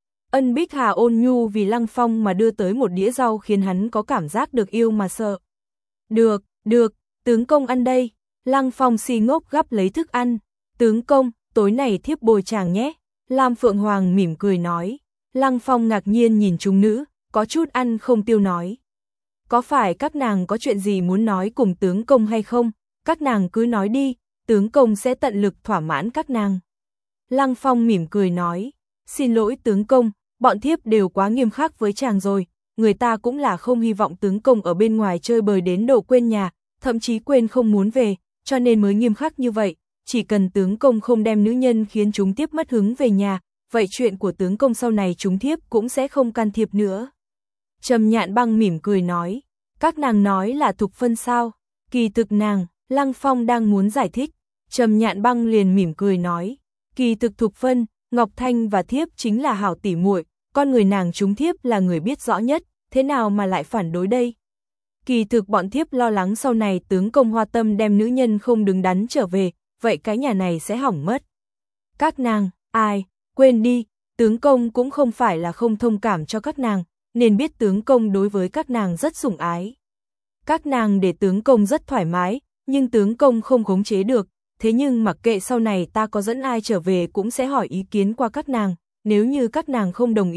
Ân Bích Hà ôn nhu vì Lăng Phong mà đưa tới một đĩa rau khiến hắn có cảm giác được yêu mà sợ. Được, được, tướng công ăn đây. Lăng Phong si ngốc gắp lấy thức ăn. Tướng công, tối này thiếp bồi chàng nhé. Lam Phượng Hoàng mỉm cười nói. Lăng Phong ngạc nhiên nhìn chúng nữ, có chút ăn không tiêu nói. Có phải các nàng có chuyện gì muốn nói cùng tướng công hay không? Các nàng cứ nói đi, tướng công sẽ tận lực thỏa mãn các nàng. Lăng Phong mỉm cười nói. Xin lỗi tướng công, bọn thiếp đều quá nghiêm khắc với chàng rồi, người ta cũng là không hy vọng tướng công ở bên ngoài chơi bời đến độ quên nhà, thậm chí quên không muốn về, cho nên mới nghiêm khắc như vậy, chỉ cần tướng công không đem nữ nhân khiến chúng tiếp mất hứng về nhà, vậy chuyện của tướng công sau này chúng thiếp cũng sẽ không can thiệp nữa. Trầm Nhạn Băng mỉm cười nói, các nàng nói là Thục Phân sao, kỳ thực nàng, Lăng Phong đang muốn giải thích, Trầm Nhạn Băng liền mỉm cười nói, kỳ thực Thục Phân, Ngọc Thanh và thiếp chính là hảo tỉ muội, con người nàng chúng thiếp là người biết rõ nhất, thế nào mà lại phản đối đây? Kỳ thực bọn thiếp lo lắng sau này tướng công Hoa Tâm đem nữ nhân không đứng đắn trở về, vậy cái nhà này sẽ hỏng mất. Các nàng, ai, quên đi, tướng công cũng không phải là không thông cảm cho các nàng, nên biết tướng công đối với các nàng rất sủng ái. Các nàng để tướng công rất thoải mái, nhưng tướng công không khống chế được, thế nhưng mặc kệ sau này ta có dẫn ai trở về cũng sẽ hỏi ý kiến qua các nàng, nếu như các nàng không đồng ý,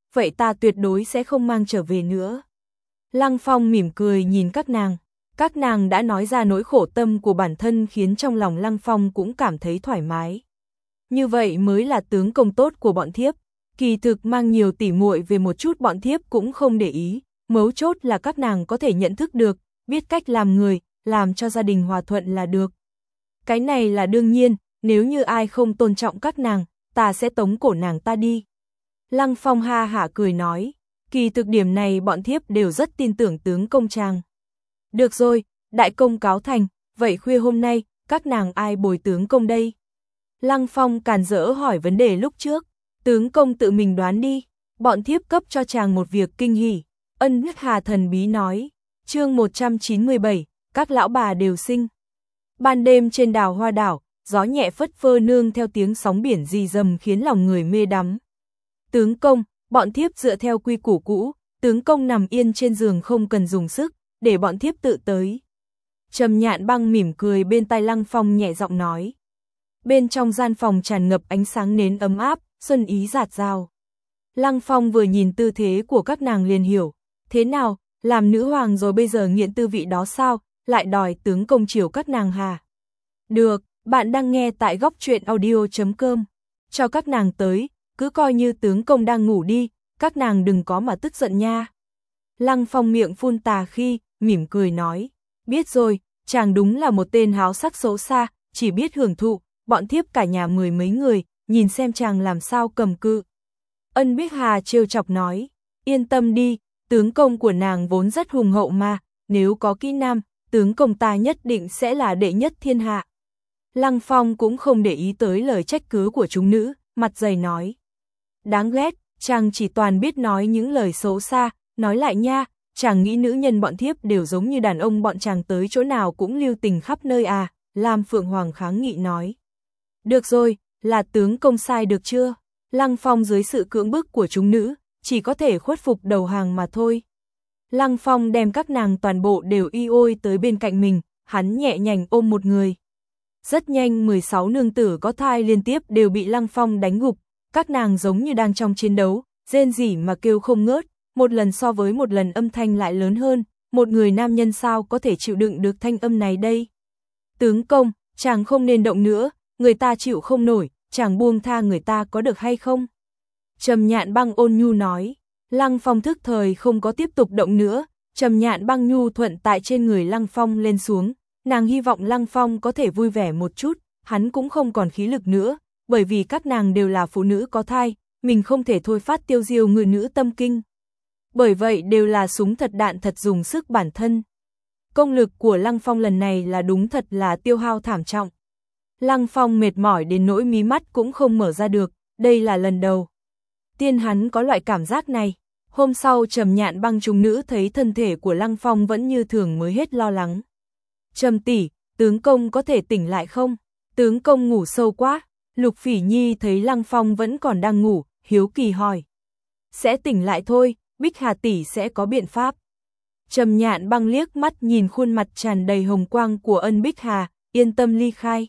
vậy ta tuyệt đối sẽ không mang trở về nữa. Lăng Phong mỉm cười nhìn các nàng, các nàng đã nói ra nỗi khổ tâm của bản thân khiến trong lòng Lăng Phong cũng cảm thấy thoải mái. Như vậy mới là tướng công tốt của bọn thiếp, kỳ thực mang nhiều tỉ muội về một chút bọn thiếp cũng không để ý, mấu chốt là các nàng có thể nhận thức được, biết cách làm người, làm cho gia đình hòa thuận là được. Cái này là đương nhiên, nếu như ai không tôn trọng các nàng, ta sẽ tống cổ nàng ta đi. Lăng Phong ha hả cười nói, kỳ thực điểm này bọn thiếp đều rất tin tưởng tướng công chàng. Được rồi, đại công cáo thành, vậy khuya hôm nay, các nàng ai bồi tướng công đây? Lăng Phong càn rỡ hỏi vấn đề lúc trước, tướng công tự mình đoán đi, bọn thiếp cấp cho chàng một việc kinh hỉ. Ân Huyết Hà thần bí nói, chương một trăm chín mươi bảy, các lão bà đều sinh. Ban đêm trên đào hoa đảo, gió nhẹ phất phơ nương theo tiếng sóng biển rì rầm khiến lòng người mê đắm. Tướng công, bọn thiếp dựa theo quy củ cũ, tướng công nằm yên trên giường không cần dùng sức, để bọn thiếp tự tới. Trầm Nhạn Băng mỉm cười bên tai Lăng Phong nhẹ giọng nói. Bên trong gian phòng tràn ngập ánh sáng nến ấm áp, xuân ý rạt rào. Lăng Phong vừa nhìn tư thế của các nàng liền hiểu, thế nào, làm nữ hoàng rồi bây giờ nghiện tư vị đó sao, lại đòi tướng công chiều các nàng hà. Được, bạn đang nghe tại góc truyện audio chấm com. Cho các nàng tới, cứ coi như tướng công đang ngủ đi, các nàng đừng có mà tức giận nha. Lăng Phong miệng phun tà khi, mỉm cười nói, biết rồi, chàng đúng là một tên háo sắc xấu xa, chỉ biết hưởng thụ, bọn thiếp cả nhà mười mấy người, nhìn xem chàng làm sao cầm cự. Ân Bích Hà trêu chọc nói, yên tâm đi, tướng công của nàng vốn rất hùng hậu mà, nếu có kỹ nam, tướng công ta nhất định sẽ là đệ nhất thiên hạ. Lăng Phong cũng không để ý tới lời trách cứ của chúng nữ, mặt dày nói. Đáng ghét, chàng chỉ toàn biết nói những lời xấu xa, nói lại nha, chàng nghĩ nữ nhân bọn thiếp đều giống như đàn ông bọn chàng tới chỗ nào cũng lưu tình khắp nơi à, Lam Phượng Hoàng kháng nghị nói. Được rồi, là tướng công sai được chưa? Lăng Phong dưới sự cưỡng bức của chúng nữ, chỉ có thể khuất phục đầu hàng mà thôi. Lăng Phong đem các nàng toàn bộ đều y ôi tới bên cạnh mình, hắn nhẹ nhàng ôm một người. Rất nhanh mười sáu nương tử có thai liên tiếp đều bị Lăng Phong đánh gục, các nàng giống như đang trong chiến đấu, rên rỉ mà kêu không ngớt, một lần so với một lần âm thanh lại lớn hơn, một người nam nhân sao có thể chịu đựng được thanh âm này đây. Tướng công, chàng không nên động nữa, người ta chịu không nổi, chàng buông tha người ta có được hay không? Trầm Nhạn Băng ôn nhu nói. Lăng Phong thức thời không có tiếp tục động nữa, Trầm Nhạn Băng nhu thuận tại trên người Lăng Phong lên xuống, nàng hy vọng Lăng Phong có thể vui vẻ một chút, hắn cũng không còn khí lực nữa, bởi vì các nàng đều là phụ nữ có thai, mình không thể thôi phát tiêu diêu ngự nữ tâm kinh. Bởi vậy đều là súng thật đạn thật dùng sức bản thân. Công lực của Lăng Phong lần này là đúng thật là tiêu hao thảm trọng. Lăng Phong mệt mỏi đến nỗi mí mắt cũng không mở ra được, đây là lần đầu tiên hắn có loại cảm giác này. Hôm sau Trầm Nhạn Băng chúng nữ thấy thân thể của Lăng Phong vẫn như thường mới hết lo lắng. Trầm tỷ, tướng công có thể tỉnh lại không? Tướng công ngủ sâu quá. Lục Phỉ Nhi thấy Lăng Phong vẫn còn đang ngủ, hiếu kỳ hỏi. Sẽ tỉnh lại thôi, Bích Hà tỷ sẽ có biện pháp. Trầm Nhạn Băng liếc mắt nhìn khuôn mặt tràn đầy hồng quang của Ân Bích Hà, yên tâm ly khai.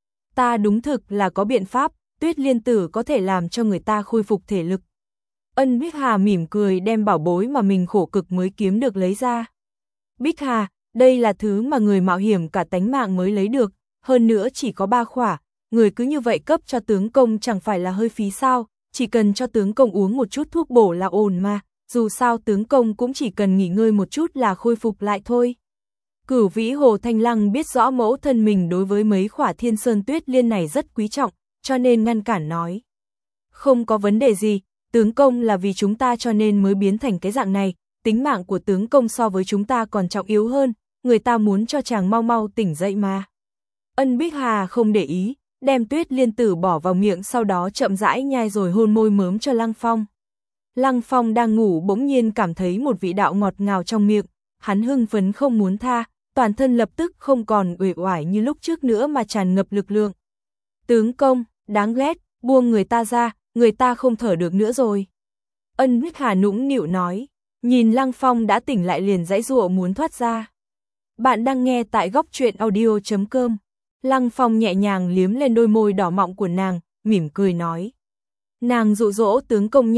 Ta đúng thực là có biện pháp, Tuyết Liên Tử có thể làm cho người ta khôi phục thể lực. Ân Bích Hà mỉm cười đem bảo bối mà mình khổ cực mới kiếm được lấy ra. Bích Hà, đây là thứ mà người mạo hiểm cả tánh mạng mới lấy được, hơn nữa chỉ có ba khỏa, người cứ như vậy cấp cho tướng công chẳng phải là hơi phí sao, chỉ cần cho tướng công uống một chút thuốc bổ là ổn mà, dù sao tướng công cũng chỉ cần nghỉ ngơi một chút là khôi phục lại thôi. Cửu Vĩ Hồ Thanh Lăng biết rõ mẫu thân mình đối với mấy khỏa Thiên Sơn Tuyết Liên này rất quý trọng, cho nên ngăn cản nói. Không có vấn đề gì, tướng công là vì chúng ta cho nên mới biến thành cái dạng này, tính mạng của tướng công so với chúng ta còn trọng yếu hơn, người ta muốn cho chàng mau mau tỉnh dậy mà. Ân Bích Hà không để ý, đem Tuyết Liên Tử bỏ vào miệng sau đó chậm rãi nhai rồi hôn môi mớm cho Lăng Phong. Lăng Phong đang ngủ bỗng nhiên cảm thấy một vị đạo ngọt ngào trong miệng, hắn hưng phấn không muốn tha, toàn thân lập tức không còn uể oải như lúc trước nữa mà tràn ngập lực lượng. Tướng công, đáng ghét, buông người ta ra, người ta không thở được nữa rồi. Ân Bích Hà nũng nịu nói, nhìn Lăng Phong đã tỉnh lại liền giãy giụa muốn thoát ra. Bạn đang nghe tại góc truyện audio chấm com. Lăng Phong nhẹ nhàng liếm lên đôi môi đỏ mọng của nàng, mỉm cười nói. Nàng dụ dỗ tướng công nha,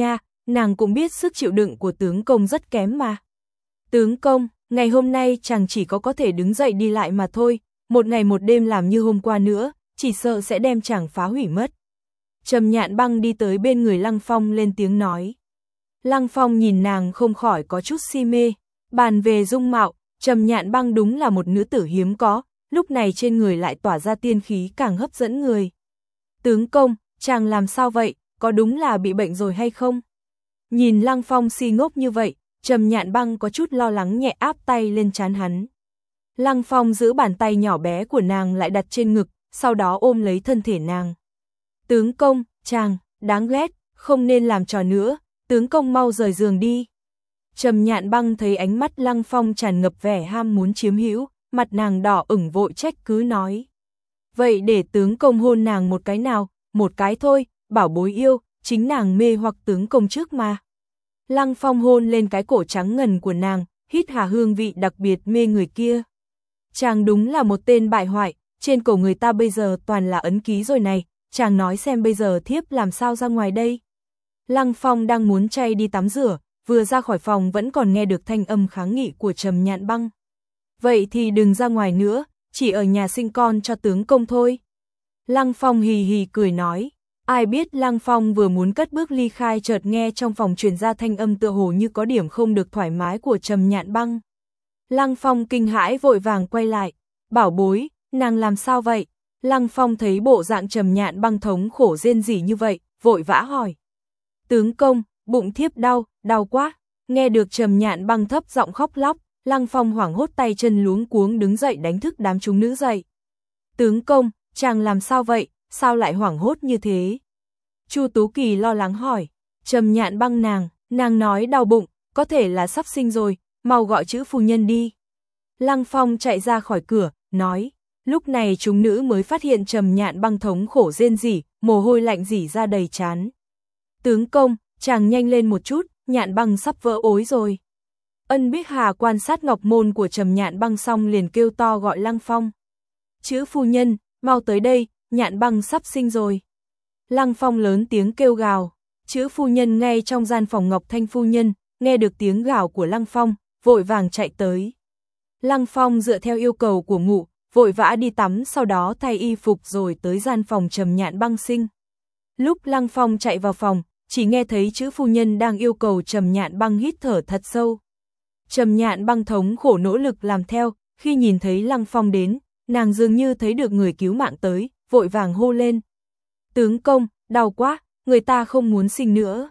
nàng cũng biết sức chịu đựng của tướng công rất kém mà. Tướng công, ngày hôm nay chàng chỉ có có thể đứng dậy đi lại mà thôi, một ngày một đêm làm như hôm qua nữa, chỉ sợ sẽ đem chàng phá hủy mất. Trầm Nhạn Băng đi tới bên người Lăng Phong lên tiếng nói. Lăng Phong nhìn nàng không khỏi có chút si mê, bàn về dung mạo, Trầm Nhạn Băng đúng là một nữ tử hiếm có, lúc này trên người lại tỏa ra tiên khí càng hấp dẫn người. Tướng công, chàng làm sao vậy, có đúng là bị bệnh rồi hay không? Nhìn Lăng Phong si ngốc như vậy, Trầm Nhạn Băng có chút lo lắng nhẹ áp tay lên trán hắn. Lăng Phong giữ bàn tay nhỏ bé của nàng lại đặt trên ngực, sau đó ôm lấy thân thể nàng. Tướng công, chàng, đáng ghét, không nên làm trò nữa, tướng công mau rời giường đi. Trầm Nhạn Băng thấy ánh mắt Lăng Phong tràn ngập vẻ ham muốn chiếm hữu, mặt nàng đỏ ửng vội trách cứ nói. Vậy để tướng công hôn nàng một cái nào, một cái thôi, bảo bối yêu, chính nàng mê hoặc tướng công trước mà. Lăng Phong hôn lên cái cổ trắng ngần của nàng, hít hà hương vị đặc biệt mê người kia. Chàng đúng là một tên bại hoại, trên cổ người ta bây giờ toàn là ấn ký rồi này, chàng nói xem bây giờ thiếp làm sao ra ngoài đây. Lăng Phong đang muốn chay đi tắm rửa, vừa ra khỏi phòng vẫn còn nghe được thanh âm kháng nghị của Trầm Nhạn Băng. Vậy thì đừng ra ngoài nữa, chỉ ở nhà sinh con cho tướng công thôi. Lăng Phong hì hì cười nói. Ai biết Lăng Phong vừa muốn cất bước ly khai chợt nghe trong phòng truyền ra thanh âm tựa hồ như có điểm không được thoải mái của Trầm Nhạn Băng. Lăng Phong kinh hãi vội vàng quay lại. Bảo bối, nàng làm sao vậy? Lăng Phong thấy bộ dạng Trầm Nhạn Băng thống khổ rên rỉ như vậy, vội vã hỏi. Tướng công, bụng thiếp đau, đau quá. Nghe được Trầm Nhạn Băng thấp giọng khóc lóc, Lăng Phong hoảng hốt tay chân luống cuống đứng dậy đánh thức đám chúng nữ dậy. Tướng công, chàng làm sao vậy, sao lại hoảng hốt như thế? Chu Tú Kỳ lo lắng hỏi. Trầm Nhạn Băng nàng, nàng nói đau bụng, có thể là sắp sinh rồi, mau gọi chữ phu nhân đi. Lăng Phong chạy ra khỏi cửa, nói. Lúc này chúng nữ mới phát hiện Trầm Nhạn Băng thống khổ rên rỉ, mồ hôi lạnh rỉ ra đầy trán. Tướng công, chàng nhanh lên một chút, Nhạn Băng sắp vỡ ối rồi. Ân Bích Hà quan sát ngọc môn của Trầm Nhạn Băng xong liền kêu to gọi Lăng Phong. Chữ phu nhân, mau tới đây, Nhạn Băng sắp sinh rồi. Lăng Phong lớn tiếng kêu gào. Chữ phu nhân ngay trong gian phòng Ngọc Thanh phu nhân, nghe được tiếng gào của Lăng Phong, vội vàng chạy tới. Lăng Phong dựa theo yêu cầu của ngụ, vội vã đi tắm sau đó thay y phục rồi tới gian phòng Trầm Nhạn Băng sinh. Lúc Lăng Phong chạy vào phòng, chỉ nghe thấy chữ phu nhân đang yêu cầu Trầm Nhạn Băng hít thở thật sâu. Trầm Nhạn Băng thống khổ nỗ lực làm theo, khi nhìn thấy Lăng Phong đến, nàng dường như thấy được người cứu mạng tới, vội vàng hô lên. Tướng công, đau quá, người ta không muốn sinh nữa.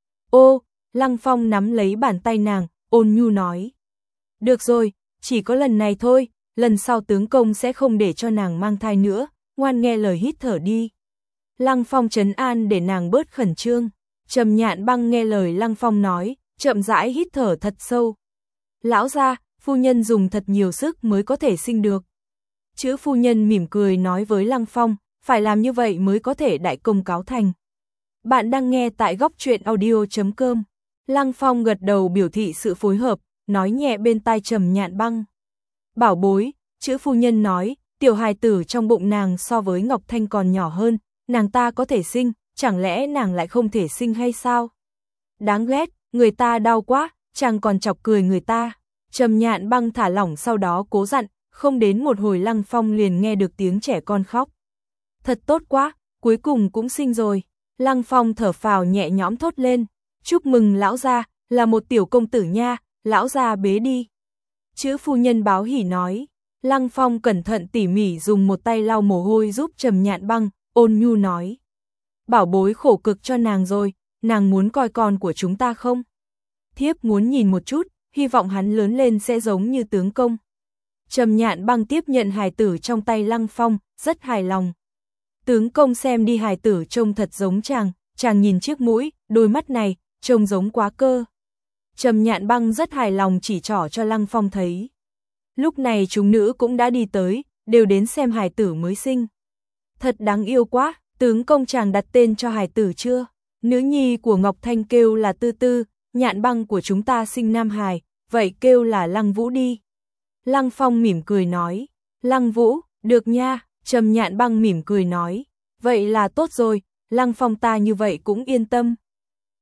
Ô, Lăng Phong nắm lấy bàn tay nàng, ôn nhu nói. Được rồi, chỉ có lần này thôi, lần sau tướng công sẽ không để cho nàng mang thai nữa, ngoan nghe lời hít thở đi. Lăng Phong trấn an để nàng bớt khẩn trương. Trầm Nhạn Băng nghe lời Lăng Phong nói, chậm rãi hít thở thật sâu. Lão gia, phu nhân dùng thật nhiều sức mới có thể sinh được. Chữ phu nhân mỉm cười nói với Lăng Phong, phải làm như vậy mới có thể đại công cáo thành. Bạn đang nghe tại góc truyện audio chấm com. Lăng Phong gật đầu biểu thị sự phối hợp, nói nhẹ bên tai Trầm Nhạn Băng. Bảo bối, chữ phu nhân nói, tiểu hài tử trong bụng nàng so với Ngọc Thanh còn nhỏ hơn, nàng ta có thể sinh, chẳng lẽ nàng lại không thể sinh hay sao? Đáng ghét, người ta đau quá, chàng còn chọc cười người ta. Trầm Nhạn Băng thả lỏng sau đó cố dặn, không đến một hồi Lăng Phong liền nghe được tiếng trẻ con khóc. Thật tốt quá, cuối cùng cũng sinh rồi. Lăng Phong thở phào nhẹ nhõm thốt lên. Chúc mừng lão gia, là một tiểu công tử nha, lão gia bế đi. Chữ phu nhân báo hỉ nói. Lăng Phong cẩn thận tỉ mỉ dùng một tay lau mồ hôi giúp Trầm Nhạn Băng, ôn nhu nói. Bảo bối khổ cực cho nàng rồi, nàng muốn coi con của chúng ta không? Thiếp muốn nhìn một chút, hy vọng hắn lớn lên sẽ giống như tướng công. Trầm Nhạn Băng tiếp nhận hài tử trong tay Lăng Phong, rất hài lòng. Tướng công xem đi, hài tử trông thật giống chàng, chàng nhìn chiếc mũi, đôi mắt này, trông giống quá cơ. Trầm Nhạn Băng rất hài lòng chỉ trỏ cho Lăng Phong thấy. Lúc này chúng nữ cũng đã đi tới, đều đến xem hài tử mới sinh. Thật đáng yêu quá, tướng công chàng đặt tên cho hài tử chưa? Nữ nhi của Ngọc Thanh kêu là Tư Tư, Nhạn Băng của chúng ta sinh nam hài, vậy kêu là Lăng Vũ đi. Lăng Phong mỉm cười nói. Lăng Vũ, được nha. Trầm Nhạn Băng mỉm cười nói. Vậy là tốt rồi, Lăng Phong ta như vậy cũng yên tâm.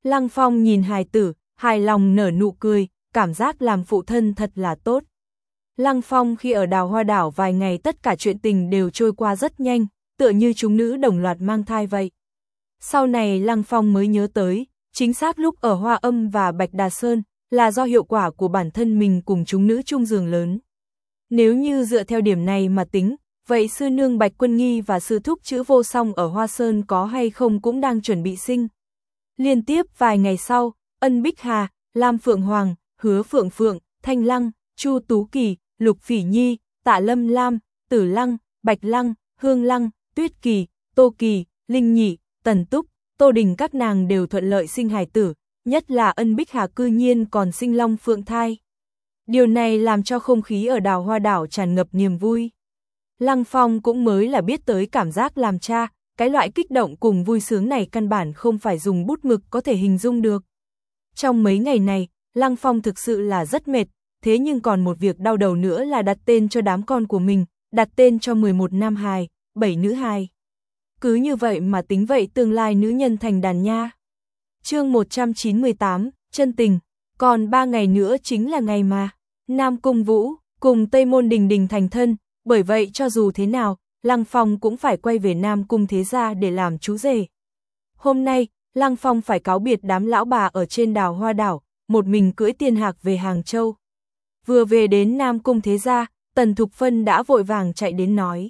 Lăng Phong nhìn hài tử, hài lòng nở nụ cười, cảm giác làm phụ thân thật là tốt. Lăng Phong khi ở Đào Hoa Đảo vài ngày tất cả chuyện tình đều trôi qua rất nhanh, tựa như chúng nữ đồng loạt mang thai vậy. Sau này Lăng Phong mới nhớ tới, chính xác lúc ở Hoa Âm và Bạch Đà Sơn, là do hiệu quả của bản thân mình cùng chúng nữ chung giường lớn. Nếu như dựa theo điểm này mà tính, vậy sư nương Bạch Quân Nghi và sư thúc Chữ Vô Song ở Hoa Sơn có hay không cũng đang chuẩn bị sinh. Liên tiếp vài ngày sau, Ân Bích Hà, Lam Phượng Hoàng, Hứa Phượng Phượng, Thanh Lăng, Chu Tú Kỳ, Lục Phỉ Nhi, Tạ Lâm Lam, Tử Lăng, Bạch Lăng, Hương Lăng, Tuyết Kỳ, Tô Kỳ, Linh Nhị, Tần Túc, Tô Đình các nàng đều thuận lợi sinh hài tử, nhất là Ân Bích Hà cư nhiên còn sinh long phượng thai. Điều này làm cho không khí ở Đào Hoa Đảo tràn ngập niềm vui. Lăng Phong cũng mới là biết tới cảm giác làm cha, cái loại kích động cùng vui sướng này căn bản không phải dùng bút mực có thể hình dung được. Trong mấy ngày này, Lăng Phong thực sự là rất mệt, thế nhưng còn một việc đau đầu nữa là đặt tên cho đám con của mình, đặt tên cho mười một nam hài, bảy nữ hài. Cứ như vậy mà tính vậy tương lai nữ nhân thành đàn nha. Chương một trăm chín mươi tám, chân tình, còn ba ngày nữa chính là ngày mà Nam Cung Vũ cùng Tây Môn Đình Đình thành thân, bởi vậy cho dù thế nào, Lăng Phong cũng phải quay về Nam Cung thế gia để làm chú rể. Hôm nay, Lăng Phong phải cáo biệt đám lão bà ở trên Đào Hoa Đảo, một mình cưỡi tiên hạc về Hàng Châu. Vừa về đến Nam Cung thế gia, Tần Thục Phân đã vội vàng chạy đến nói: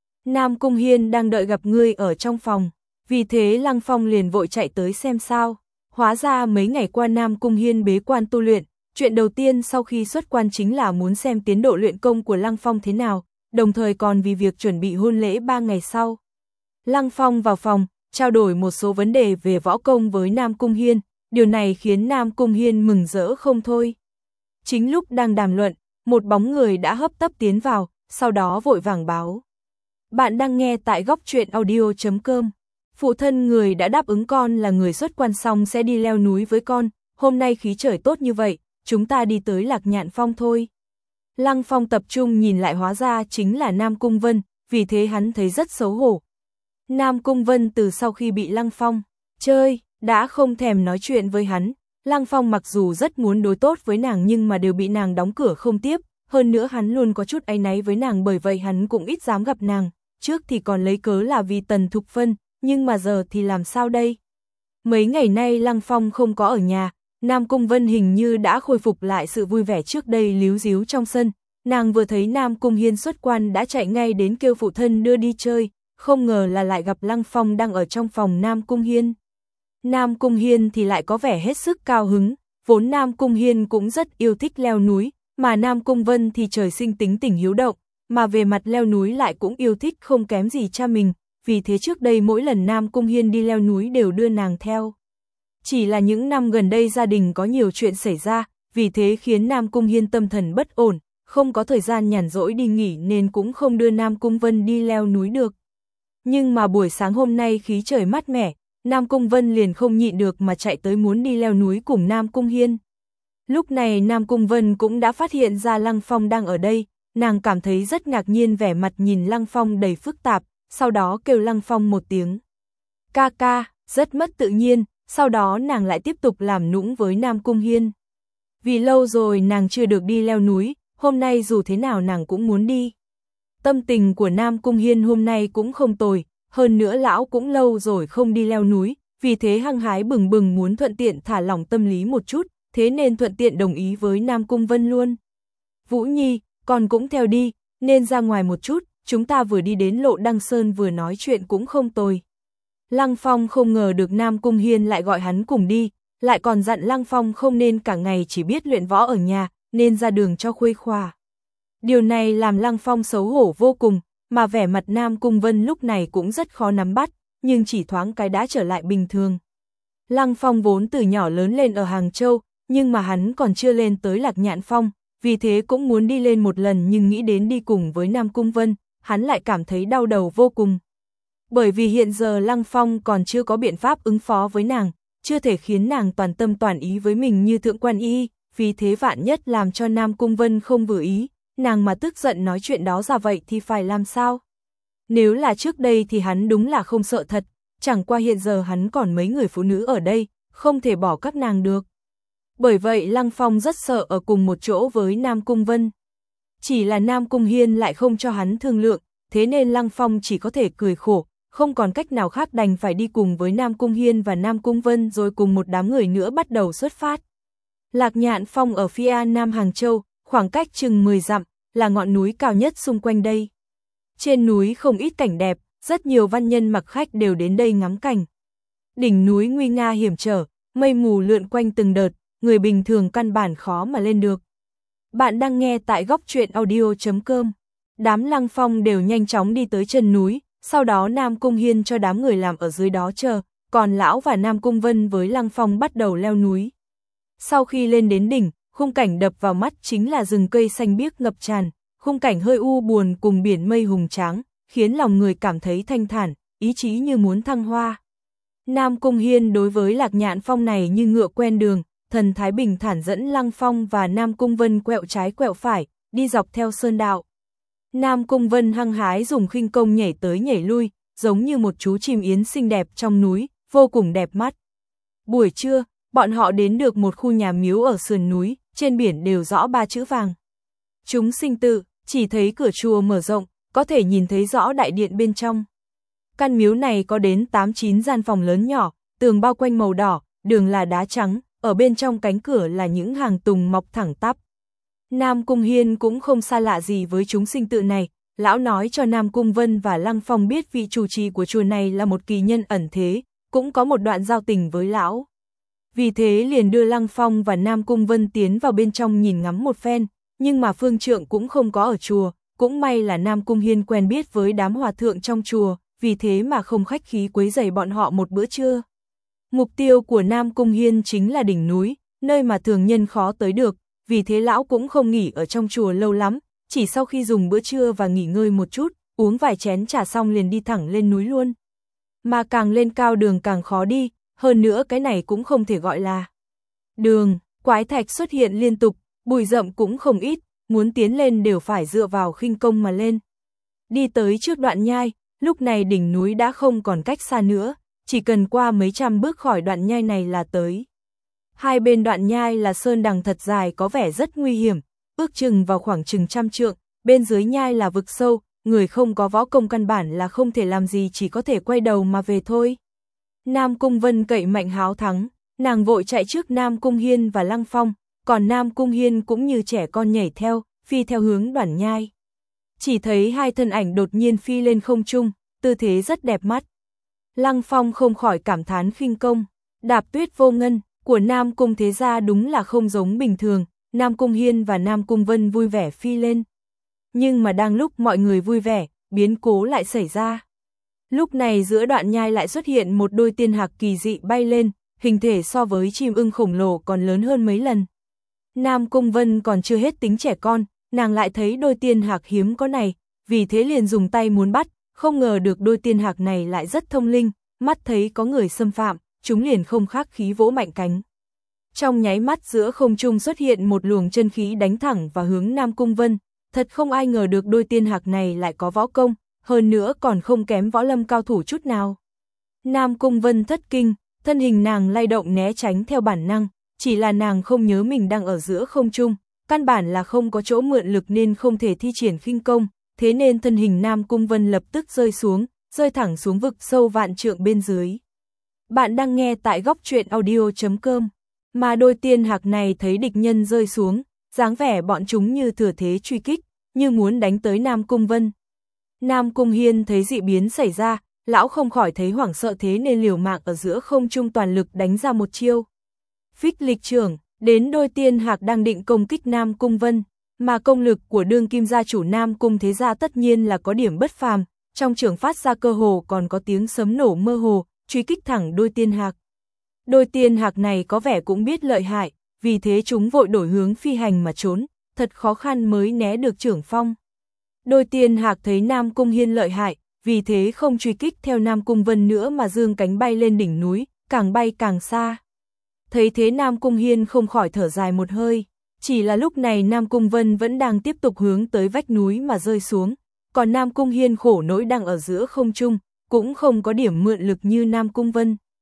Nam Cung Hiên đang đợi gặp ngươi ở trong phòng. Vì thế Lăng Phong liền vội chạy tới xem sao. Hóa ra mấy ngày qua Nam Cung Hiên bế quan tu luyện, chuyện đầu tiên sau khi xuất quan chính là muốn xem tiến độ luyện công của Lăng Phong thế nào, đồng thời còn vì việc chuẩn bị hôn lễ ba ngày sau. Lăng Phong vào phòng, trao đổi một số vấn đề về võ công với Nam Cung Hiên, điều này khiến Nam Cung Hiên mừng rỡ không thôi. Chính lúc đang đàm luận, một bóng người đã hấp tấp tiến vào, sau đó vội vàng báo: Bạn đang nghe tại góc truyện audio chấm com. Phụ thân người đã đáp ứng con là người xuất quan xong sẽ đi leo núi với con, hôm nay khí trời tốt như vậy, chúng ta đi tới Lạc Nhạn Phong thôi. Lăng Phong tập trung nhìn lại hóa ra chính là Nam Cung Vân, vì thế hắn thấy rất xấu hổ. Nam Cung Vân từ sau khi bị Lăng Phong chơi, đã không thèm nói chuyện với hắn. Lăng Phong mặc dù rất muốn đối tốt với nàng nhưng mà đều bị nàng đóng cửa không tiếp, hơn nữa hắn luôn có chút áy náy với nàng, bởi vậy hắn cũng ít dám gặp nàng. Trước thì còn lấy cớ là vì Tần Thục Phân, nhưng mà giờ thì làm sao đây? Mấy ngày nay Lăng Phong không có ở nhà, Nam Cung Vân hình như đã khôi phục lại sự vui vẻ trước đây líu díu trong sân. Nàng vừa thấy Nam Cung Hiên xuất quan đã chạy ngay đến kêu phụ thân đưa đi chơi, không ngờ là lại gặp Lăng Phong đang ở trong phòng Nam Cung Hiên. Nam Cung Hiên thì lại có vẻ hết sức cao hứng, vốn Nam Cung Hiên cũng rất yêu thích leo núi, mà Nam Cung Vân thì trời sinh tính tình hiếu động, mà về mặt leo núi lại cũng yêu thích không kém gì cha mình, vì thế trước đây mỗi lần Nam Cung Hiên đi leo núi đều đưa nàng theo. Chỉ là những năm gần đây gia đình có nhiều chuyện xảy ra, vì thế khiến Nam Cung Hiên tâm thần bất ổn, không có thời gian nhàn rỗi đi nghỉ nên cũng không đưa Nam Cung Vân đi leo núi được. Nhưng mà buổi sáng hôm nay khí trời mát mẻ, Nam Cung Vân liền không nhịn được mà chạy tới muốn đi leo núi cùng Nam Cung Hiên. Lúc này Nam Cung Vân cũng đã phát hiện ra Lăng Phong đang ở đây, nàng cảm thấy rất ngạc nhiên, vẻ mặt nhìn Lăng Phong đầy phức tạp, sau đó kêu Lăng Phong một tiếng ca ca, rất mất tự nhiên, sau đó nàng lại tiếp tục làm nũng với Nam Cung Hiên. Vì lâu rồi nàng chưa được đi leo núi, hôm nay dù thế nào nàng cũng muốn đi. Tâm tình của Nam Cung Hiên hôm nay cũng không tồi, hơn nữa lão cũng lâu rồi không đi leo núi, vì thế hăng hái bừng bừng muốn thuận tiện thả lỏng tâm lý một chút, thế nên thuận tiện đồng ý với Nam Cung Vân luôn. Vũ Nhi, con cũng theo đi, nên ra ngoài một chút, chúng ta vừa đi đến Lộ Đăng Sơn vừa nói chuyện cũng không tồi. Lăng Phong không ngờ được Nam Cung Hiên lại gọi hắn cùng đi, lại còn dặn Lăng Phong không nên cả ngày chỉ biết luyện võ ở nhà, nên ra đường cho khuây khỏa. Điều này làm Lăng Phong xấu hổ vô cùng, mà vẻ mặt Nam Cung Vân lúc này cũng rất khó nắm bắt, nhưng chỉ thoáng cái đã trở lại bình thường. Lăng Phong vốn từ nhỏ lớn lên ở Hàng Châu, nhưng mà hắn còn chưa lên tới Lạc Nhạn Phong, vì thế cũng muốn đi lên một lần, nhưng nghĩ đến đi cùng với Nam Cung Vân, hắn lại cảm thấy đau đầu vô cùng. Bởi vì hiện giờ Lăng Phong còn chưa có biện pháp ứng phó với nàng, chưa thể khiến nàng toàn tâm toàn ý với mình như Thượng Quan Y, vì thế vạn nhất làm cho Nam Cung Vân không vừa ý, nàng mà tức giận nói chuyện đó ra vậy thì phải làm sao? Nếu là trước đây thì hắn đúng là không sợ thật, chẳng qua hiện giờ hắn còn mấy người phụ nữ ở đây, không thể bỏ các nàng được. Bởi vậy Lăng Phong rất sợ ở cùng một chỗ với Nam Cung Vân. Chỉ là Nam Cung Hiên lại không cho hắn thương lượng, thế nên Lăng Phong chỉ có thể cười khổ, không còn cách nào khác đành phải đi cùng với Nam Cung Hiên và Nam Cung Vân rồi cùng một đám người nữa bắt đầu xuất phát. Lạc Nhạn Phong ở phía Nam Hàng Châu, khoảng cách chừng mười dặm, là ngọn núi cao nhất xung quanh đây. Trên núi không ít cảnh đẹp, rất nhiều văn nhân mặc khách đều đến đây ngắm cảnh. Đỉnh núi nguy nga hiểm trở, mây mù lượn quanh từng đợt, người bình thường căn bản khó mà lên được. Bạn đang nghe tại góc truyện audio chấm com. Đám Lăng Phong đều nhanh chóng đi tới chân núi, sau đó Nam Cung Hiên cho đám người làm ở dưới đó chờ, còn lão và Nam Cung Vân với Lăng Phong bắt đầu leo núi. Sau khi lên đến đỉnh, khung cảnh đập vào mắt chính là rừng cây xanh biếc ngập tràn, khung cảnh hơi u buồn cùng biển mây hùng tráng, khiến lòng người cảm thấy thanh thản, ý chí như muốn thăng hoa. Nam Cung Hiên đối với Lạc Nhạn Phong này như ngựa quen đường, thần thái bình thản dẫn Lăng Phong và Nam Cung Vân quẹo trái quẹo phải, đi dọc theo sơn đạo. Nam Cung Vân hăng hái dùng khinh công nhảy tới nhảy lui, giống như một chú chim yến xinh đẹp trong núi, vô cùng đẹp mắt. Buổi trưa, bọn họ đến được một khu nhà miếu ở sườn núi, trên biển đều rõ ba chữ vàng. Chúng sinh tự, chỉ thấy cửa chùa mở rộng, có thể nhìn thấy rõ đại điện bên trong. Căn miếu này có đến tám chín gian phòng lớn nhỏ, tường bao quanh màu đỏ, đường là đá trắng, ở bên trong cánh cửa là những hàng tùng mọc thẳng tắp. Nam Cung Hiên cũng không xa lạ gì với chúng sinh tự này, lão nói cho Nam Cung Vân và Lăng Phong biết vị chủ trì của chùa này là một kỳ nhân ẩn thế, cũng có một đoạn giao tình với lão. Vì thế liền đưa Lăng Phong và Nam Cung Vân tiến vào bên trong nhìn ngắm một phen, nhưng mà phương trượng cũng không có ở chùa, cũng may là Nam Cung Hiên quen biết với đám hòa thượng trong chùa, vì thế mà không khách khí quấy rầy bọn họ một bữa trưa. Mục tiêu của Nam Cung Hiên chính là đỉnh núi, nơi mà thường nhân khó tới được, vì thế lão cũng không nghỉ ở trong chùa lâu lắm, chỉ sau khi dùng bữa trưa và nghỉ ngơi một chút, uống vài chén trà xong liền đi thẳng lên núi luôn. Mà càng lên cao đường càng khó đi, hơn nữa cái này cũng không thể gọi là đường, quái thạch xuất hiện liên tục, bụi rậm cũng không ít, muốn tiến lên đều phải dựa vào khinh công mà lên. Đi tới trước đoạn nhai, lúc này đỉnh núi đã không còn cách xa nữa, chỉ cần qua mấy trăm bước khỏi đoạn nhai này là tới. Hai bên đoạn nhai là sơn đằng thật dài có vẻ rất nguy hiểm, ước chừng vào khoảng chừng trăm trượng, bên dưới nhai là vực sâu, người không có võ công căn bản là không thể làm gì chỉ có thể quay đầu mà về thôi. Nam Cung Vân cậy mạnh háo thắng, nàng vội chạy trước Nam Cung Hiên và Lăng Phong, còn Nam Cung Hiên cũng như trẻ con nhảy theo, phi theo hướng đoạn nhai. Chỉ thấy hai thân ảnh đột nhiên phi lên không trung, tư thế rất đẹp mắt. Lăng Phong không khỏi cảm thán khinh công, đạp tuyết vô ngân của Nam Cung thế gia đúng là không giống bình thường. Nam Cung Hiên và Nam Cung Vân vui vẻ phi lên. Nhưng mà đang lúc mọi người vui vẻ, biến cố lại xảy ra. Lúc này giữa đoạn nhai lại xuất hiện một đôi tiên hạc kỳ dị bay lên, hình thể so với chim ưng khổng lồ còn lớn hơn mấy lần. Nam Cung Vân còn chưa hết tính trẻ con, nàng lại thấy đôi tiên hạc hiếm có này, vì thế liền dùng tay muốn bắt, không ngờ được đôi tiên hạc này lại rất thông linh, mắt thấy có người xâm phạm, chúng liền không khác khí vỗ mạnh cánh. Trong nháy mắt giữa không trung xuất hiện một luồng chân khí đánh thẳng vào hướng Nam Cung Vân, thật không ai ngờ được đôi tiên hạc này lại có võ công, hơn nữa còn không kém võ lâm cao thủ chút nào. Nam Cung Vân thất kinh, thân hình nàng lay động né tránh theo bản năng, chỉ là nàng không nhớ mình đang ở giữa không trung, căn bản là không có chỗ mượn lực nên không thể thi triển khinh công, thế nên thân hình Nam Cung Vân lập tức rơi xuống, rơi thẳng xuống vực sâu vạn trượng bên dưới. Bạn đang nghe tại góc truyện audio chấm com. Mà đôi tiên hạc này thấy địch nhân rơi xuống, dáng vẻ bọn chúng như thừa thế truy kích, như muốn đánh tới Nam Cung Vân. Nam Cung Hiên thấy dị biến xảy ra, lão không khỏi thấy hoảng sợ thế nên liều mạng ở giữa không trung toàn lực đánh ra một chiêu. Phích lịch trưởng, đến đôi tiên hạc đang định công kích Nam Cung Vân, mà công lực của đương kim gia chủ Nam Cung thế gia tất nhiên là có điểm bất phàm, trong trường phát ra cơ hồ còn có tiếng sấm nổ mơ hồ, truy kích thẳng đôi tiên hạc. Đôi tiên hạc này có vẻ cũng biết lợi hại, vì thế chúng vội đổi hướng phi hành mà trốn, thật khó khăn mới né được trưởng phong. Đôi tiên hạc thấy Nam Cung Hiên lợi hại, vì thế không truy kích theo Nam Cung Vân nữa mà dương cánh bay lên đỉnh núi, càng bay càng xa. Thấy thế Nam Cung Hiên không khỏi thở dài một hơi, chỉ là lúc này Nam Cung Vân vẫn đang tiếp tục hướng tới vách núi mà rơi xuống, còn Nam Cung Hiên khổ nỗi đang ở giữa không trung, cũng không có điểm mượn lực như Nam Cung Vân.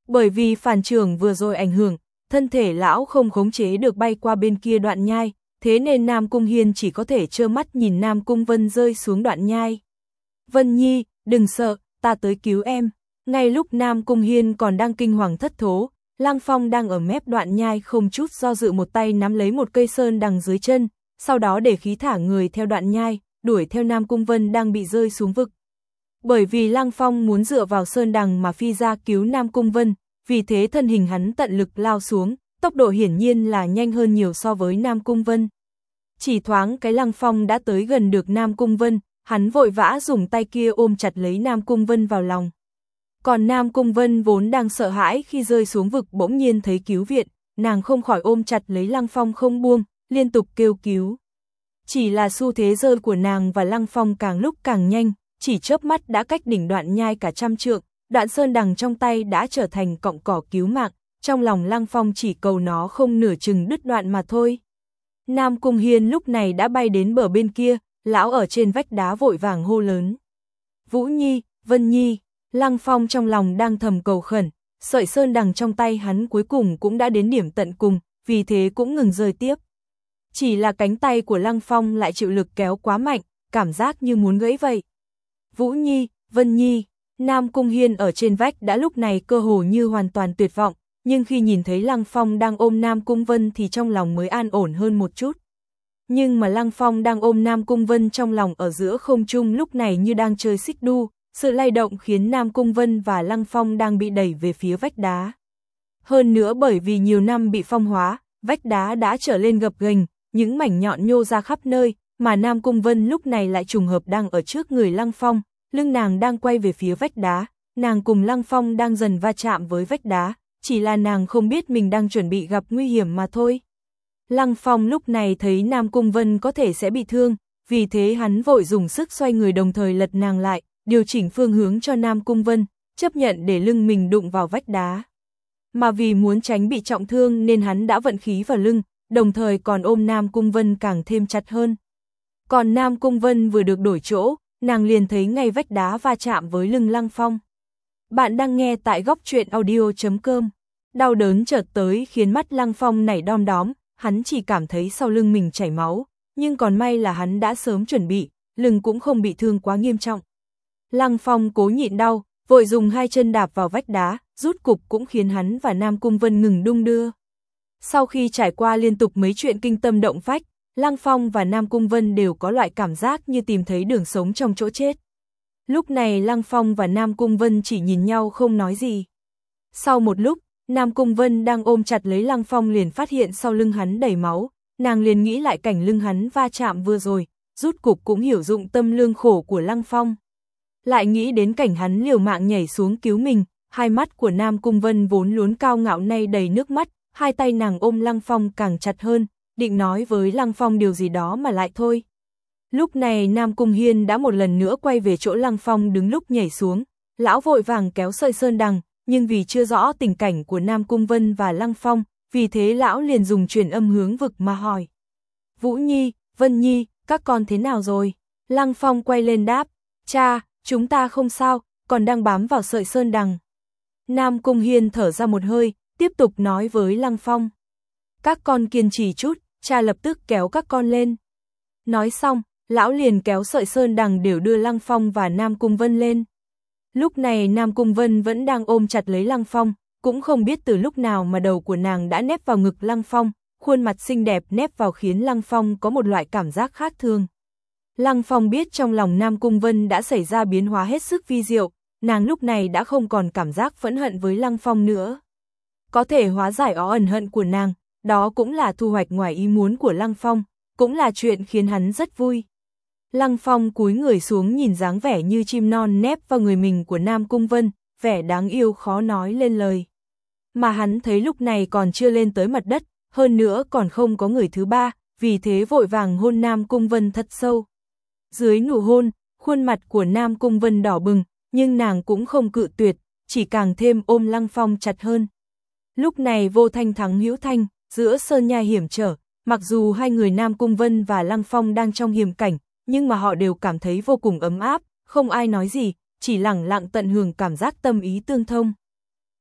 Bởi vì phản trưởng vừa rồi ảnh hưởng, thân thể lão không khống chế được bay qua bên kia đoạn nhai, thế nên Nam Cung Hiên chỉ có thể trơ mắt nhìn Nam Cung Vân rơi xuống đoạn nhai. Vân Nhi, đừng sợ, ta tới cứu em. Ngay lúc Nam Cung Hiên còn đang kinh hoàng thất thố, Lăng Phong đang ở mép đoạn nhai không chút do dự một tay nắm lấy một cây sơn đằng dưới chân, sau đó để khí thả người theo đoạn nhai, đuổi theo Nam Cung Vân đang bị rơi xuống vực. Bởi vì Lăng Phong muốn dựa vào sơn đằng mà phi ra cứu Nam Cung Vân, vì thế thân hình hắn tận lực lao xuống, tốc độ hiển nhiên là nhanh hơn nhiều so với Nam Cung Vân. Chỉ thoáng cái Lăng Phong đã tới gần được Nam Cung Vân, hắn vội vã dùng tay kia ôm chặt lấy Nam Cung Vân vào lòng. Còn Nam Cung Vân vốn đang sợ hãi khi rơi xuống vực bỗng nhiên thấy cứu viện, nàng không khỏi ôm chặt lấy Lăng Phong không buông, liên tục kêu cứu. Chỉ là xu thế rơi của nàng và Lăng Phong càng lúc càng nhanh, chỉ chớp mắt đã cách đỉnh đoạn nhai cả trăm trượng, đoạn sơn đằng trong tay đã trở thành cọng cỏ cứu mạng, trong lòng Lăng Phong chỉ cầu nó không nửa chừng đứt đoạn mà thôi. Nam Cung Hiên lúc này đã bay đến bờ bên kia, lão ở trên vách đá vội vàng hô lớn. Vũ Nhi, Vân Nhi, Lăng Phong trong lòng đang thầm cầu khẩn, sợi sơn đằng trong tay hắn cuối cùng cũng đã đến điểm tận cùng, vì thế cũng ngừng rơi tiếp. Chỉ là cánh tay của Lăng Phong lại chịu lực kéo quá mạnh, cảm giác như muốn gãy vậy. Vũ Nhi, Vân Nhi, Nam Cung Hiên ở trên vách đã lúc này cơ hồ như hoàn toàn tuyệt vọng, nhưng khi nhìn thấy Lăng Phong đang ôm Nam Cung Vân thì trong lòng mới an ổn hơn một chút. Nhưng mà Lăng Phong đang ôm Nam Cung Vân trong lòng ở giữa không trung lúc này như đang chơi xích đu, sự lay động khiến Nam Cung Vân và Lăng Phong đang bị đẩy về phía vách đá. Hơn nữa bởi vì nhiều năm bị phong hóa, vách đá đã trở lên gập ghềnh, những mảnh nhọn nhô ra khắp nơi, mà Nam Cung Vân lúc này lại trùng hợp đang ở trước người Lăng Phong, lưng nàng đang quay về phía vách đá, nàng cùng Lăng Phong đang dần va chạm với vách đá, chỉ là nàng không biết mình đang chuẩn bị gặp nguy hiểm mà thôi. Lăng Phong lúc này thấy Nam Cung Vân có thể sẽ bị thương, vì thế hắn vội dùng sức xoay người đồng thời lật nàng lại, điều chỉnh phương hướng cho Nam Cung Vân, chấp nhận để lưng mình đụng vào vách đá. Mà vì muốn tránh bị trọng thương nên hắn đã vận khí vào lưng, đồng thời còn ôm Nam Cung Vân càng thêm chặt hơn. Còn Nam Cung Vân vừa được đổi chỗ, nàng liền thấy ngay vách đá va chạm với lưng Lăng Phong. Bạn đang nghe tại góc truyện audio chấm com. Đau đớn chợt tới khiến mắt Lăng Phong nảy đom đóm, hắn chỉ cảm thấy sau lưng mình chảy máu, nhưng còn may là hắn đã sớm chuẩn bị, lưng cũng không bị thương quá nghiêm trọng. Lăng Phong cố nhịn đau, vội dùng hai chân đạp vào vách đá, rút cục cũng khiến hắn và Nam Cung Vân ngừng đung đưa. Sau khi trải qua liên tục mấy chuyện kinh tâm động phách, Lăng Phong và Nam Cung Vân đều có loại cảm giác như tìm thấy đường sống trong chỗ chết. Lúc này Lăng Phong và Nam Cung Vân chỉ nhìn nhau không nói gì. Sau một lúc, Nam Cung Vân đang ôm chặt lấy Lăng Phong liền phát hiện sau lưng hắn đầy máu, nàng liền nghĩ lại cảnh lưng hắn va chạm vừa rồi, rút cục cũng hiểu dụng tâm lương khổ của Lăng Phong. Lại nghĩ đến cảnh hắn liều mạng nhảy xuống cứu mình, hai mắt của Nam Cung Vân vốn luốn cao ngạo nay đầy nước mắt, hai tay nàng ôm Lăng Phong càng chặt hơn, định nói với Lăng Phong điều gì đó mà lại thôi. Lúc này Nam Cung Hiên đã một lần nữa quay về chỗ Lăng Phong đứng lúc nhảy xuống, lão vội vàng kéo sợi sơn đằng, nhưng vì chưa rõ tình cảnh của Nam Cung Vân và Lăng Phong, vì thế lão liền dùng truyền âm hướng vực mà hỏi. Vũ Nhi, Vân Nhi, các con thế nào rồi? Lăng Phong quay lên đáp, cha, chúng ta không sao, còn đang bám vào sợi sơn đằng. Nam Cung Hiên thở ra một hơi, tiếp tục nói với Lăng Phong. Các con kiên trì chút, cha lập tức kéo các con lên. Nói xong, lão liền kéo sợi sơn đằng đều đưa Lăng Phong và Nam Cung Vân lên. Lúc này Nam Cung Vân vẫn đang ôm chặt lấy Lăng Phong, cũng không biết từ lúc nào mà đầu của nàng đã nép vào ngực Lăng Phong, khuôn mặt xinh đẹp nép vào khiến Lăng Phong có một loại cảm giác khác thường. Lăng Phong biết trong lòng Nam Cung Vân đã xảy ra biến hóa hết sức vi diệu, nàng lúc này đã không còn cảm giác phẫn hận với Lăng Phong nữa. Có thể hóa giải ó ẩn hận của nàng, đó cũng là thu hoạch ngoài ý muốn của Lăng Phong, cũng là chuyện khiến hắn rất vui. Lăng Phong cúi người xuống nhìn dáng vẻ như chim non nép vào người mình của Nam Cung Vân, vẻ đáng yêu khó nói lên lời. Mà hắn thấy lúc này còn chưa lên tới mặt đất, hơn nữa còn không có người thứ ba, vì thế vội vàng hôn Nam Cung Vân thật sâu. Dưới nụ hôn, khuôn mặt của Nam Cung Vân đỏ bừng, nhưng nàng cũng không cự tuyệt, chỉ càng thêm ôm Lăng Phong chặt hơn. Lúc này vô thanh thắng hữu thanh, giữa sơn nhai hiểm trở, mặc dù hai người Nam Cung Vân và Lăng Phong đang trong hiểm cảnh, nhưng mà họ đều cảm thấy vô cùng ấm áp, không ai nói gì, chỉ lặng lặng tận hưởng cảm giác tâm ý tương thông.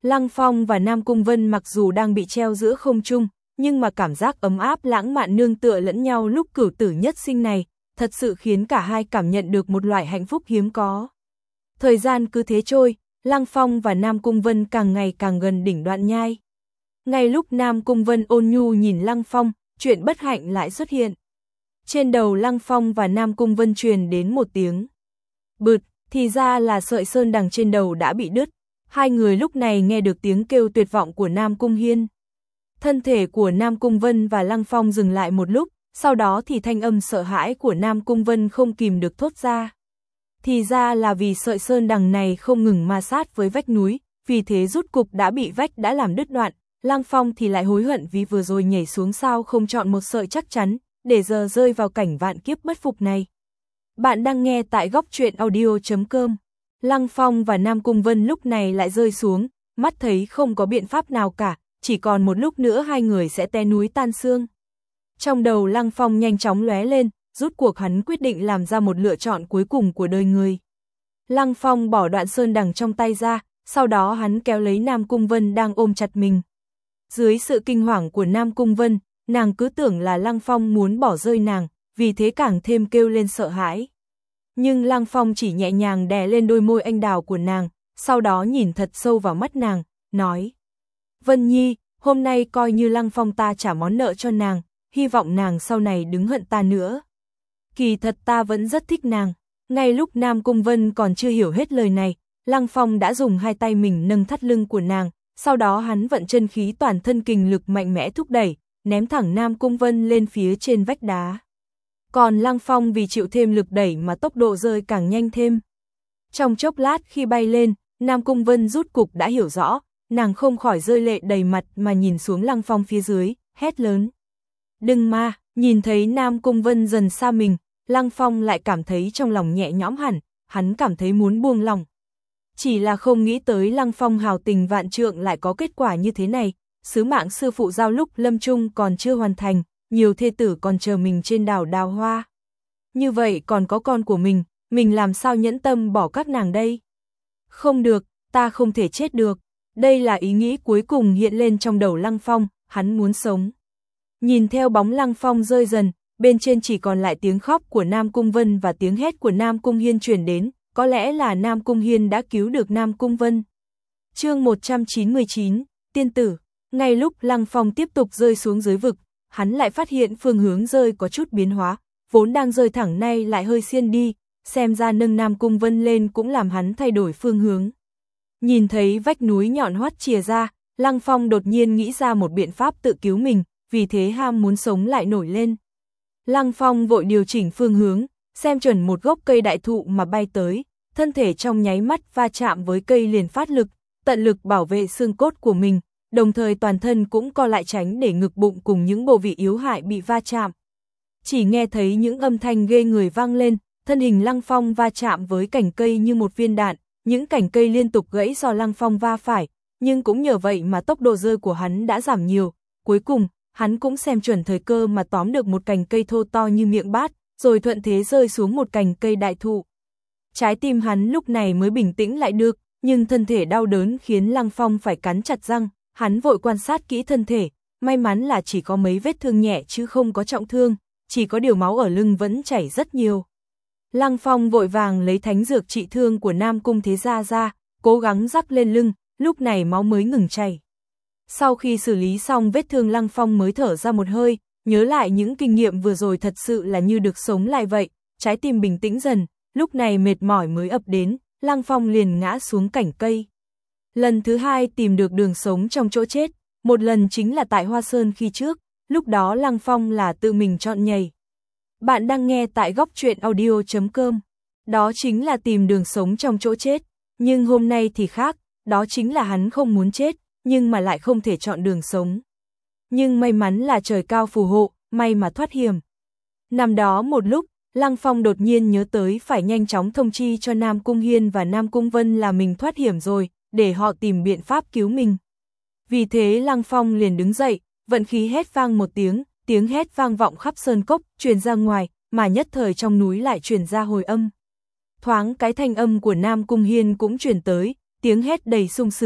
Lăng Phong và Nam Cung Vân mặc dù đang bị treo giữa không trung, nhưng mà cảm giác ấm áp lãng mạn nương tựa lẫn nhau lúc cửu tử nhất sinh này, thật sự khiến cả hai cảm nhận được một loại hạnh phúc hiếm có. Thời gian cứ thế trôi, Lăng Phong và Nam Cung Vân càng ngày càng gần đỉnh Đoạn Nhai. Ngay lúc Nam Cung Vân ôn nhu nhìn Lăng Phong, chuyện bất hạnh lại xuất hiện. Trên đầu Lăng Phong và Nam Cung Vân truyền đến một tiếng bụt, thì ra là sợi sơn đằng trên đầu đã bị đứt. Hai người lúc này nghe được tiếng kêu tuyệt vọng của Nam Cung Hiên. Thân thể của Nam Cung Vân và Lăng Phong dừng lại một lúc, sau đó thì thanh âm sợ hãi của Nam Cung Vân không kìm được thốt ra. Thì ra là vì sợi sơn đằng này không ngừng ma sát với vách núi, vì thế rút cục đã bị vách đã làm đứt đoạn. Lăng Phong thì lại hối hận vì vừa rồi nhảy xuống sao không chọn một sợi chắc chắn, để giờ rơi vào cảnh vạn kiếp bất phục này. Bạn đang nghe tại góc truyện audio chấm com. Lăng Phong và Nam Cung Vân lúc này lại rơi xuống, mắt thấy không có biện pháp nào cả, chỉ còn một lúc nữa hai người sẽ té núi tan xương. Trong đầu Lăng Phong nhanh chóng lóe lên, rút cuộc hắn quyết định làm ra một lựa chọn cuối cùng của đời người. Lăng Phong bỏ đoạn sơn đằng trong tay ra, sau đó hắn kéo lấy Nam Cung Vân đang ôm chặt mình. Dưới sự kinh hoàng của Nam Cung Vân, nàng cứ tưởng là Lăng Phong muốn bỏ rơi nàng, vì thế càng thêm kêu lên sợ hãi. Nhưng Lăng Phong chỉ nhẹ nhàng đè lên đôi môi anh đào của nàng, sau đó nhìn thật sâu vào mắt nàng, nói: Vân Nhi, hôm nay coi như Lăng Phong ta trả món nợ cho nàng, hy vọng nàng sau này đừng hận ta nữa. Kỳ thật ta vẫn rất thích nàng. Ngay lúc Nam Cung Vân còn chưa hiểu hết lời này, Lăng Phong đã dùng hai tay mình nâng thắt lưng của nàng, sau đó hắn vận chân khí toàn thân kình lực mạnh mẽ thúc đẩy, ném thẳng Nam Cung Vân lên phía trên vách đá. Còn Lăng Phong vì chịu thêm lực đẩy mà tốc độ rơi càng nhanh thêm. Trong chốc lát khi bay lên, Nam Cung Vân rút cục đã hiểu rõ, nàng không khỏi rơi lệ đầy mặt mà nhìn xuống Lăng Phong phía dưới, hét lớn: Đừng mà! Nhìn thấy Nam Cung Vân dần xa mình, Lăng Phong lại cảm thấy trong lòng nhẹ nhõm hẳn, hắn cảm thấy muốn buông lòng. Chỉ là không nghĩ tới Lăng Phong hào tình vạn trượng lại có kết quả như thế này, sứ mạng sư phụ giao lúc lâm chung còn chưa hoàn thành, nhiều thê tử còn chờ mình trên đảo Đào Hoa. Như vậy còn có con của mình, mình làm sao nhẫn tâm bỏ các nàng đây? Không được, ta không thể chết được. Đây là ý nghĩ cuối cùng hiện lên trong đầu Lăng Phong, hắn muốn sống. Nhìn theo bóng Lăng Phong rơi dần, bên trên chỉ còn lại tiếng khóc của Nam Cung Vân và tiếng hét của Nam Cung Hiên truyền đến, có lẽ là Nam Cung Hiên đã cứu được Nam Cung Vân. Chương một trăm chín mươi chín, Tiên tử. Ngay lúc Lăng Phong tiếp tục rơi xuống dưới vực, hắn lại phát hiện phương hướng rơi có chút biến hóa, vốn đang rơi thẳng nay lại hơi xiên đi, xem ra nâng Nam Cung Vân lên cũng làm hắn thay đổi phương hướng. Nhìn thấy vách núi nhọn hoắt chìa ra, Lăng Phong đột nhiên nghĩ ra một biện pháp tự cứu mình, vì thế ham muốn sống lại nổi lên. Lăng Phong vội điều chỉnh phương hướng, xem chuẩn một gốc cây đại thụ mà bay tới, thân thể trong nháy mắt va chạm với cây liền phát lực, tận lực bảo vệ xương cốt của mình, đồng thời toàn thân cũng co lại tránh để ngực bụng cùng những bộ vị yếu hại bị va chạm. Chỉ nghe thấy những âm thanh ghê người vang lên, thân hình Lăng Phong va chạm với cành cây như một viên đạn, những cành cây liên tục gãy do Lăng Phong va phải, nhưng cũng nhờ vậy mà tốc độ rơi của hắn đã giảm nhiều. Cuối cùng, hắn cũng xem chuẩn thời cơ mà tóm được một cành cây thô to như miệng bát, rồi thuận thế rơi xuống một cành cây đại thụ. Trái tim hắn lúc này mới bình tĩnh lại được, nhưng thân thể đau đớn khiến Lăng Phong phải cắn chặt răng, hắn vội quan sát kỹ thân thể, may mắn là chỉ có mấy vết thương nhẹ chứ không có trọng thương, chỉ có điều máu ở lưng vẫn chảy rất nhiều. Lăng Phong vội vàng lấy thánh dược trị thương của Nam Cung Thế Gia ra, cố gắng rắc lên lưng, lúc này máu mới ngừng chảy. Sau khi xử lý xong vết thương Lăng Phong mới thở ra một hơi, nhớ lại những kinh nghiệm vừa rồi thật sự là như được sống lại vậy, trái tim bình tĩnh dần, lúc này mệt mỏi mới ập đến, Lăng Phong liền ngã xuống cành cây. Lần thứ hai tìm được đường sống trong chỗ chết, một lần chính là tại Hoa Sơn khi trước, lúc đó Lăng Phong là tự mình chọn nhảy. Bạn đang nghe tại góc truyện audio chấm com, đó chính là tìm đường sống trong chỗ chết, nhưng hôm nay thì khác, đó chính là hắn không muốn chết, nhưng mà lại không thể chọn đường sống. Nhưng may mắn là trời cao phù hộ, may mà thoát hiểm. Năm đó một lúc, Lăng Phong đột nhiên nhớ tới phải nhanh chóng thông chi cho Nam Cung Hiên và Nam Cung Vân là mình thoát hiểm rồi, để họ tìm biện pháp cứu mình. Vì thế Lăng Phong liền đứng dậy, vận khí hét vang một tiếng, tiếng hét vang vọng khắp sơn cốc, truyền ra ngoài, mà nhất thời trong núi lại truyền ra hồi âm. Thoáng cái thanh âm của Nam Cung Hiên cũng truyền tới, tiếng hét đầy sung sướng,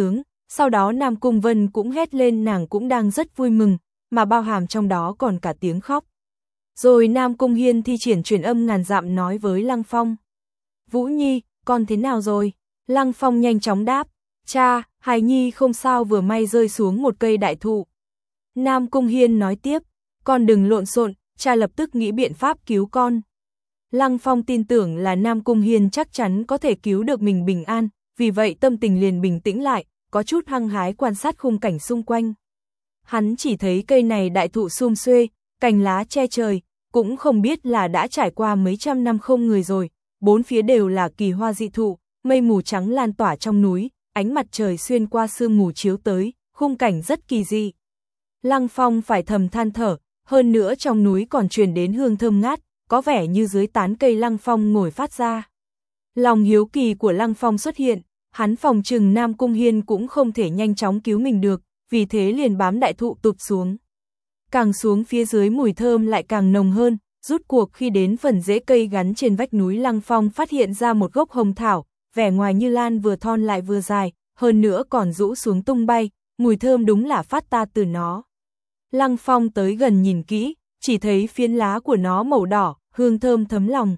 Sau đó Nam Cung Vân cũng hét lên, nàng cũng đang rất vui mừng, mà bao hàm trong đó còn cả tiếng khóc. Rồi Nam Cung Hiên thi triển truyền âm ngàn dặm nói với Lăng Phong. Vũ Nhi, con thế nào rồi? Lăng Phong nhanh chóng đáp. Cha, hài nhi không sao, vừa may rơi xuống một cây đại thụ. Nam Cung Hiên nói tiếp. Con đừng lộn xộn, cha lập tức nghĩ biện pháp cứu con. Lăng Phong tin tưởng là Nam Cung Hiên chắc chắn có thể cứu được mình bình an, vì vậy tâm tình liền bình tĩnh lại, có chút hăng hái quan sát khung cảnh xung quanh. Hắn chỉ thấy cây này đại thụ sum xuê, cành lá che trời, cũng không biết là đã trải qua mấy trăm năm không người rồi, bốn phía đều là kỳ hoa dị thụ, mây mù trắng lan tỏa trong núi, ánh mặt trời xuyên qua sương mù chiếu tới, khung cảnh rất kỳ dị. Lăng Phong phải thầm than thở, hơn nữa trong núi còn truyền đến hương thơm ngát, có vẻ như dưới tán cây Lăng Phong ngồi phát ra. Lòng hiếu kỳ của Lăng Phong xuất hiện, hắn phòng trừng Nam Cung Hiên cũng không thể nhanh chóng cứu mình được, vì thế liền bám đại thụ tụt xuống. Càng xuống phía dưới mùi thơm lại càng nồng hơn, rút cuộc khi đến phần rễ cây gắn trên vách núi, Lăng Phong phát hiện ra một gốc hồng thảo, vẻ ngoài như lan vừa thon lại vừa dài, hơn nữa còn rũ xuống tung bay, mùi thơm đúng là phát ta từ nó. Lăng Phong tới gần nhìn kỹ, chỉ thấy phiến lá của nó màu đỏ, hương thơm thấm lòng.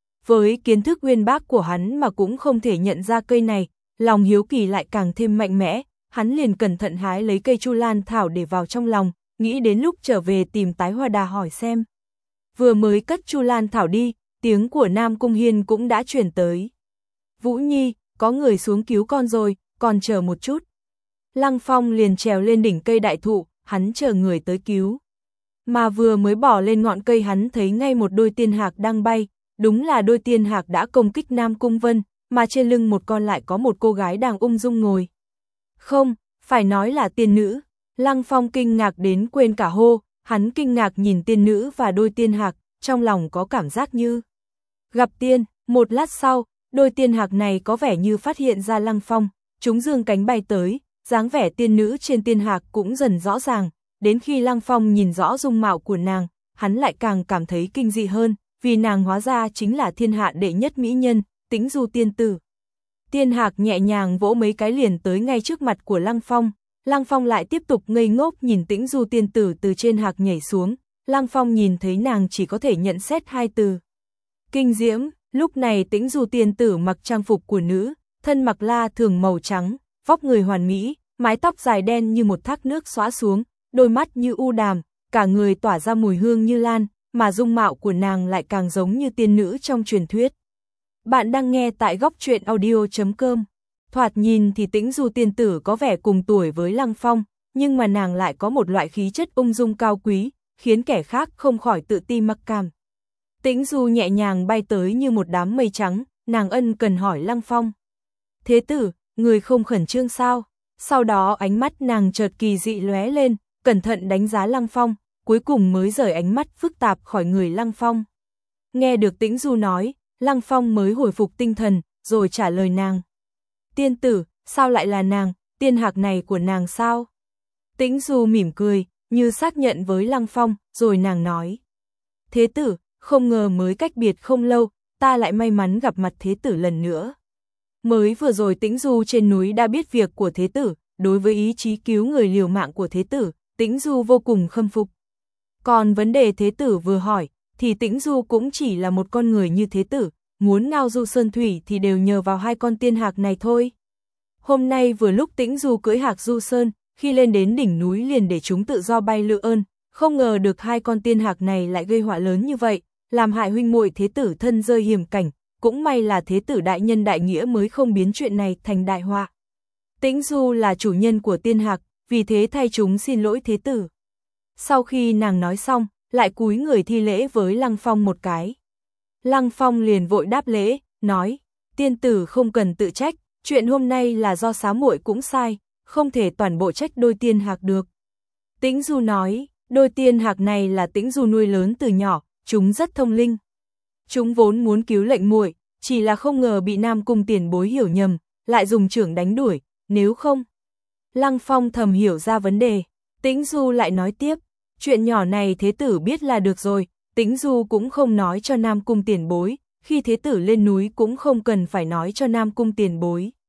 Với kiến thức uyên bác của hắn mà cũng không thể nhận ra cây này, lòng hiếu kỳ lại càng thêm mạnh mẽ, hắn liền cẩn thận hái lấy cây chu lan thảo để vào trong lòng, nghĩ đến lúc trở về tìm Tái Hoa Đà hỏi xem. Vừa mới cất chu lan thảo đi, tiếng của Nam Cung Hiên cũng đã truyền tới. Vũ Nhi, có người xuống cứu con rồi, còn chờ một chút. Lăng Phong liền trèo lên đỉnh cây đại thụ, hắn chờ người tới cứu. Mà vừa mới bỏ lên ngọn cây hắn thấy ngay một đôi tiên hạc đang bay, đúng là đôi tiên hạc đã công kích Nam Cung Vân, mà trên lưng một con lại có một cô gái đang ung dung ngồi. Không, phải nói là tiên nữ. Lăng Phong kinh ngạc đến quên cả hô, hắn kinh ngạc nhìn tiên nữ và đôi tiên hạc, trong lòng có cảm giác như gặp tiên. Một lát sau, đôi tiên hạc này có vẻ như phát hiện ra Lăng Phong, chúng dương cánh bay tới, dáng vẻ tiên nữ trên tiên hạc cũng dần rõ ràng, đến khi Lăng Phong nhìn rõ dung mạo của nàng, hắn lại càng cảm thấy kinh dị hơn, vì nàng hóa ra chính là thiên hạ đệ nhất mỹ nhân, Tĩnh Du tiên tử. Tiên hạc nhẹ nhàng vỗ mấy cái liền tới ngay trước mặt của Lăng Phong, Lăng Phong lại tiếp tục ngây ngốc nhìn Tĩnh Du tiên tử từ trên hạc nhảy xuống, Lăng Phong nhìn thấy nàng chỉ có thể nhận xét hai từ. Kinh diễm. Lúc này Tĩnh Du tiên tử mặc trang phục của nữ, thân mặc la thường màu trắng, vóc người hoàn mỹ, mái tóc dài đen như một thác nước xõa xuống, đôi mắt như u đàm, cả người tỏa ra mùi hương như lan, mà dung mạo của nàng lại càng giống như tiên nữ trong truyền thuyết. Bạn đang nghe tại góc truyện audio chấm com. Thoạt nhìn thì Tĩnh Du tiên tử có vẻ cùng tuổi với Lăng Phong, nhưng mà nàng lại có một loại khí chất ung dung cao quý, khiến kẻ khác không khỏi tự ti mặc cảm. Tĩnh Du nhẹ nhàng bay tới như một đám mây trắng, nàng ân cần hỏi Lăng Phong. Thế tử, người không khẩn trương sao? Sau đó ánh mắt nàng chợt kỳ dị lóe lên, cẩn thận đánh giá Lăng Phong, cuối cùng mới rời ánh mắt phức tạp khỏi người Lăng Phong. Nghe được Tĩnh Du nói, Lăng Phong mới hồi phục tinh thần, rồi trả lời nàng. Tiên tử, sao lại là nàng, tiên hạc này của nàng sao? Tĩnh Du mỉm cười, như xác nhận với Lăng Phong, rồi nàng nói. Thế tử, không ngờ mới cách biệt không lâu, ta lại may mắn gặp mặt thế tử lần nữa. Mới vừa rồi Tĩnh Du trên núi đã biết việc của thế tử, đối với ý chí cứu người liều mạng của thế tử, Tĩnh Du vô cùng khâm phục. Còn vấn đề thế tử vừa hỏi, thì Tĩnh Du cũng chỉ là một con người như thế tử, muốn ngao du sơn thủy thì đều nhờ vào hai con tiên hạc này thôi. Hôm nay vừa lúc Tĩnh Du cưỡi hạc du sơn, khi lên đến đỉnh núi liền để chúng tự do bay lượn ơn, không ngờ được hai con tiên hạc này lại gây họa lớn như vậy, làm hại huynh muội thế tử thân rơi hiểm cảnh, cũng may là thế tử đại nhân đại nghĩa mới không biến chuyện này thành đại họa. Tĩnh Du là chủ nhân của tiên hạc, vì thế thay chúng xin lỗi thế tử. Sau khi nàng nói xong, lại cúi người thi lễ với Lăng Phong một cái. Lăng Phong liền vội đáp lễ, nói, tiên tử không cần tự trách, chuyện hôm nay là do xá muội cũng sai, không thể toàn bộ trách đôi tiên hạc được. Tĩnh Du nói, đôi tiên hạc này là Tĩnh Du nuôi lớn từ nhỏ, chúng rất thông linh. Chúng vốn muốn cứu lệnh muội, chỉ là không ngờ bị Nam Cung tiền bối hiểu nhầm, lại dùng chưởng đánh đuổi, nếu không. Lăng Phong thầm hiểu ra vấn đề, Tĩnh Du lại nói tiếp, chuyện nhỏ này thế tử biết là được rồi, Tĩnh Du cũng không nói cho Nam Cung tiền bối, khi thế tử lên núi cũng không cần phải nói cho Nam Cung tiền bối.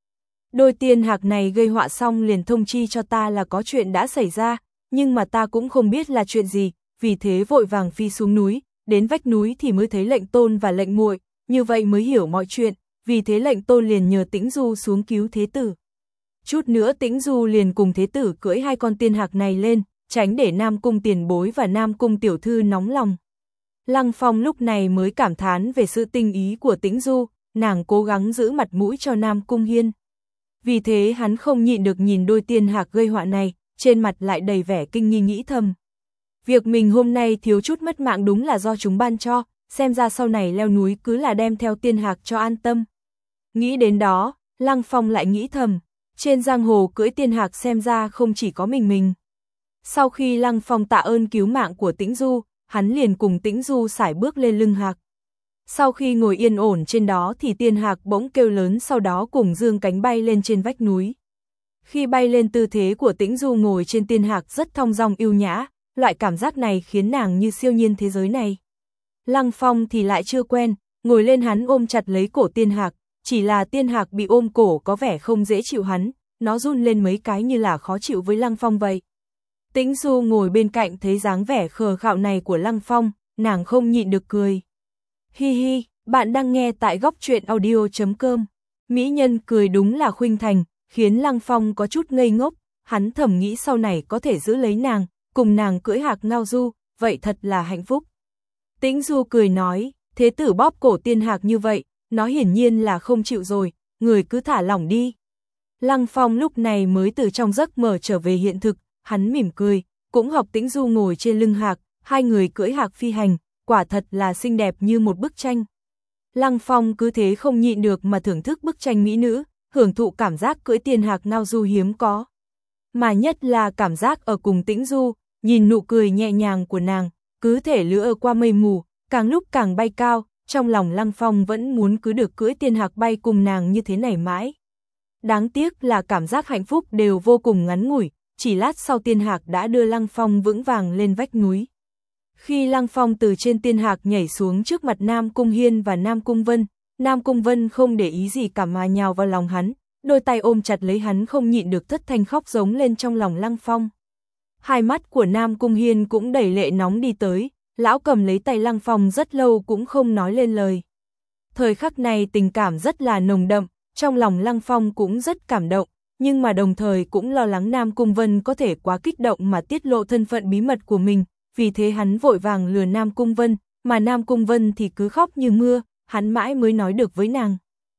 Đôi tiên hạc này gây họa xong liền thông chi cho ta là có chuyện đã xảy ra, nhưng mà ta cũng không biết là chuyện gì, vì thế vội vàng phi xuống núi, đến vách núi thì mới thấy lệnh tôn và lệnh muội, như vậy mới hiểu mọi chuyện, vì thế lệnh tôn liền nhờ Tĩnh Du xuống cứu thế tử. Chút nữa Tĩnh Du liền cùng thế tử cưỡi hai con tiên hạc này lên, tránh để Nam Cung tiền bối và Nam Cung tiểu thư nóng lòng. Lăng Phong lúc này mới cảm thán về sự tinh ý của Tĩnh Du, nàng cố gắng giữ mặt mũi cho Nam Cung Hiên. Vì thế hắn không nhịn được nhìn đôi tiên hạc gây họa này, trên mặt lại đầy vẻ kinh nghi nghĩ thầm. Việc mình hôm nay thiếu chút mất mạng đúng là do chúng ban cho, xem ra sau này leo núi cứ là đem theo tiên hạc cho an tâm. Nghĩ đến đó, Lăng Phong lại nghĩ thầm, trên giang hồ cưỡi tiên hạc xem ra không chỉ có mình mình. Sau khi Lăng Phong tạ ơn cứu mạng của Tĩnh Du, hắn liền cùng Tĩnh Du sải bước lên lưng hạc. Sau khi ngồi yên ổn trên đó thì tiên hạc bỗng kêu lớn, sau đó cùng dương cánh bay lên trên vách núi. Khi bay lên, tư thế của Tĩnh Du ngồi trên tiên hạc rất thong dong yêu nhã, loại cảm giác này khiến nàng như siêu nhiên thế giới này. Lăng Phong thì lại chưa quen, ngồi lên hắn ôm chặt lấy cổ tiên hạc, chỉ là tiên hạc bị ôm cổ có vẻ không dễ chịu hắn, nó run lên mấy cái như là khó chịu với Lăng Phong vậy. Tĩnh Du ngồi bên cạnh thấy dáng vẻ khờ khạo này của Lăng Phong, nàng không nhịn được cười. Hi hi, bạn đang nghe tại góc truyện audio chấm com. Mỹ nhân cười đúng là khuynh thành, khiến Lăng Phong có chút ngây ngốc, hắn thầm nghĩ sau này có thể giữ lấy nàng, cùng nàng cưỡi hạc ngao du, vậy thật là hạnh phúc. Tĩnh Du cười nói, thế tử bóp cổ tiên hạc như vậy, nó hiển nhiên là không chịu rồi, người cứ thả lỏng đi. Lăng Phong lúc này mới từ trong giấc mơ trở về hiện thực, hắn mỉm cười, cũng học Tĩnh Du ngồi trên lưng hạc, hai người cưỡi hạc phi hành, quả thật là xinh đẹp như một bức tranh. Lăng Phong cứ thế không nhịn được mà thưởng thức bức tranh mỹ nữ, hưởng thụ cảm giác cưỡi tiên hạc ngao du hiếm có. Mà nhất là cảm giác ở cùng Tĩnh Du, nhìn nụ cười nhẹ nhàng của nàng, cứ thể lướt qua mây mù, càng lúc càng bay cao, trong lòng Lăng Phong vẫn muốn cứ được cưỡi tiên hạc bay cùng nàng như thế này mãi. Đáng tiếc là cảm giác hạnh phúc đều vô cùng ngắn ngủi, chỉ lát sau tiên hạc đã đưa Lăng Phong vững vàng lên vách núi. Khi Lăng Phong từ trên tiên hạc nhảy xuống trước mặt Nam Cung Hiên và Nam Cung Vân, Nam Cung Vân không để ý gì cả mà nhào vào lòng hắn, đôi tay ôm chặt lấy hắn không nhịn được thất thanh khóc giống lên trong lòng Lăng Phong. Hai mắt của Nam Cung Hiên cũng đầy lệ nóng đi tới, lão cầm lấy tay Lăng Phong rất lâu cũng không nói lên lời. Thời khắc này tình cảm rất là nồng đậm, trong lòng Lăng Phong cũng rất cảm động, nhưng mà đồng thời cũng lo lắng Nam Cung Vân có thể quá kích động mà tiết lộ thân phận bí mật của mình, vì thế hắn vội vàng lừa Nam Cung Vân, mà Nam Cung Vân thì cứ khóc như mưa, hắn mãi mới nói được với nàng.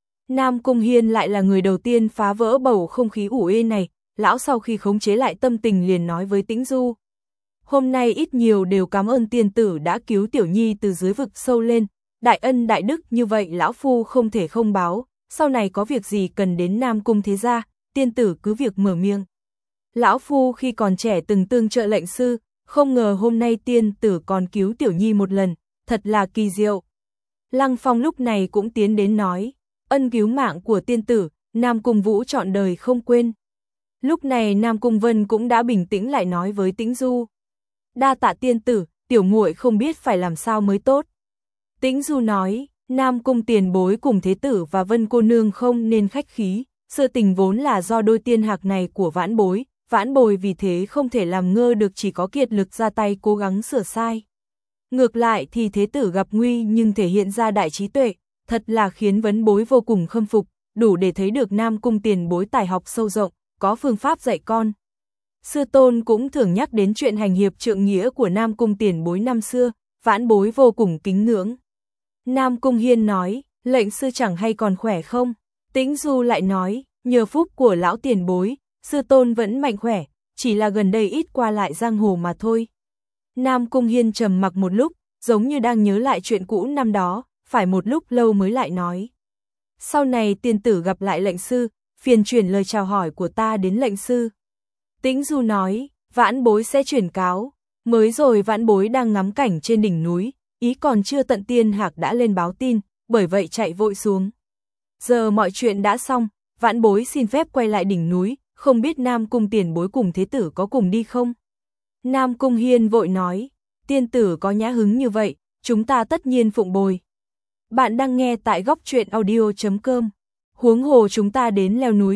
Nam Cung Hiên lại là người đầu tiên phá vỡ bầu không khí ủ ê này, lão sau khi khống chế lại tâm tình liền nói với Tĩnh Du. Hôm nay ít nhiều đều cảm ơn tiên tử đã cứu Tiểu Nhi từ dưới vực sâu lên, đại ân đại đức như vậy lão phu không thể không báo, sau này có việc gì cần đến Nam Cung thế gia, tiên tử cứ việc mở miệng. Lão phu khi còn trẻ từng tương trợ lệnh sư, không ngờ hôm nay tiên tử còn cứu Tiểu Nhi một lần, thật là kỳ diệu. Lăng Phong lúc này cũng tiến đến nói, ân cứu mạng của tiên tử, Nam Cung Vũ trọn đời không quên. Lúc này Nam Cung Vân cũng đã bình tĩnh lại nói với Tĩnh Du. Đa tạ tiên tử, tiểu muội không biết phải làm sao mới tốt. Tĩnh Du nói, Nam Cung tiền bối cùng thế tử và Vân cô nương không nên khách khí, sự tình vốn là do đôi tiên hạc này của vãn bối, vãn bồi vì thế không thể làm ngơ được, chỉ có kiệt lực ra tay cố gắng sửa sai. Ngược lại thì thế tử gặp nguy nhưng thể hiện ra đại trí tuệ, thật là khiến vân bối vô cùng khâm phục, đủ để thấy được Nam Cung tiền bối tài học sâu rộng, có phương pháp dạy con. Sư tôn cũng thường nhắc đến chuyện hành hiệp trượng nghĩa của Nam Cung tiền bối năm xưa, vãn bối vô cùng kính ngưỡng. Nam Cung Hiên nói, lệnh sư chẳng hay còn khỏe không? Tĩnh Du lại nói, nhờ phúc của lão tiền bối, sư tôn vẫn mạnh khỏe, chỉ là gần đây ít qua lại giang hồ mà thôi. Nam Cung Hiên trầm mặc một lúc, giống như đang nhớ lại chuyện cũ năm đó, phải một lúc lâu mới lại nói. Sau này tiên tử gặp lại lệnh sư, phiền chuyển lời chào hỏi của ta đến lệnh sư. Tĩnh Du nói, vãn bối sẽ chuyển cáo, mới rồi vãn bối đang ngắm cảnh trên đỉnh núi, ý còn chưa tận tiên hạc đã lên báo tin, bởi vậy chạy vội xuống. Giờ mọi chuyện đã xong, vãn bối xin phép quay lại đỉnh núi, không biết Nam Cung tiền bối cùng thế tử có cùng đi không? Nam Cung Hiên vội nói, tiên tử có nhã hứng như vậy, chúng ta tất nhiên phụng bồi. Bạn đang nghe tại góc truyện audio chấm com. Huống hồ chúng ta đến leo núi,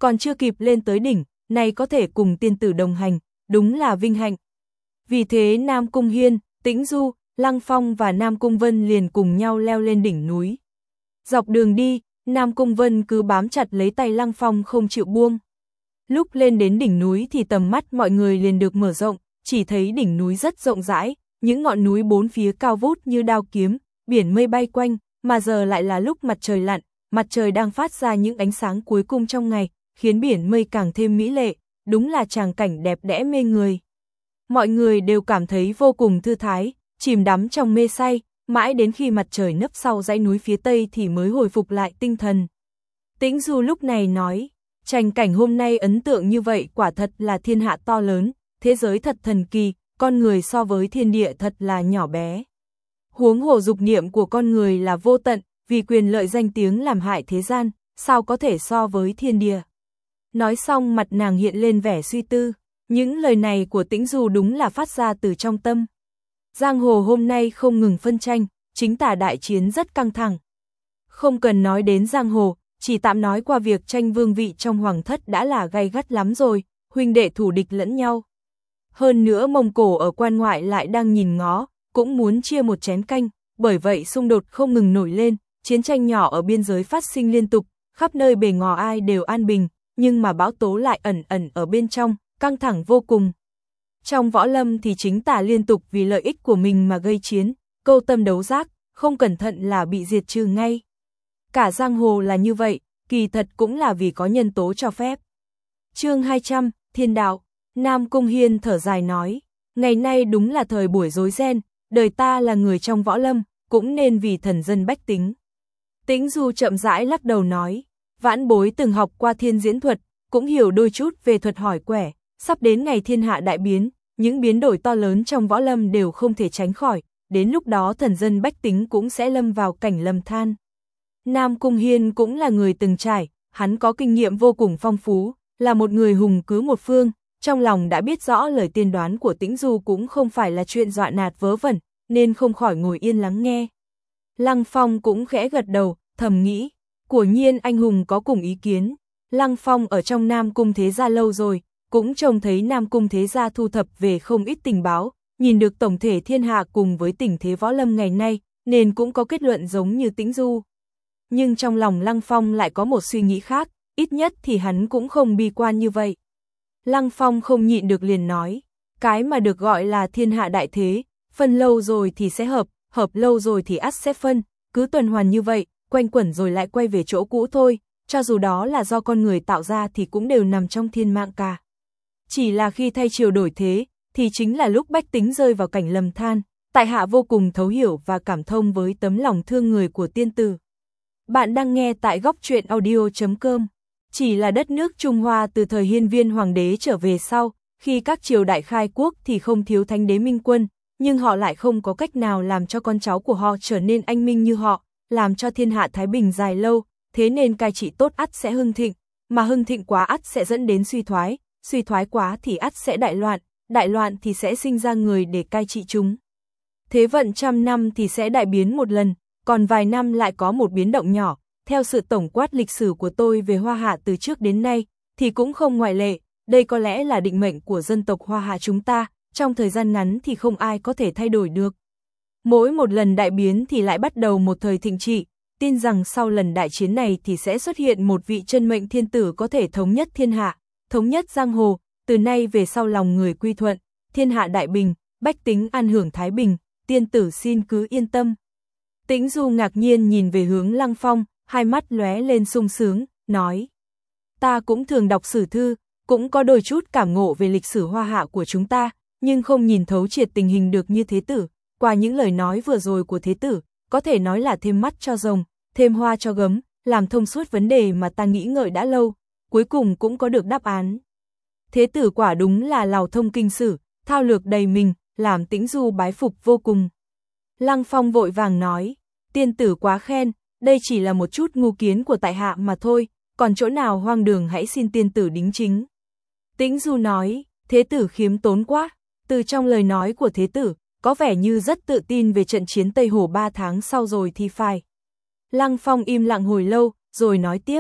còn chưa kịp lên tới đỉnh, nay có thể cùng tiên tử đồng hành, đúng là vinh hạnh. Vì thế Nam Cung Hiên, Tĩnh Du, Lăng Phong và Nam Cung Vân liền cùng nhau leo lên đỉnh núi. Dọc đường đi, Nam Cung Vân cứ bám chặt lấy tay Lăng Phong không chịu buông. Lúc lên đến đỉnh núi thì tầm mắt mọi người liền được mở rộng, chỉ thấy đỉnh núi rất rộng rãi, những ngọn núi bốn phía cao vút như đao kiếm, biển mây bay quanh, mà giờ lại là lúc mặt trời lặn, mặt trời đang phát ra những ánh sáng cuối cùng trong ngày, khiến biển mây càng thêm mỹ lệ, đúng là tràng cảnh đẹp đẽ mê người. Mọi người đều cảm thấy vô cùng thư thái, chìm đắm trong mê say, mãi đến khi mặt trời nấp sau dãy núi phía tây thì mới hồi phục lại tinh thần. Tĩnh Du lúc này nói, tràng cảnh hôm nay ấn tượng như vậy quả thật là thiên hạ to lớn, thế giới thật thần kỳ, con người so với thiên địa thật là nhỏ bé. Huống hồ dục niệm của con người là vô tận, vì quyền lợi danh tiếng làm hại thế gian, sao có thể so với thiên địa. Nói xong mặt nàng hiện lên vẻ suy tư, những lời này của Tĩnh Du đúng là phát ra từ trong tâm. Giang hồ hôm nay không ngừng phân tranh, chính tả đại chiến rất căng thẳng. Không cần nói đến giang hồ, chỉ tạm nói qua việc tranh vương vị trong hoàng thất đã là gay gắt lắm rồi, huynh đệ thù địch lẫn nhau. Hơn nữa Mông Cổ ở quan ngoại lại đang nhìn ngó, cũng muốn chia một chén canh, bởi vậy xung đột không ngừng nổi lên, chiến tranh nhỏ ở biên giới phát sinh liên tục, khắp nơi bề ngò ai đều an bình, nhưng mà bão tố lại ẩn ẩn ở bên trong, căng thẳng vô cùng. Trong võ lâm thì chính tả liên tục vì lợi ích của mình mà gây chiến, câu tâm đấu giác, không cẩn thận là bị diệt trừ ngay. Cả giang hồ là như vậy, kỳ thật cũng là vì có nhân tố cho phép. Chương hai trăm, Thiên Đạo. Nam Cung Hiên thở dài nói, ngày nay đúng là thời buổi rối ren, đời ta là người trong võ lâm, cũng nên vì thần dân bách tính. Tĩnh Du chậm rãi lắc đầu nói, vãn bối từng học qua thiên diễn thuật, cũng hiểu đôi chút về thuật hỏi quẻ, sắp đến ngày thiên hạ đại biến, những biến đổi to lớn trong võ lâm đều không thể tránh khỏi, đến lúc đó thần dân bách tính cũng sẽ lâm vào cảnh lầm than. Nam Cung Hiên cũng là người từng trải, hắn có kinh nghiệm vô cùng phong phú, là một người hùng cứ một phương, trong lòng đã biết rõ lời tiên đoán của Tĩnh Du cũng không phải là chuyện dọa nạt vớ vẩn, nên không khỏi ngồi yên lắng nghe. Lăng Phong cũng khẽ gật đầu, thầm nghĩ, quả nhiên anh hùng có cùng ý kiến. Lăng Phong ở trong Nam Cung Thế Gia lâu rồi, cũng trông thấy Nam Cung Thế Gia thu thập về không ít tình báo, nhìn được tổng thể thiên hạ cùng với tình thế võ lâm ngày nay, nên cũng có kết luận giống như Tĩnh Du. Nhưng trong lòng Lăng Phong lại có một suy nghĩ khác, ít nhất thì hắn cũng không bi quan như vậy. Lăng Phong không nhịn được liền nói, cái mà được gọi là thiên hạ đại thế, phân lâu rồi thì sẽ hợp, hợp lâu rồi thì ắt sẽ phân, cứ tuần hoàn như vậy, quanh quẩn rồi lại quay về chỗ cũ thôi, cho dù đó là do con người tạo ra thì cũng đều nằm trong thiên mạng cả. Chỉ là khi thay chiều đổi thế, thì chính là lúc bách tính rơi vào cảnh lầm than, tại hạ vô cùng thấu hiểu và cảm thông với tấm lòng thương người của tiên tử. Bạn đang nghe tại góc truyện audio chấm com. Chỉ là đất nước Trung Hoa từ thời Hiên Viên Hoàng đế trở về sau, khi các triều đại khai quốc thì không thiếu thánh đế minh quân, nhưng họ lại không có cách nào làm cho con cháu của họ trở nên anh minh như họ, làm cho thiên hạ thái bình dài lâu, thế nên cai trị tốt ắt sẽ hưng thịnh, mà hưng thịnh quá ắt sẽ dẫn đến suy thoái, suy thoái quá thì ắt sẽ đại loạn, đại loạn thì sẽ sinh ra người để cai trị chúng. Thế vận trăm năm thì sẽ đại biến một lần, còn vài năm lại có một biến động nhỏ. Theo sự tổng quát lịch sử của tôi về Hoa Hạ từ trước đến nay, thì cũng không ngoại lệ, đây có lẽ là định mệnh của dân tộc Hoa Hạ chúng ta, trong thời gian ngắn thì không ai có thể thay đổi được. Mỗi một lần đại biến thì lại bắt đầu một thời thịnh trị, tin rằng sau lần đại chiến này thì sẽ xuất hiện một vị chân mệnh thiên tử có thể thống nhất thiên hạ, thống nhất giang hồ, từ nay về sau lòng người quy thuận, thiên hạ đại bình, bách tính an hưởng thái bình, tiên tử xin cứ yên tâm. Tĩnh Du ngạc nhiên nhìn về hướng Lăng Phong, hai mắt lóe lên sung sướng, nói, ta cũng thường đọc sử thư, cũng có đôi chút cảm ngộ về lịch sử Hoa Hạ của chúng ta, nhưng không nhìn thấu triệt tình hình được như thế tử, qua những lời nói vừa rồi của thế tử, có thể nói là thêm mắt cho rồng, thêm hoa cho gấm, làm thông suốt vấn đề mà ta nghĩ ngợi đã lâu, cuối cùng cũng có được đáp án. Thế tử quả đúng là lào thông kinh sử, thao lược đầy mình, làm Tĩnh Du bái phục vô cùng. Lăng Phong vội vàng nói, tiên tử quá khen, đây chỉ là một chút ngu kiến của tại hạ mà thôi, còn chỗ nào hoang đường hãy xin tiên tử đính chính. Tĩnh Du nói, thế tử khiêm tốn quá, từ trong lời nói của thế tử, có vẻ như rất tự tin về trận chiến Tây Hồ ba tháng sau rồi thì phải. Lăng Phong im lặng hồi lâu, rồi nói tiếp,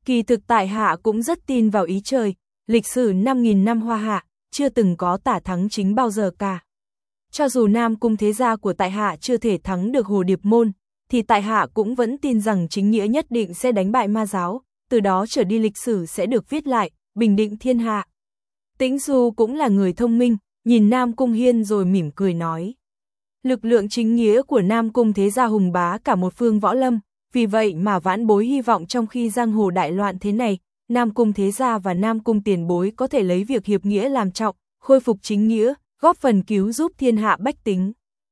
Kỳ thực tại hạ cũng rất tin vào ý trời, lịch sử năm nghìn năm hoa hạ, chưa từng có tả thắng chính bao giờ cả. Cho dù Nam Cung thế gia của tại hạ chưa thể thắng được Hồ Điệp môn, thì tại hạ cũng vẫn tin rằng chính nghĩa nhất định sẽ đánh bại ma giáo, từ đó trở đi lịch sử sẽ được viết lại, bình định thiên hạ. Tĩnh Du cũng là người thông minh, nhìn Nam Cung Hiên rồi mỉm cười nói. Lực lượng chính nghĩa của Nam Cung thế gia hùng bá cả một phương võ lâm, vì vậy mà vãn bối hy vọng trong khi giang hồ đại loạn thế này, Nam Cung thế gia và Nam Cung tiền bối có thể lấy việc hiệp nghĩa làm trọng, khôi phục chính nghĩa, góp phần cứu giúp thiên hạ bách tính.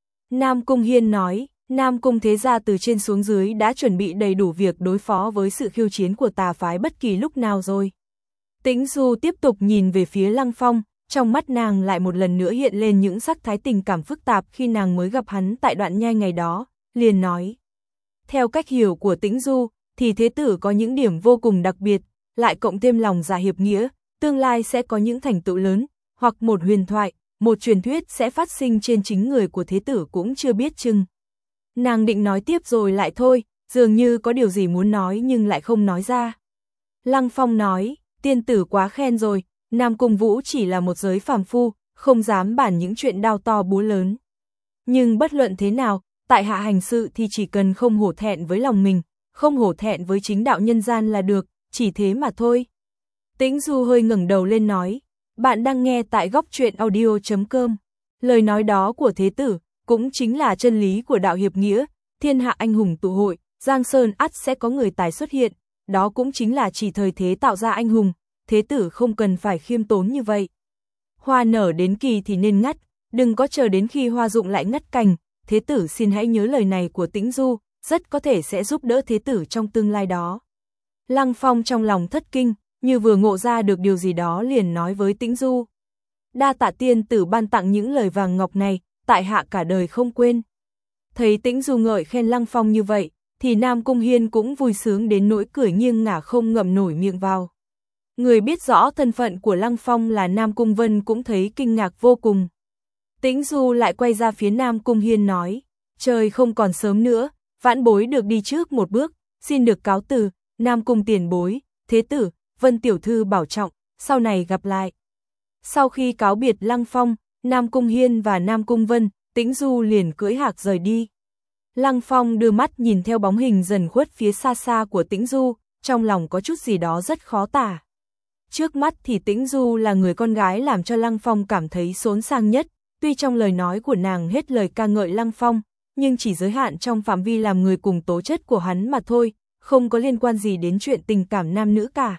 Nam Cung Hiên nói, Nam Cung thế gia từ trên xuống dưới đã chuẩn bị đầy đủ việc đối phó với sự khiêu chiến của tà phái bất kỳ lúc nào rồi. Tĩnh Du tiếp tục nhìn về phía Lăng Phong, trong mắt nàng lại một lần nữa hiện lên những sắc thái tình cảm phức tạp khi nàng mới gặp hắn tại đoạn nhai ngày đó, liền nói. Theo cách hiểu của Tĩnh Du, thì thế tử có những điểm vô cùng đặc biệt, lại cộng thêm lòng dạ hiệp nghĩa, tương lai sẽ có những thành tựu lớn, hoặc một huyền thoại, một truyền thuyết sẽ phát sinh trên chính người của thế tử cũng chưa biết chừng. Nàng định nói tiếp rồi lại thôi, dường như có điều gì muốn nói nhưng lại không nói ra. Lăng Phong nói, tiên tử quá khen rồi, Nam Cung Vũ chỉ là một giới phàm phu, không dám bàn những chuyện đao to búa lớn. Nhưng bất luận thế nào, tại hạ hành sự thì chỉ cần không hổ thẹn với lòng mình, không hổ thẹn với chính đạo nhân gian là được, chỉ thế mà thôi. Tĩnh Du hơi ngẩng đầu lên nói, bạn đang nghe tại góc truyện audio chấm com. Lời nói đó của thế tử, cũng chính là chân lý của đạo hiệp nghĩa, thiên hạ anh hùng tụ hội, Giang Sơn ắt sẽ có người tài xuất hiện, đó cũng chính là chỉ thời thế tạo ra anh hùng, thế tử không cần phải khiêm tốn như vậy. Hoa nở đến kỳ thì nên ngắt, đừng có chờ đến khi hoa rụng lại ngắt cành, thế tử xin hãy nhớ lời này của Tĩnh Du, rất có thể sẽ giúp đỡ thế tử trong tương lai đó. Lăng Phong trong lòng thất kinh, như vừa ngộ ra được điều gì đó liền nói với Tĩnh Du. Đa tạ tiên tử ban tặng những lời vàng ngọc này, tại hạ cả đời không quên. Thấy Tĩnh Du ngợi khen Lăng Phong như vậy, thì Nam Cung Hiên cũng vui sướng đến nỗi cười nghiêng ngả không ngậm nổi miệng vào. Người biết rõ thân phận của Lăng Phong là Nam Cung Vân cũng thấy kinh ngạc vô cùng. Tĩnh Du lại quay ra phía Nam Cung Hiên nói, trời không còn sớm nữa, vãn bối được đi trước một bước, xin được cáo từ, Nam Cung tiền bối, thế tử, Vân tiểu thư bảo trọng, sau này gặp lại. Sau khi cáo biệt Lăng Phong, Nam Cung Hiên và Nam Cung Vân, Tĩnh Du liền cưỡi hạc rời đi. Lăng Phong đưa mắt nhìn theo bóng hình dần khuất phía xa xa của Tĩnh Du, trong lòng có chút gì đó rất khó tả. Trước mắt thì Tĩnh Du là người con gái làm cho Lăng Phong cảm thấy xốn sang nhất, tuy trong lời nói của nàng hết lời ca ngợi Lăng Phong, nhưng chỉ giới hạn trong phạm vi làm người cùng tố chất của hắn mà thôi, không có liên quan gì đến chuyện tình cảm nam nữ cả.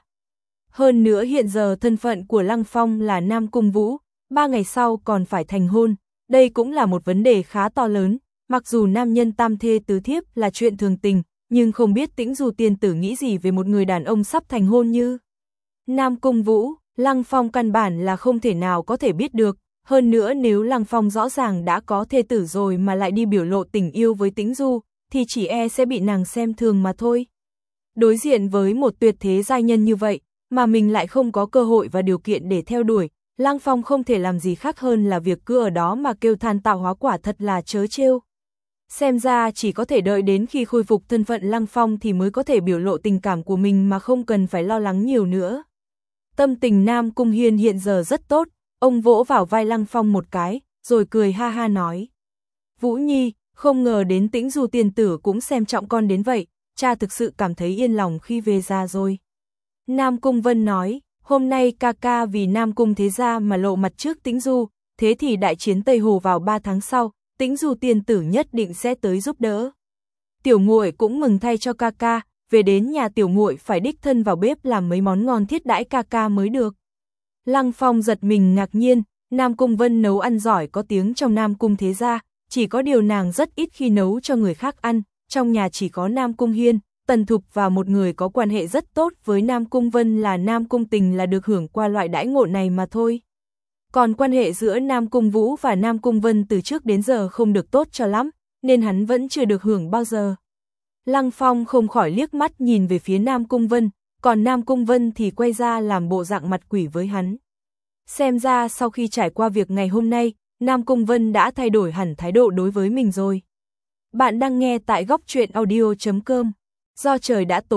Hơn nữa hiện giờ thân phận của Lăng Phong là Nam Cung Vũ, ba ngày sau còn phải thành hôn, đây cũng là một vấn đề khá to lớn, mặc dù nam nhân tam thê tứ thiếp là chuyện thường tình, nhưng không biết Tĩnh Du tiên tử nghĩ gì về một người đàn ông sắp thành hôn như Nam Cung Vũ. Lăng Phong căn bản là không thể nào có thể biết được, hơn nữa nếu Lăng Phong rõ ràng đã có thê tử rồi mà lại đi biểu lộ tình yêu với Tĩnh Du, thì chỉ e sẽ bị nàng xem thường mà thôi. Đối diện với một tuyệt thế giai nhân như vậy, mà mình lại không có cơ hội và điều kiện để theo đuổi, Lăng Phong không thể làm gì khác hơn là việc cứ ở đó mà kêu than tạo hóa quả thật là trớ trêu. Xem ra chỉ có thể đợi đến khi khôi phục thân phận Lăng Phong thì mới có thể biểu lộ tình cảm của mình mà không cần phải lo lắng nhiều nữa. Tâm tình Nam Cung Hiên hiện giờ rất tốt, ông vỗ vào vai Lăng Phong một cái, rồi cười ha ha nói. Vũ Nhi, không ngờ đến Tĩnh Du tiên tử cũng xem trọng con đến vậy, cha thực sự cảm thấy yên lòng khi về già rồi. Nam Cung Vân nói, hôm nay ca ca vì Nam Cung thế gia mà lộ mặt trước Tĩnh Du, thế thì đại chiến Tây Hồ vào ba tháng sau, Tĩnh Du tiên tử nhất định sẽ tới giúp đỡ. Tiểu muội cũng mừng thay cho ca ca, về đến nhà tiểu muội phải đích thân vào bếp làm mấy món ngon thiết đãi ca ca mới được. Lăng Phong giật mình ngạc nhiên, Nam Cung Vân nấu ăn giỏi có tiếng trong Nam Cung thế gia, chỉ có điều nàng rất ít khi nấu cho người khác ăn, trong nhà chỉ có Nam Cung Hiên, Tần Thục và một người có quan hệ rất tốt với Nam Cung Vân là Nam Cung Tình là được hưởng qua loại đãi ngộ này mà thôi. Còn quan hệ giữa Nam Cung Vũ và Nam Cung Vân từ trước đến giờ không được tốt cho lắm, nên hắn vẫn chưa được hưởng bao giờ. Lăng Phong không khỏi liếc mắt nhìn về phía Nam Cung Vân, còn Nam Cung Vân thì quay ra làm bộ dạng mặt quỷ với hắn. Xem ra sau khi trải qua việc ngày hôm nay, Nam Cung Vân đã thay đổi hẳn thái độ đối với mình rồi. Bạn đang nghe tại góc truyện audio chấm com. Do trời đã tối,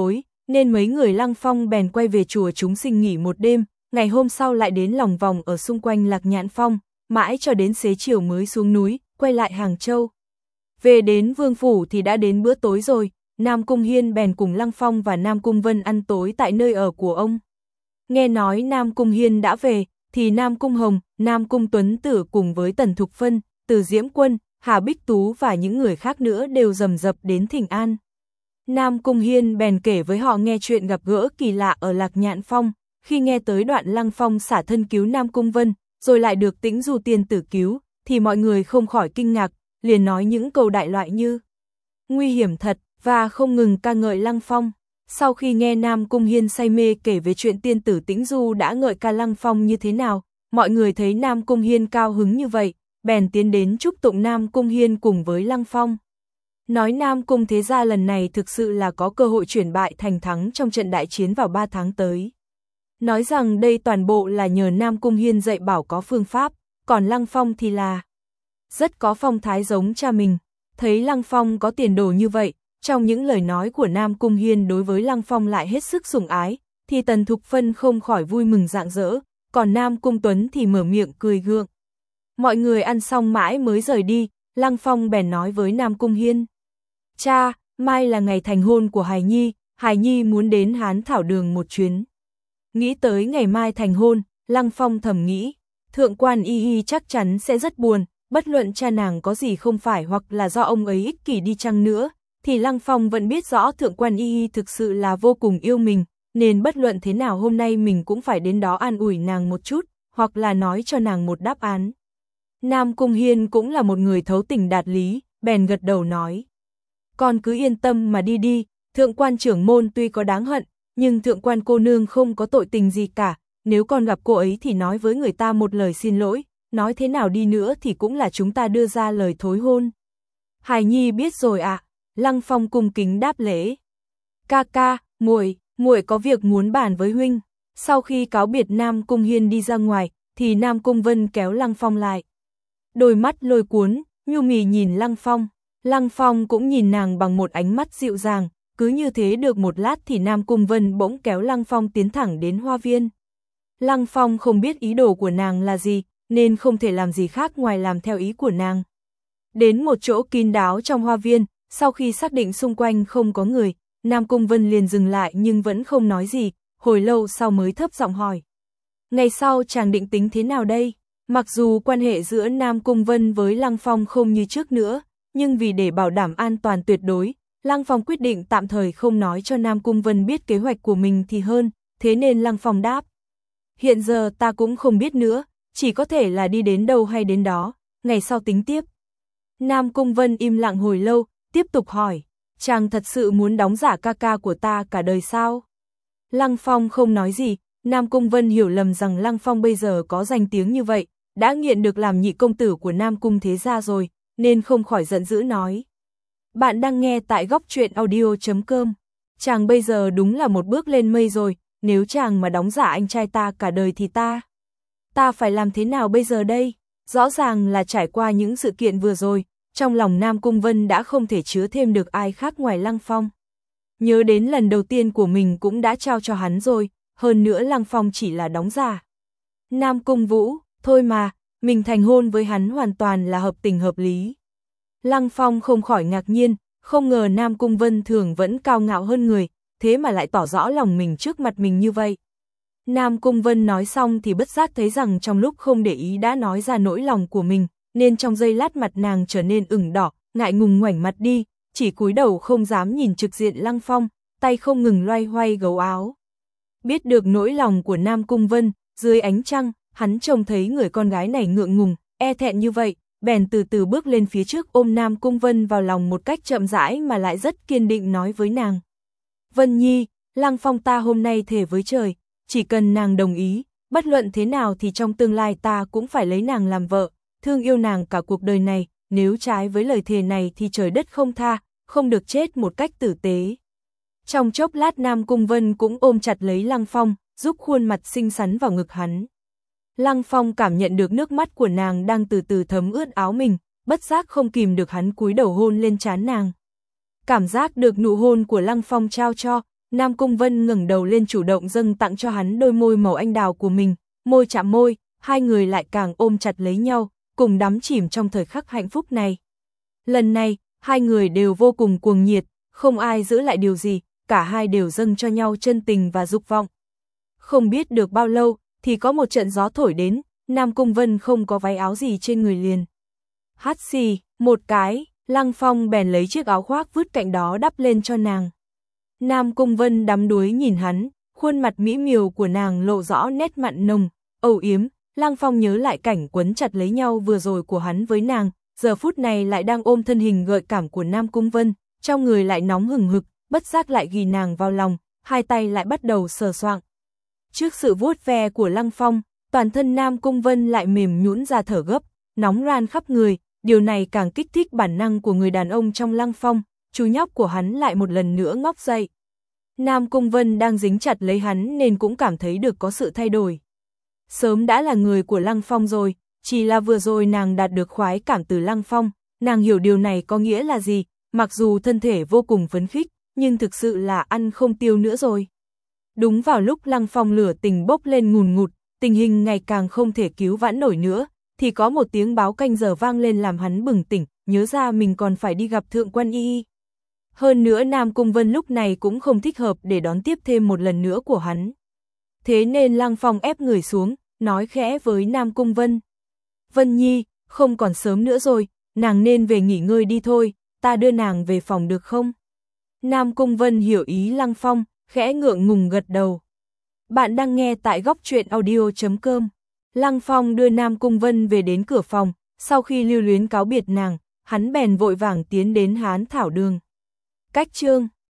nên mấy người Lăng Phong bèn quay về chùa chúng sinh nghỉ một đêm, ngày hôm sau lại đến lòng vòng ở xung quanh Lạc Nhạn Phong, mãi cho đến xế chiều mới xuống núi, quay lại Hàng Châu. Về đến vương phủ thì đã đến bữa tối rồi, Nam Cung Hiên bèn cùng Lăng Phong và Nam Cung Vân ăn tối tại nơi ở của ông. Nghe nói Nam Cung Hiên đã về, thì Nam Cung Hồng, Nam Cung Tuấn Tử cùng với Tần Thục Phân, Từ Diễm Quân, Hà Bích Tú và những người khác nữa đều rầm rập đến thỉnh an. Nam Cung Hiên bèn kể với họ nghe chuyện gặp gỡ kỳ lạ ở Lạc Nhạn Phong, khi nghe tới đoạn Lăng Phong xả thân cứu Nam Cung Vân, rồi lại được Tĩnh Du tiên tử cứu, thì mọi người không khỏi kinh ngạc, liền nói những câu đại loại như nguy hiểm thật, và không ngừng ca ngợi Lăng Phong. Sau khi nghe Nam Cung Hiên say mê kể về chuyện tiên tử Tĩnh Du đã ngợi ca Lăng Phong như thế nào, mọi người thấy Nam Cung Hiên cao hứng như vậy, bèn tiến đến chúc tụng Nam Cung Hiên cùng với Lăng Phong. Nói Nam Cung thế gia lần này thực sự là có cơ hội chuyển bại thành thắng trong trận đại chiến vào ba tháng tới. Nói rằng đây toàn bộ là nhờ Nam Cung Hiên dạy bảo có phương pháp, còn Lăng Phong thì là rất có phong thái giống cha mình. Thấy Lăng Phong có tiền đồ như vậy, trong những lời nói của Nam Cung Hiên đối với Lăng Phong lại hết sức sủng ái, thì Tần Thục Phân không khỏi vui mừng rạng rỡ, còn Nam Cung Tuấn thì mở miệng cười gượng. Mọi người ăn xong mãi mới rời đi, Lăng Phong bèn nói với Nam Cung Hiên. Cha, mai là ngày thành hôn của Hải Nhi, Hải Nhi muốn đến Hán Thảo Đường một chuyến. Nghĩ tới ngày mai thành hôn, Lăng Phong thầm nghĩ, Thượng quan Y Y chắc chắn sẽ rất buồn, bất luận cha nàng có gì không phải hoặc là do ông ấy ích kỷ đi chăng nữa, thì Lăng Phong vẫn biết rõ Thượng quan Y Y thực sự là vô cùng yêu mình, nên bất luận thế nào hôm nay mình cũng phải đến đó an ủi nàng một chút, hoặc là nói cho nàng một đáp án. Nam Cung Hiên cũng là một người thấu tình đạt lý, bèn gật đầu nói. Con cứ yên tâm mà đi đi, Thượng quan trưởng môn tuy có đáng hận, nhưng Thượng quan cô nương không có tội tình gì cả, nếu con gặp cô ấy thì nói với người ta một lời xin lỗi, nói thế nào đi nữa thì cũng là chúng ta đưa ra lời thối hôn. Hải Nhi biết rồi ạ. Lăng Phong cung kính đáp lễ. Ca ca, muội, muội có việc muốn bàn với huynh. Sau khi cáo biệt Nam Cung Hiên đi ra ngoài, thì Nam Cung Vân kéo Lăng Phong lại. Đôi mắt lôi cuốn, nhu mì nhìn Lăng Phong. Lăng Phong cũng nhìn nàng bằng một ánh mắt dịu dàng, cứ như thế được một lát thì Nam Cung Vân bỗng kéo Lăng Phong tiến thẳng đến hoa viên. Lăng Phong không biết ý đồ của nàng là gì, nên không thể làm gì khác ngoài làm theo ý của nàng. Đến một chỗ kín đáo trong hoa viên, sau khi xác định xung quanh không có người, Nam Cung Vân liền dừng lại nhưng vẫn không nói gì, hồi lâu sau mới thấp giọng hỏi. Ngày sau chàng định tính thế nào đây? Mặc dù quan hệ giữa Nam Cung Vân với Lăng Phong không như trước nữa, nhưng vì để bảo đảm an toàn tuyệt đối, Lăng Phong quyết định tạm thời không nói cho Nam Cung Vân biết kế hoạch của mình thì hơn, thế nên Lăng Phong đáp. Hiện giờ ta cũng không biết nữa, chỉ có thể là đi đến đâu hay đến đó, ngày sau tính tiếp. Nam Cung Vân im lặng hồi lâu, tiếp tục hỏi, chàng thật sự muốn đóng giả ca ca của ta cả đời sao? Lăng Phong không nói gì, Nam Cung Vân hiểu lầm rằng Lăng Phong bây giờ có danh tiếng như vậy, đã nghiện được làm nhị công tử của Nam Cung thế gia rồi, nên không khỏi giận dữ nói. Bạn đang nghe tại góc truyện audio chấm com. Chàng bây giờ đúng là một bước lên mây rồi, nếu chàng mà đóng giả anh trai ta cả đời thì ta. Ta phải làm thế nào bây giờ đây? Rõ ràng là trải qua những sự kiện vừa rồi, trong lòng Nam Cung Vân đã không thể chứa thêm được ai khác ngoài Lăng Phong. Nhớ đến lần đầu tiên của mình cũng đã trao cho hắn rồi, hơn nữa Lăng Phong chỉ là đóng giả. Nam Cung Vũ, thôi mà, mình thành hôn với hắn hoàn toàn là hợp tình hợp lý. Lăng Phong không khỏi ngạc nhiên, không ngờ Nam Cung Vân thường vẫn cao ngạo hơn người, thế mà lại tỏ rõ lòng mình trước mặt mình như vậy. Nam Cung Vân nói xong thì bất giác thấy rằng trong lúc không để ý đã nói ra nỗi lòng của mình, nên trong giây lát mặt nàng trở nên ửng đỏ, ngại ngùng ngoảnh mặt đi, chỉ cúi đầu không dám nhìn trực diện Lăng Phong, tay không ngừng loay hoay gấu áo. Biết được nỗi lòng của Nam Cung Vân, dưới ánh trăng, hắn trông thấy người con gái này ngượng ngùng, e thẹn như vậy, bèn từ từ bước lên phía trước ôm Nam Cung Vân vào lòng một cách chậm rãi mà lại rất kiên định nói với nàng. Vân Nhi, Lăng Phong ta hôm nay thề với trời, chỉ cần nàng đồng ý, bất luận thế nào thì trong tương lai ta cũng phải lấy nàng làm vợ, thương yêu nàng cả cuộc đời này, nếu trái với lời thề này thì trời đất không tha, không được chết một cách tử tế. Trong chốc lát Nam Cung Vân cũng ôm chặt lấy Lăng Phong, giúp khuôn mặt xinh xắn vào ngực hắn. Lăng Phong cảm nhận được nước mắt của nàng đang từ từ thấm ướt áo mình, bất giác không kìm được hắn cúi đầu hôn lên trán nàng. Cảm giác được nụ hôn của Lăng Phong trao cho, Nam Cung Vân ngẩng đầu lên chủ động dâng tặng cho hắn đôi môi màu anh đào của mình, môi chạm môi, hai người lại càng ôm chặt lấy nhau, cùng đắm chìm trong thời khắc hạnh phúc này. Lần này, hai người đều vô cùng cuồng nhiệt, không ai giữ lại điều gì, cả hai đều dâng cho nhau chân tình và dục vọng. Không biết được bao lâu, thì có một trận gió thổi đến, Nam Cung Vân không có váy áo gì trên người liền. Hắt xì, một cái, Lăng Phong bèn lấy chiếc áo khoác vứt cạnh đó đắp lên cho nàng. Nam Cung Vân đắm đuối nhìn hắn, khuôn mặt mỹ miều của nàng lộ rõ nét mặn nồng, âu yếm. Lăng Phong nhớ lại cảnh quấn chặt lấy nhau vừa rồi của hắn với nàng, giờ phút này lại đang ôm thân hình gợi cảm của Nam Cung Vân, trong người lại nóng hừng hực, bất giác lại ghì nàng vào lòng, hai tay lại bắt đầu sờ soạng. Trước sự vuốt ve của Lăng Phong, toàn thân Nam Cung Vân lại mềm nhũn ra thở gấp, nóng ran khắp người, điều này càng kích thích bản năng của người đàn ông trong Lăng Phong, chú nhóc của hắn lại một lần nữa ngóc dậy. Nam Cung Vân đang dính chặt lấy hắn nên cũng cảm thấy được có sự thay đổi. Sớm đã là người của Lăng Phong rồi, chỉ là vừa rồi nàng đạt được khoái cảm từ Lăng Phong, nàng hiểu điều này có nghĩa là gì, mặc dù thân thể vô cùng phấn khích, nhưng thực sự là ăn không tiêu nữa rồi. Đúng vào lúc Lăng Phong lửa tình bốc lên ngùn ngụt, tình hình ngày càng không thể cứu vãn nổi nữa, thì có một tiếng báo canh giờ vang lên làm hắn bừng tỉnh, nhớ ra mình còn phải đi gặp Thượng Quan Y Y. Hơn nữa Nam Cung Vân lúc này cũng không thích hợp để đón tiếp thêm một lần nữa của hắn. Thế nên Lăng Phong ép người xuống, nói khẽ với Nam Cung Vân. Vân Nhi, không còn sớm nữa rồi, nàng nên về nghỉ ngơi đi thôi, ta đưa nàng về phòng được không? Nam Cung Vân hiểu ý Lăng Phong, khẽ ngượng ngùng gật đầu. Bạn đang nghe tại góc truyện audio chấm com. Lăng Phong đưa Nam Cung Vân về đến cửa phòng, sau khi lưu luyến cáo biệt nàng, hắn bèn vội vàng tiến đến Hán Thảo Đường. Cách chương